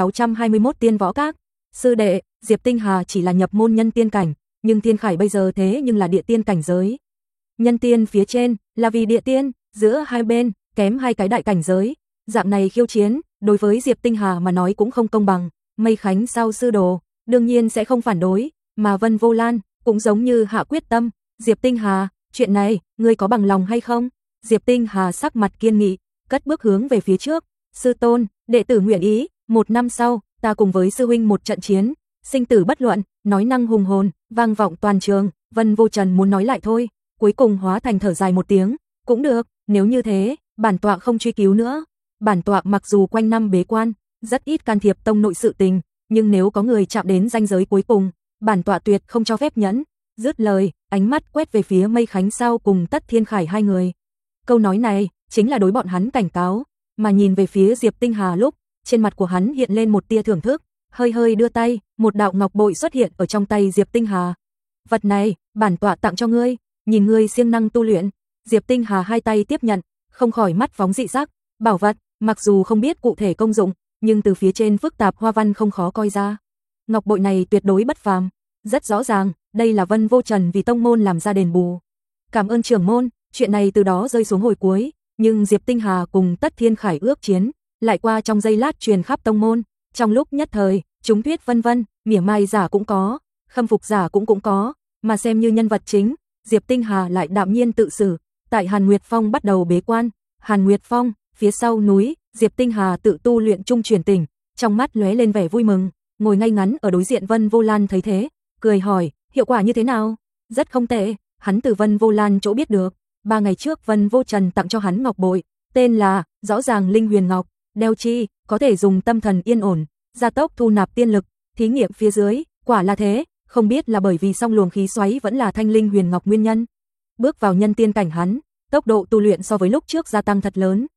Speaker 1: 3621 Tiên Võ Các. Sư đệ, Diệp Tinh Hà chỉ là nhập môn nhân tiên cảnh, nhưng Thiên Khải bây giờ thế nhưng là địa tiên cảnh giới. Nhân tiên phía trên là vì địa tiên, giữa hai bên kém hai cái đại cảnh giới. Dạng này khiêu chiến, đối với Diệp Tinh Hà mà nói cũng không công bằng. Mây Khánh Sao sư đồ, đương nhiên sẽ không phản đối, mà Vân Vô Lan cũng giống như hạ quyết tâm. Diệp Tinh Hà, chuyện này, ngươi có bằng lòng hay không? Diệp Tinh Hà sắc mặt kiên nghị, cất bước hướng về phía trước. Sư tôn, đệ tử nguyện ý, một năm sau, ta cùng với sư huynh một trận chiến, sinh tử bất luận, nói năng hùng hồn, vang vọng toàn trường. Vân Vô Trần muốn nói lại thôi, cuối cùng hóa thành thở dài một tiếng, cũng được, nếu như thế, bản tọa không truy cứu nữa. Bản tọa mặc dù quanh năm bế quan, rất ít can thiệp tông nội sự tình, nhưng nếu có người chạm đến ranh giới cuối cùng, bản tọa tuyệt không cho phép nhẫn. Dứt lời, ánh mắt quét về phía Mây Khánh Sao cùng Tất Thiên Khải hai người. Câu nói này chính là đối bọn hắn cảnh cáo, mà nhìn về phía Diệp Tinh Hà lúc, trên mặt của hắn hiện lên một tia thưởng thức, hơi hơi đưa tay, một đạo ngọc bội xuất hiện ở trong tay Diệp Tinh Hà. Vật này, bản tọa tặng cho ngươi, nhìn ngươi siêng năng tu luyện. Diệp Tinh Hà hai tay tiếp nhận, không khỏi mắt phóng dị sắc. Bảo vật, mặc dù không biết cụ thể công dụng, nhưng từ phía trên phức tạp hoa văn không khó coi ra. Ngọc bội này tuyệt đối bất phàm, rất rõ ràng, đây là Vân Vô Trần vì tông môn làm ra đền bù. Cảm ơn trưởng môn, chuyện này từ đó rơi xuống hồi cuối, nhưng Diệp Tinh Hà cùng Tất Thiên Khải ước chiến, lại qua trong giây lát truyền khắp tông môn. Trong lúc nhất thời, chúng thuyết vân vân, mỉa mai giả cũng có, khâm phục giả cũng có, mà xem như nhân vật chính, Diệp Tinh Hà lại đạm nhiên tự xử. Tại Hàn Nguyệt Phong bắt đầu bế quan. Hàn Nguyệt Phong, phía sau núi, Diệp Tinh Hà tự tu luyện trung truyền tỉnh, trong mắt lóe lên vẻ vui mừng, ngồi ngay ngắn ở đối diện Vân Vô Lan thấy thế, cười hỏi, hiệu quả như thế nào? Rất không tệ, hắn từ Vân Vô Lan chỗ biết được, 3 ngày trước Vân Vô Trần tặng cho hắn ngọc bội, tên là rõ ràng Linh Huyền Ngọc, đeo chi, có thể dùng tâm thần yên ổn, gia tốc thu nạp tiên lực, thí nghiệm phía dưới, quả là thế, không biết là bởi vì song luồng khí xoáy vẫn là thanh Linh Huyền Ngọc nguyên nhân. Bước vào nhân tiên cảnh hắn, tốc độ tu luyện so với lúc trước gia tăng thật lớn.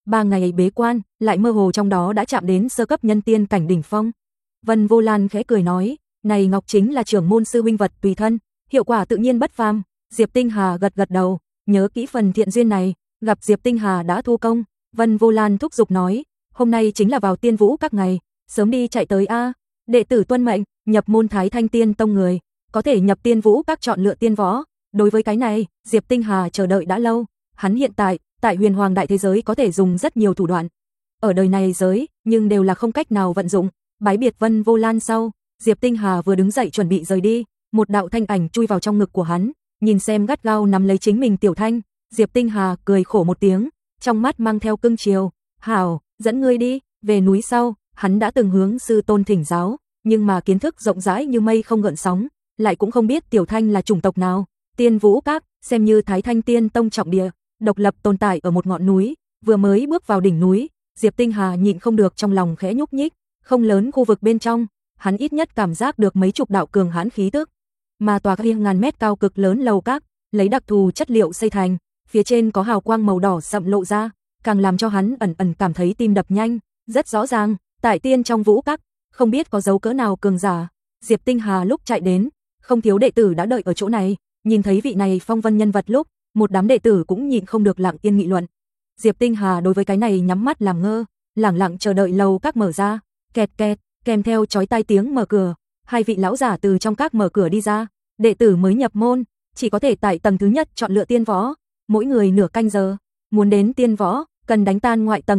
Speaker 1: 3 ngày bế quan, lại mơ hồ trong đó đã chạm đến sơ cấp nhân tiên cảnh đỉnh phong. Vân Vô Lan khẽ cười nói, này ngọc chính là trưởng môn sư huynh vật tùy thân, hiệu quả tự nhiên bất phàm. Diệp Tinh Hà gật gật đầu, nhớ kỹ phần thiện duyên này, gặp Diệp Tinh Hà đã thu công. Vân Vô Lan thúc giục nói, hôm nay chính là vào tiên vũ các ngày, sớm đi chạy tới a. Đệ tử tuân mệnh, nhập môn Thái Thanh Tiên Tông người, có thể nhập tiên vũ các chọn lựa tiên võ. Đối với cái này, Diệp Tinh Hà chờ đợi đã lâu, hắn hiện tại Huyền Hoàng đại thế giới có thể dùng rất nhiều thủ đoạn. Ở đời này giới, nhưng đều là không cách nào vận dụng. Bái biệt Vân Vô Lan sau, Diệp Tinh Hà vừa đứng dậy chuẩn bị rời đi, một đạo thanh ảnh chui vào trong ngực của hắn, nhìn xem gắt gao nắm lấy chính mình Tiểu Thanh, Diệp Tinh Hà cười khổ một tiếng, trong mắt mang theo cưng chiều, "Hảo, dẫn ngươi đi." Về núi sau, hắn đã từng hướng sư tôn thỉnh giáo, nhưng mà kiến thức rộng rãi như mây không gợn sóng, lại cũng không biết Tiểu Thanh là chủng tộc nào. Tiên Vũ Các, xem như Thái Thanh Tiên Tông trọng địa, độc lập tồn tại ở một ngọn núi, vừa mới bước vào đỉnh núi, Diệp Tinh Hà nhịn không được trong lòng khẽ nhúc nhích, không lớn khu vực bên trong, hắn ít nhất cảm giác được mấy chục đạo cường hãn khí tức. Mà tòa kia ngàn mét cao cực lớn lầu các, lấy đặc thù chất liệu xây thành, phía trên có hào quang màu đỏ sậm lộ ra, càng làm cho hắn ẩn ẩn cảm thấy tim đập nhanh, rất rõ ràng, tại tiên trong Vũ Các, không biết có dấu cỡ nào cường giả. Diệp Tinh Hà lúc chạy đến, không thiếu đệ tử đã đợi ở chỗ này, nhìn thấy vị này phong vân nhân vật lúc, một đám đệ tử cũng nhịn không được lặng yên nghị luận. Diệp Tinh Hà đối với cái này nhắm mắt làm ngơ, lẳng lặng chờ đợi lầu các mở ra, kẹt kẹt, kèm theo chói tai tiếng mở cửa, hai vị lão giả từ trong các mở cửa đi ra, đệ tử mới nhập môn, chỉ có thể tại tầng thứ nhất chọn lựa tiên võ, mỗi người nửa canh giờ, muốn đến tiên võ, cần đánh tan ngoại tầng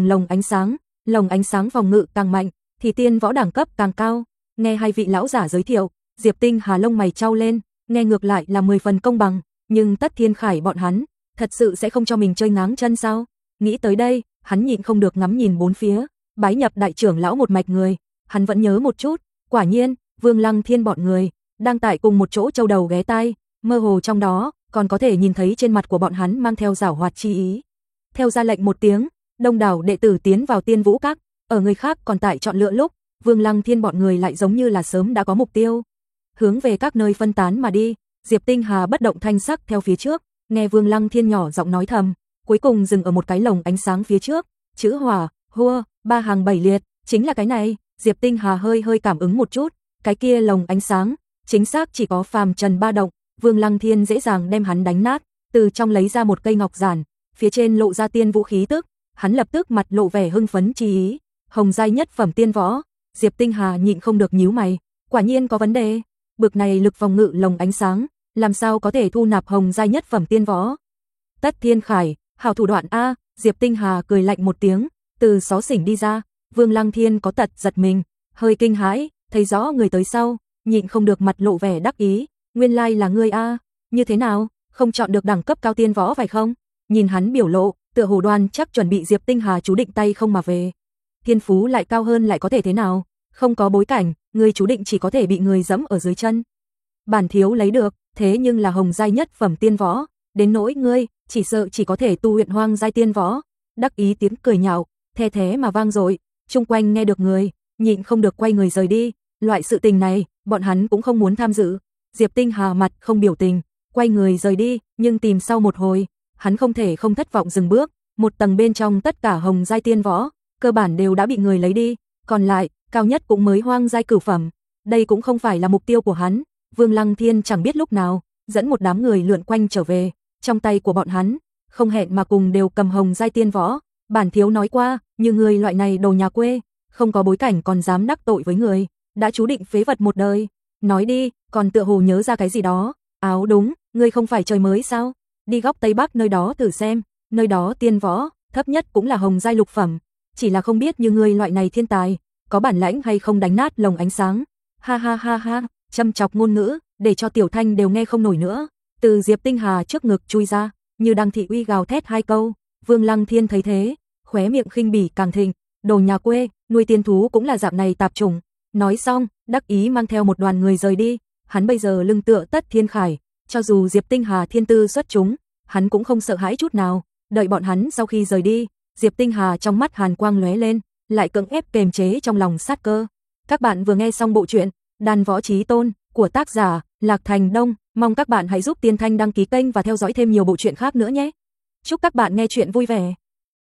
Speaker 1: lồng ánh sáng phòng ngự càng mạnh, thì tiên võ đẳng cấp càng cao. Nghe hai vị lão giả giới thiệu, Diệp Tinh Hà lông mày chau lên, nghe ngược lại là 10 phần công bằng, nhưng Tất Thiên Khải bọn hắn, thật sự sẽ không cho mình chơi ngáng chân sao? Nghĩ tới đây, hắn nhịn không được ngắm nhìn bốn phía, bái nhập đại trưởng lão một mạch người, hắn vẫn nhớ một chút, quả nhiên, Vương Lăng Thiên bọn người đang tại cùng một chỗ châu đầu ghé tai, mơ hồ trong đó còn có thể nhìn thấy trên mặt của bọn hắn mang theo giảo hoạt chi ý. Theo ra lệnh một tiếng, đông đảo đệ tử tiến vào Tiên Vũ Các, ở người khác còn tại chọn lựa lúc, Vương Lăng Thiên bọn người lại giống như là sớm đã có mục tiêu, hướng về các nơi phân tán mà đi. Diệp Tinh Hà bất động thanh sắc theo phía trước, nghe Vương Lăng Thiên nhỏ giọng nói thầm, cuối cùng dừng ở một cái lồng ánh sáng phía trước, chữ hỏa, hua, 3 hàng 7 liệt, chính là cái này. Diệp Tinh Hà hơi cảm ứng một chút, cái kia lồng ánh sáng, chính xác chỉ có phàm trần ba động, Vương Lăng Thiên dễ dàng đem hắn đánh nát, từ trong lấy ra một cây ngọc giản, phía trên lộ ra tiên vũ khí tức, hắn lập tức mặt lộ vẻ hưng phấn chi ý, hồng giai nhất phẩm tiên võ. Diệp Tinh Hà nhịn không được nhíu mày, quả nhiên có vấn đề, bực này lực phòng ngự lồng ánh sáng, làm sao có thể thu nạp hồng giai nhất phẩm tiên võ? Tất Thiên Khải, hảo thủ đoạn a. Diệp Tinh Hà cười lạnh một tiếng, từ xó xỉnh đi ra. Vương Lăng Thiên có tật giật mình, hơi kinh hãi, thấy rõ người tới sau, nhịn không được mặt lộ vẻ đắc ý, nguyên lai là ngươi a, như thế nào, không chọn được đẳng cấp cao tiên võ phải không? Nhìn hắn biểu lộ, tựa hồ đoan chắc chuẩn bị Diệp Tinh Hà chú định tay không mà về. Thiên phú lại cao hơn lại có thể thế nào? Không có bối cảnh, ngươi chú định chỉ có thể bị người dẫm ở dưới chân. Bản thiếu lấy được, thế nhưng là hồng giai nhất phẩm tiên võ, đến nỗi ngươi, chỉ sợ chỉ có thể tu luyện hoang giai tiên võ. Đắc ý tiếng cười nhạo, the thế mà vang dội, chung quanh nghe được người, nhịn không được quay người rời đi. Loại sự tình này, bọn hắn cũng không muốn tham dự. Diệp Tinh Hà mặt không biểu tình, quay người rời đi, nhưng tìm sau một hồi, hắn không thể không thất vọng dừng bước. Một tầng bên trong tất cả hồng giai tiên võ, cơ bản đều đã bị người lấy đi, còn lại, cao nhất cũng mới hoang giai cửu phẩm. Đây cũng không phải là mục tiêu của hắn. Vương Lăng Thiên chẳng biết lúc nào, dẫn một đám người lượn quanh trở về, trong tay của bọn hắn, không hẹn mà cùng đều cầm hồng giai tiên võ. Bản thiếu nói qua, như người loại này đồ nhà quê, không có bối cảnh còn dám đắc tội với người, đã chú định phế vật một đời. Nói đi, còn tựa hồ nhớ ra cái gì đó. Áo đúng, ngươi không phải trời mới sao? Đi góc Tây Bắc nơi đó thử xem, nơi đó tiên võ, thấp nhất cũng là hồng giai lục phẩm. Chỉ là không biết như ngươi loại này thiên tài, có bản lãnh hay không đánh nát lồng ánh sáng. Ha ha ha ha, châm chọc ngôn ngữ, để cho Tiểu Thanh đều nghe không nổi nữa. Từ Diệp Tinh Hà trước ngực chui ra, như đang thị uy gào thét hai câu. Vương Lăng Thiên thấy thế, khóe miệng khinh bỉ càng thịnh, đồ nhà quê, nuôi tiên thú cũng là dạng này tạp chủng. Nói xong, đắc ý mang theo một đoàn người rời đi. Hắn bây giờ lưng tựa Tất Thiên Khải, cho dù Diệp Tinh Hà thiên tư xuất chúng, hắn cũng không sợ hãi chút nào. Đợi bọn hắn sau khi rời đi, Diệp Tinh Hà trong mắt hàn quang lóe lên, lại cưỡng ép kềm chế trong lòng sát cơ. Các bạn vừa nghe xong bộ truyện Đan Võ Chí Tôn của tác giả Lạc Thành Đông, mong các bạn hãy giúp Tiên Thanh đăng ký kênh và theo dõi thêm nhiều bộ truyện khác nữa nhé. Chúc các bạn nghe truyện vui vẻ.